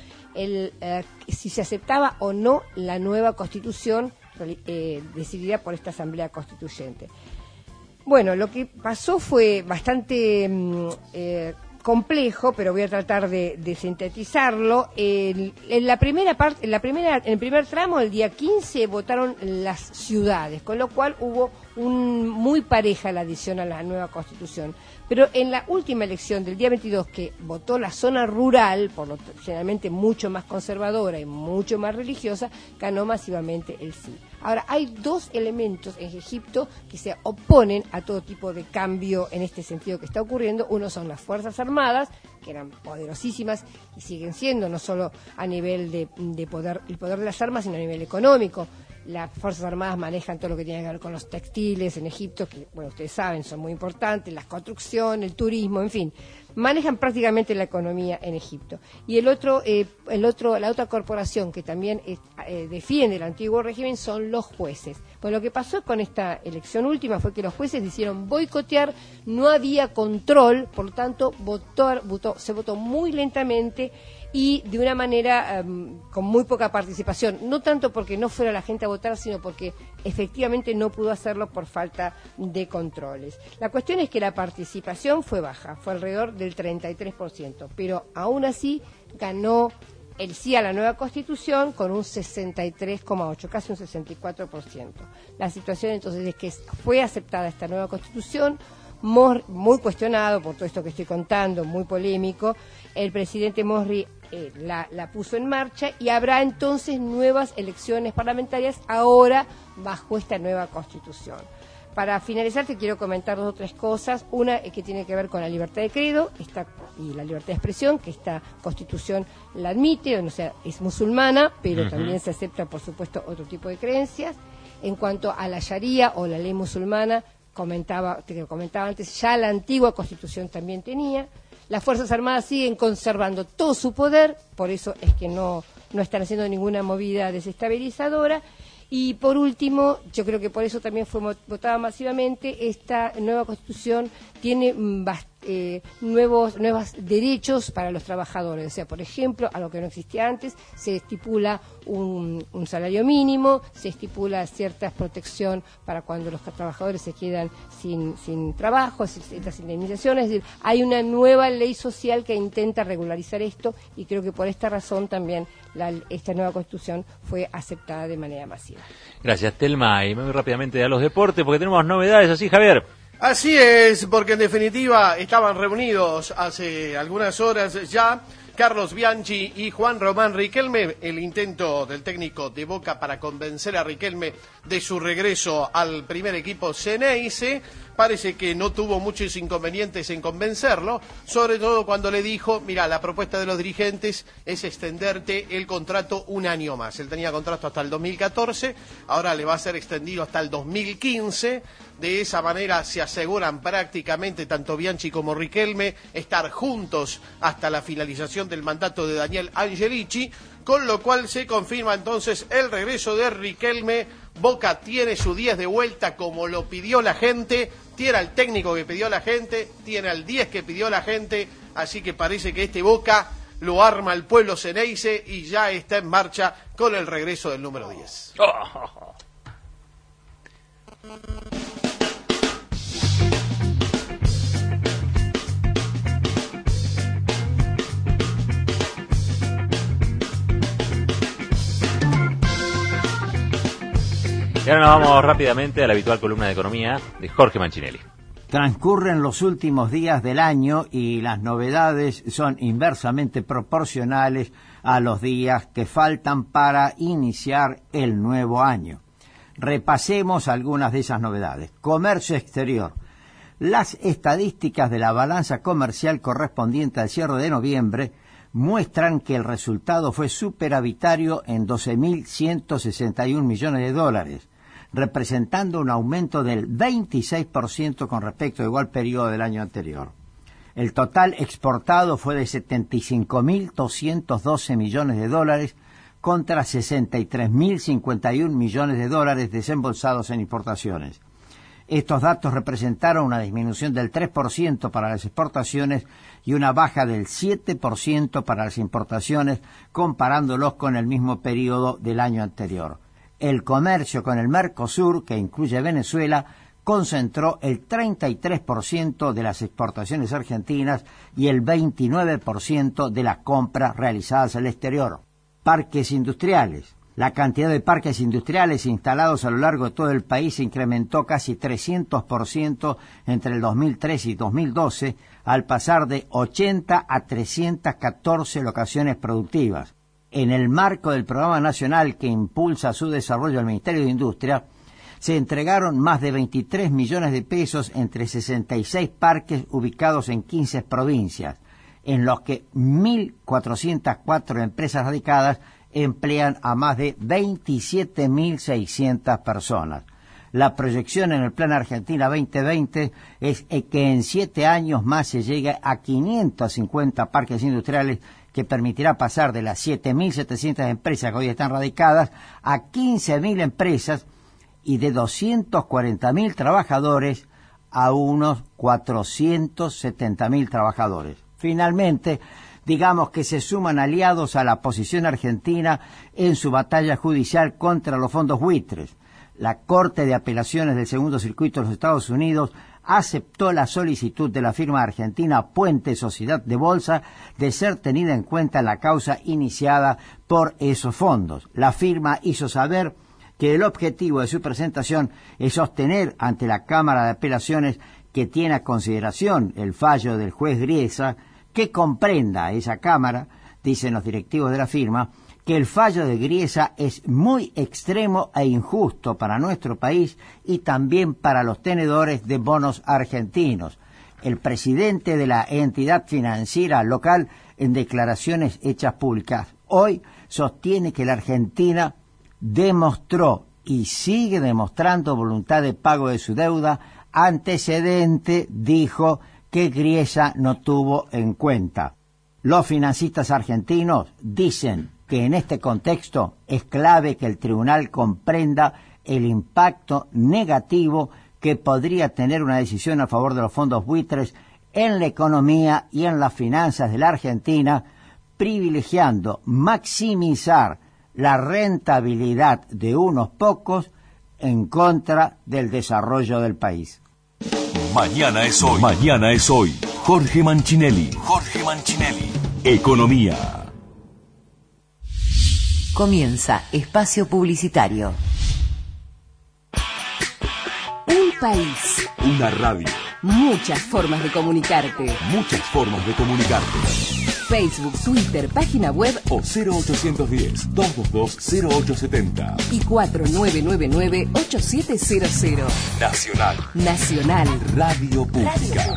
si se aceptaba o no la nueva constitución decidida por esta Asamblea Constituyente. Bueno, lo que pasó fue bastante complejo, pero voy a tratar de sintetizarlo. En el primer tramo, el día 15, votaron las ciudades, con lo cual hubo muy pareja la adhesión a la nueva Constitución. Pero en la última elección del día 22, que votó la zona rural, generalmente mucho más conservadora y mucho más religiosa, ganó masivamente el sí. Ahora, hay 2 elementos en Egipto que se oponen a todo tipo de cambio en este sentido que está ocurriendo. Uno son las Fuerzas Armadas, que eran poderosísimas y siguen siendo, no solo a nivel de poder, el poder de las armas, sino a nivel económico. Las Fuerzas Armadas manejan todo lo que tiene que ver con los textiles en Egipto, que, bueno, ustedes saben, son muy importantes, la construcción, el turismo, en fin, manejan prácticamente la economía en Egipto. Y la otra corporación que también defiende el antiguo régimen son los jueces. Pues lo que pasó con esta elección última fue que los jueces decidieron boicotear, no había control, por lo tanto se votó muy lentamente y de una manera con muy poca participación, no tanto porque no fuera la gente a votar, sino porque efectivamente no pudo hacerlo por falta de controles. La cuestión es que la participación fue baja, fue alrededor del 33%, pero aún así ganó el sí a la nueva Constitución con un 63,8%, casi un 64%. La situación entonces es que fue aceptada esta nueva Constitución, muy cuestionado por todo esto que estoy contando, muy polémico. El presidente Morsi la puso en marcha y habrá entonces nuevas elecciones parlamentarias ahora bajo esta nueva Constitución. Para finalizar, te quiero comentar 2 o 3 cosas. Una que tiene que ver con la libertad de credo y la libertad de expresión, que esta Constitución la admite, o sea, es musulmana, pero también se acepta, por supuesto, otro tipo de creencias. En cuanto a la Sharia o la ley musulmana, te lo comentaba antes, ya la antigua Constitución también tenía. Las Fuerzas Armadas siguen conservando todo su poder, por eso es que no están haciendo ninguna movida desestabilizadora. Y por último, yo creo que por eso también fue votada masivamente, esta nueva Constitución tiene nuevos derechos para los trabajadores. O sea, por ejemplo, a lo que no existía antes, se estipula un salario mínimo, se estipula cierta protección para cuando los trabajadores se quedan sin trabajo, ciertas indemnizaciones. Es decir, hay una nueva ley social que intenta regularizar esto y creo que por esta razón también esta nueva Constitución fue aceptada de manera masiva. Gracias, Telma. Y muy rápidamente a los deportes, porque tenemos novedades, ¿así, Javier? Así es, porque en definitiva estaban reunidos hace algunas horas ya Carlos Bianchi y Juan Román Riquelme. El intento del técnico de Boca para convencer a Riquelme de su regreso al primer equipo Xeneize. Parece que no tuvo muchos inconvenientes en convencerlo, sobre todo cuando le dijo, mira, la propuesta de los dirigentes es extenderte el contrato 1 año más. Él tenía contrato hasta el 2014, ahora le va a ser extendido hasta el 2015. De esa manera se aseguran prácticamente tanto Bianchi como Riquelme estar juntos hasta la finalización del mandato de Daniel Angelici, con lo cual se confirma entonces el regreso de Riquelme. Boca tiene su 10 de vuelta como lo pidió la gente, tiene al técnico que pidió la gente, tiene al 10 que pidió la gente, así que parece que este Boca lo arma el pueblo Ceneice y ya está en marcha con el regreso del número 10. Y ahora nos vamos rápidamente a la habitual columna de economía de Jorge Manchinelli. Transcurren los últimos días del año y las novedades son inversamente proporcionales a los días que faltan para iniciar el nuevo año. Repasemos algunas de esas novedades. Comercio exterior. Las estadísticas de la balanza comercial correspondiente al cierre de noviembre muestran que el resultado fue superavitario en 12.161 millones de dólares, representando un aumento del 26% con respecto al igual periodo del año anterior. El total exportado fue de 75.212 millones de dólares contra 63.051 millones de dólares desembolsados en importaciones. Estos datos representaron una disminución del 3% para las exportaciones y una baja del 7% para las importaciones, comparándolos con el mismo periodo del año anterior. El comercio con el Mercosur, que incluye Venezuela, concentró el 33% de las exportaciones argentinas y el 29% de las compras realizadas al exterior. Parques industriales. La cantidad de parques industriales instalados a lo largo de todo el país se incrementó casi 300% entre el 2013 y 2012, al pasar de 80 a 314 locaciones productivas. En el marco del programa nacional que impulsa su desarrollo el Ministerio de Industria, se entregaron más de 23 millones de pesos entre 66 parques ubicados en 15 provincias, en los que 1.404 empresas radicadas emplean a más de 27.600 personas. La proyección en el Plan Argentina 2020 es que en 7 años más se llegue a 550 parques industriales, que permitirá pasar de las 7.700 empresas que hoy están radicadas a 15.000 empresas y de 240.000 trabajadores a unos 470.000 trabajadores. Finalmente, digamos que se suman aliados a la posición argentina en su batalla judicial contra los fondos buitres. La Corte de Apelaciones del Segundo Circuito de los Estados Unidos aceptó la solicitud de la firma argentina Puente Sociedad de Bolsa de ser tenida en cuenta en la causa iniciada por esos fondos. La firma hizo saber que el objetivo de su presentación es sostener ante la Cámara de Apelaciones, que tiene a consideración el fallo del juez Griesa, que comprenda esa Cámara, dicen los directivos de la firma, que el fallo de Griesa es muy extremo e injusto para nuestro país y también para los tenedores de bonos argentinos. El presidente de la entidad financiera local, en declaraciones hechas públicas hoy, sostiene que la Argentina demostró y sigue demostrando voluntad de pago de su deuda, antecedente, dijo, que Griesa no tuvo en cuenta. Los financistas argentinos dicen que en este contexto es clave que el tribunal comprenda el impacto negativo que podría tener una decisión a favor de los fondos buitres en la economía y en las finanzas de la Argentina, privilegiando maximizar la rentabilidad de unos pocos en contra del desarrollo del país. Mañana es hoy. Mañana es hoy. Jorge Manchinelli. Jorge Manchinelli. Economía. Comienza Espacio Publicitario. Un país. Una radio. Muchas formas de comunicarte. Muchas formas de comunicarte. Facebook, Twitter, página web o 0810-222-0870 y 4999-8700. Nacional. Nacional. Radio Pública.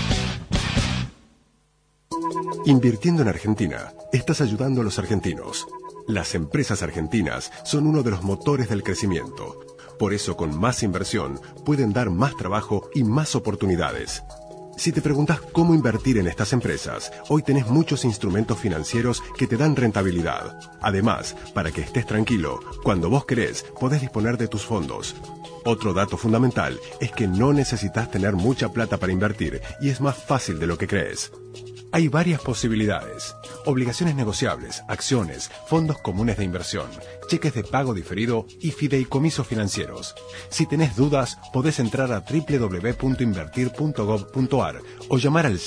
Invirtiendo en Argentina, estás ayudando a los argentinos. Las empresas argentinas son uno de los motores del crecimiento. Por eso, con más inversión, pueden dar más trabajo y más oportunidades. Si te preguntas cómo invertir en estas empresas, hoy tenés muchos instrumentos financieros que te dan rentabilidad. Además, para que estés tranquilo, cuando vos querés, podés disponer de tus fondos. Otro dato fundamental es que no necesitas tener mucha plata para invertir y es más fácil de lo que crees. Hay varias posibilidades. Obligaciones negociables, acciones, fondos comunes de inversión, cheques de pago diferido y fideicomisos financieros. Si tenés dudas, podés entrar a www.invertir.gov.ar o llamar al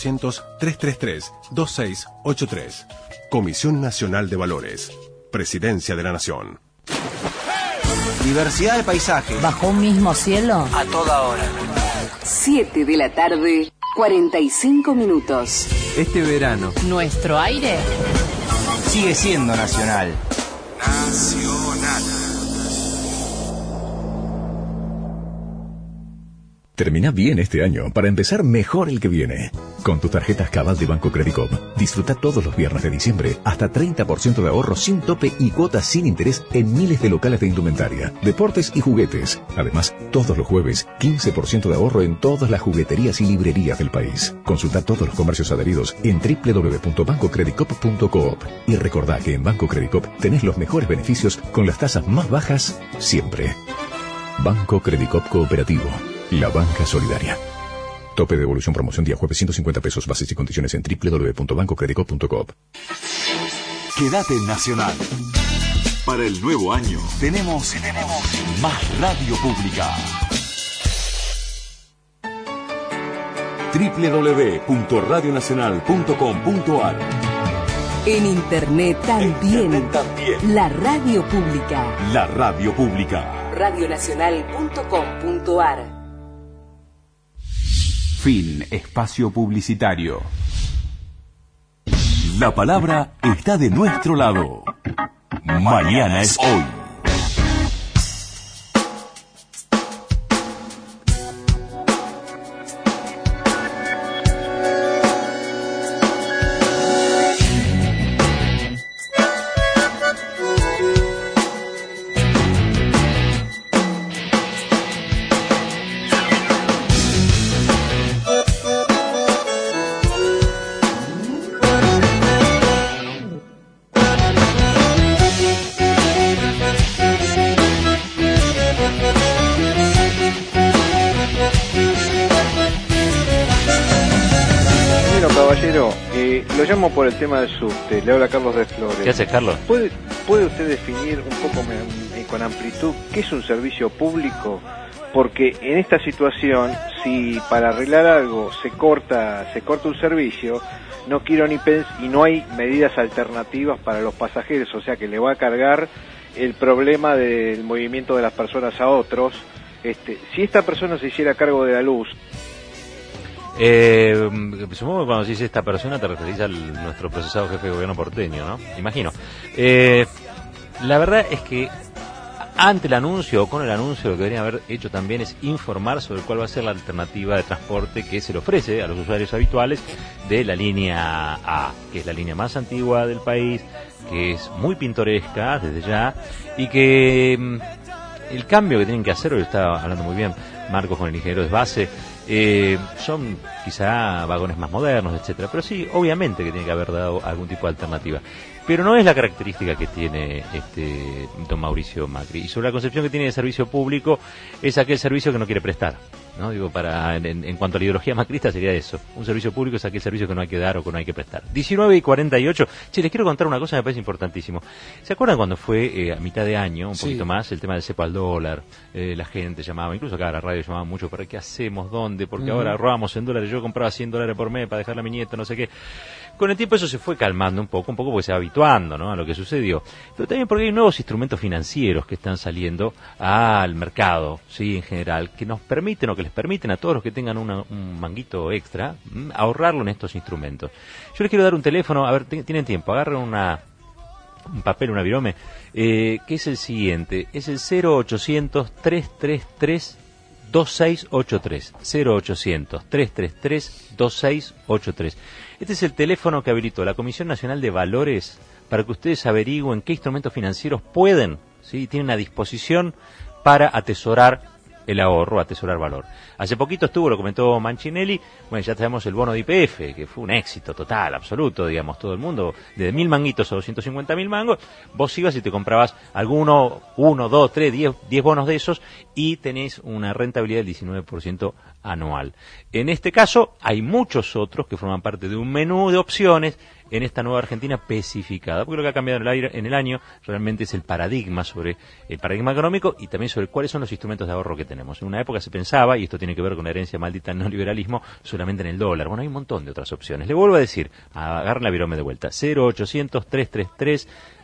0800-333-2683. Comisión Nacional de Valores. Presidencia de la Nación. Diversidad de paisaje. ¿Bajo un mismo cielo? A toda hora. 7 de la tarde, 45 minutos. Este verano ¿Nuestro aire? sigue siendo nacional. Nacional. Termina bien este año para empezar mejor el que viene. Con tus tarjetas Cabal de Banco Credicop, disfruta todos los viernes de diciembre hasta 30% de ahorro sin tope y cuotas sin interés en miles de locales de indumentaria, deportes y juguetes. Además, todos los jueves, 15% de ahorro en todas las jugueterías y librerías del país. Consulta todos los comercios adheridos en www.bancocredicop.coop. Y recordá que en Banco Credicop tenés los mejores beneficios con las tasas más bajas siempre. Banco Credicop Cooperativo. La banca solidaria. Tope de devolución promoción día jueves 150 pesos. Bases y condiciones en www.bancocredicop.coop. Quédate en Nacional. Para el nuevo año tenemos más radio pública. www.radionacional.com.ar. En internet también. La radio pública. La radio pública. Radionacional.com.ar. Fin. Espacio publicitario. La palabra está de nuestro lado. Mañana es hoy. Lo llamo por el tema del subte. Le habla Carlos de Flores. ¿Qué haces, Carlos? ¿Puede usted definir un poco con amplitud qué es un servicio público? Porque en esta situación, si para arreglar algo se corta un servicio, no quiero ni y no hay medidas alternativas para los pasajeros, o sea que le va a cargar el problema del movimiento de las personas a otros. Si esta persona se hiciera cargo de la luz. Supongo que cuando se dice esta persona te referís al nuestro procesado jefe de gobierno porteño, ¿no? Imagino. La verdad es que ante el anuncio o con el anuncio lo que deberían haber hecho también es informar sobre cuál va a ser la alternativa de transporte que se le ofrece a los usuarios habituales de la línea A, que es la línea más antigua del país, que es muy pintoresca desde ya y que el cambio que tienen que hacer, hoy estaba hablando muy bien Marcos con el ingeniero de base, son quizá vagones más modernos, etcétera, pero sí, obviamente que tiene que haber dado algún tipo de alternativa. Pero no es la característica que tiene don Mauricio Macri. Y sobre la concepción que tiene de servicio público, es aquel servicio que no quiere prestar, ¿no? Digo, en cuanto a la ideología macrista sería eso. Un servicio público es aquel servicio que no hay que dar o que no hay que prestar. 19:48. Che, les quiero contar una cosa que me parece importantísimo. ¿Se acuerdan cuando fue a mitad de año, un poquito más, el tema del cepo al dólar? La gente llamaba, incluso acá a la radio llamaban mucho, ¿para qué hacemos? ¿Dónde? Porque ahora robamos en dólares. Yo compraba $100 por mes para dejarle a mi nieto, no sé qué. Con el tiempo eso se fue calmando un poco porque se va habituando, ¿no?, a lo que sucedió. Pero también porque hay nuevos instrumentos financieros que están saliendo al mercado, sí, en general, que nos permiten o que les permiten a todos los que tengan un manguito extra ahorrarlo en estos instrumentos. Yo les quiero dar un teléfono, a ver, tienen tiempo, agarren un papel, una virome, que es el siguiente, es el 0800-333-2683, 0800-333-2683. Este es el teléfono que habilitó la Comisión Nacional de Valores para que ustedes averigüen qué instrumentos financieros pueden, ¿sí?, tienen a disposición para atesorar el ahorro, atesorar valor. Hace poquito estuvo, lo comentó Manchinelli, bueno, ya tenemos el bono de YPF, que fue un éxito total, absoluto, digamos, todo el mundo, de 1.000 manguitos a 250.000 mangos, vos ibas y te comprabas alguno, 1, 2, 3, 10 bonos de esos y tenés una rentabilidad del 19% anual. En este caso, hay muchos otros que forman parte de un menú de opciones en esta nueva Argentina especificada, porque lo que ha cambiado en el año realmente es el paradigma económico y también sobre cuáles son los instrumentos de ahorro que tenemos. En una época se pensaba, y esto tiene que ver con la herencia maldita del neoliberalismo, solamente en el dólar. Bueno, hay un montón de otras opciones. Le vuelvo a decir, agarren la virome de vuelta, 0800-333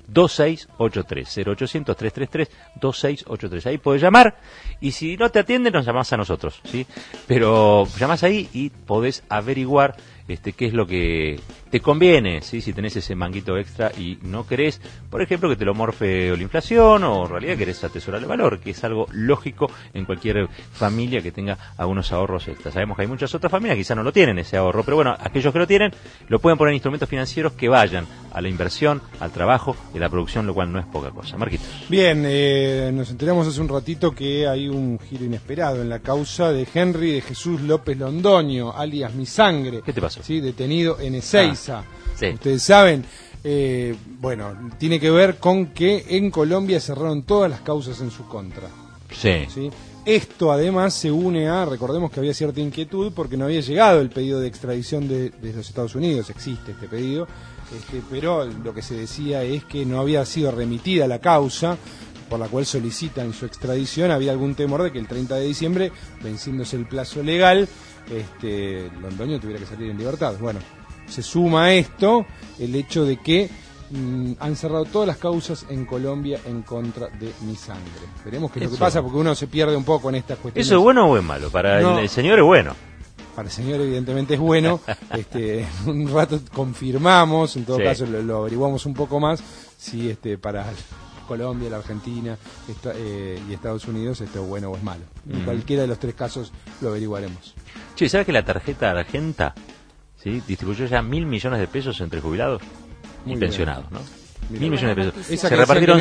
2683, 0800-333-2683. Ahí podés llamar y si no te atienden nos llamás a nosotros, ¿sí? Pero llamás ahí y podés averiguar qué es lo que te conviene, ¿sí? Si tenés ese manguito extra y no querés, por ejemplo, que te lo morfe la inflación, o en realidad querés atesorar el valor, que es algo lógico en cualquier familia que tenga algunos ahorros extras. Sabemos que hay muchas otras familias que quizá no lo tienen ese ahorro, pero bueno, aquellos que lo tienen lo pueden poner en instrumentos financieros que vayan a la inversión, al trabajo y a la producción, lo cual no es poca cosa. Marquitos. Bien, nos enteramos hace un ratito que hay un giro inesperado en la causa de Henry de Jesús López Londoño, alias Mi Sangre. ¿Qué te pasó? Sí, detenido en Ezeiza. Sí. Ustedes saben, bueno, tiene que ver con que en Colombia cerraron todas las causas en su contra. Sí. Esto además se une a, recordemos que había cierta inquietud porque no había llegado el pedido de extradición de los Estados Unidos, existe este pedido, pero lo que se decía es que no había sido remitida la causa por la cual solicitan su extradición. Había algún temor de que el 30 de diciembre, venciéndose el plazo legal, Londoño tuviera que salir en libertad. Bueno, se suma a esto el hecho de que han cerrado todas las causas en Colombia en contra de Mi Sangre. Veremos qué es lo que pasa, porque uno se pierde un poco en estas cuestiones. ¿Eso es bueno o es malo? Para el señor es bueno. Para el señor evidentemente es bueno. Un rato confirmamos, en todo caso lo averiguamos un poco más, si para Colombia, la Argentina y Estados Unidos esto es bueno o es malo. En cualquiera de los tres casos lo averiguaremos. Che, ¿sabes que la tarjeta Argenta distribuyó ya 1.000 millones de pesos entre jubilados y pensionados, ¿no? 1.000 millones de pesos. Esa se repartieron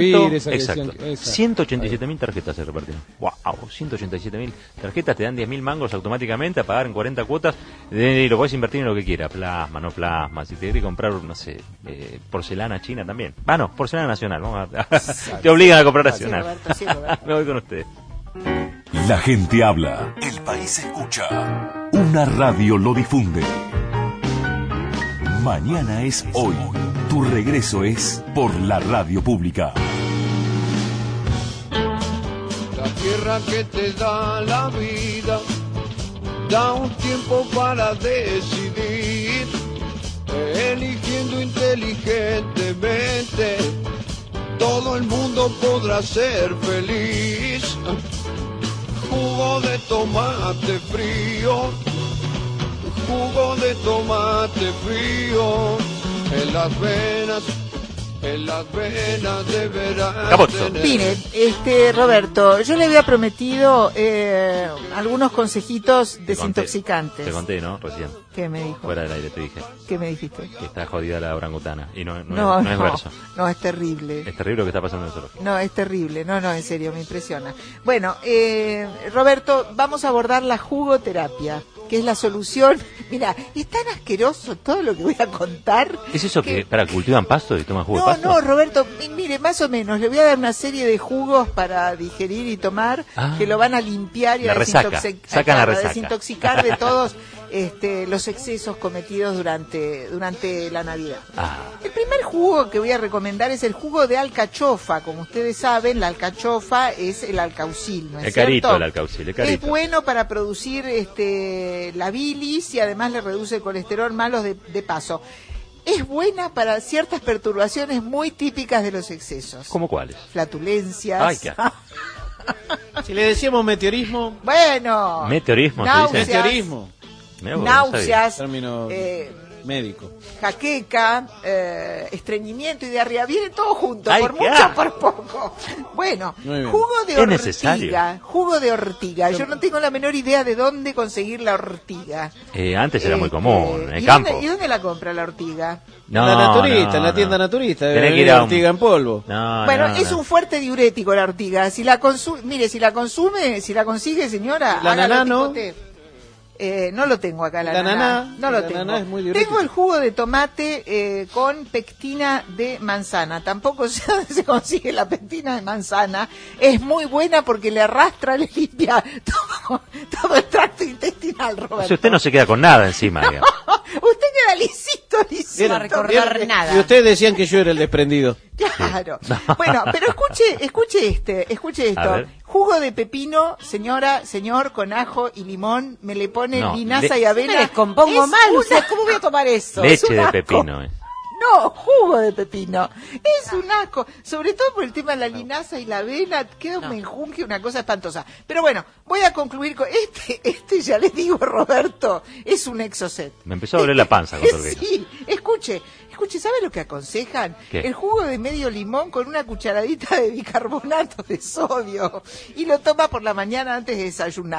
187.000 tarjetas se repartieron. ¡Wow! 187.000 tarjetas, te dan 10.000 mangos automáticamente a pagar en 40 cuotas y lo podés invertir en lo que quieras. Plasma, no plasma. Si te querés comprar, no sé, porcelana china también. No, porcelana nacional. Te obligan a comprar nacional. Me voy con ustedes. La gente habla. El país escucha. Una radio lo difunde. Mañana es hoy. Tu regreso es por la radio pública. La tierra que te da la vida da un tiempo para decidir, eligiendo inteligentemente. Todo el mundo podrá ser feliz. Jugo de tomate frío, jugo de tomate frío, en las venas deberás tener. Mire, Roberto, yo le había prometido algunos consejitos desintoxicantes. Te conté, ¿no? Recién. ¿Qué me dijo? Fuera del aire te dije. ¿Qué me dijiste? Que está jodida la orangutana y no es verso. No, es terrible. Es terrible lo que está pasando en el zoológico. No, es terrible. No, en serio, me impresiona. Bueno, Roberto, vamos a abordar la jugoterapia, que es la solución. Mira, es tan asqueroso todo lo que voy a contar. ¿Es eso que para cultivan pasto y toman jugo de pasto? No, Roberto, mire, más o menos, le voy a dar una serie de jugos para digerir y tomar, que lo van a limpiar y a desintoxicar de todos los excesos cometidos durante la Navidad. El primer jugo que voy a recomendar es el jugo de alcachofa. Como ustedes saben, la alcachofa es el alcaucil, ¿no es el carito, cierto? El alcaucil, el carito. Es bueno para producir la bilis y además le reduce el colesterol malo de paso. Es buena para ciertas perturbaciones muy típicas de los excesos. ¿Cómo cuáles? Flatulencias. Ay, qué Si le decíamos meteorismo. Bueno. Meteorismo, náuseas, ¿se dice? Meteorismo. Náuseas. Término médico. Jaqueca, estreñimiento y diarrea. Viene todo junto, Ay, por mucho o por poco. Bueno, jugo de ortiga. Jugo de ortiga. Yo no tengo la menor idea de dónde conseguir la ortiga. Antes era muy común, en el campo. ¿Y dónde la compra la ortiga? En la tienda naturista. Tenés que ir a ortiga en polvo. Es un fuerte diurético la ortiga. Si la consume, si la consigue, señora, la naná no. No lo tengo acá, la naná. No lo la tengo. Naná es muy diurético. Tengo el jugo de tomate con pectina de manzana. Tampoco sé dónde se consigue la pectina de manzana. Es muy buena porque le arrastra, le limpia todo todo el tracto intestinal, Roberto. Si usted no se queda con nada encima, digamos. Usted queda lisito. No va a recordar nada. Y ustedes decían que yo era el desprendido. Claro. Bueno, pero escuche A esto. ver. Jugo de pepino, señor, con ajo y limón, me le pone No, linaza y avena. Me descompongo Es mal, una- o sea, ¿cómo voy a tomar eso? Es Leche un de asco. pepino. No, jugo de pepino. Es un asco. Sobre todo por el tema de la linaza y la avena. Queda un menjunje, una cosa espantosa. Pero bueno, voy a concluir con este ya les digo, Roberto, es un exocet. Me empezó a doler la panza con todo esto. Sí, escuche, ¿sabe lo que aconsejan? ¿Qué? El jugo de medio limón con una cucharadita de bicarbonato de sodio. Y lo toma por la mañana antes de desayunar.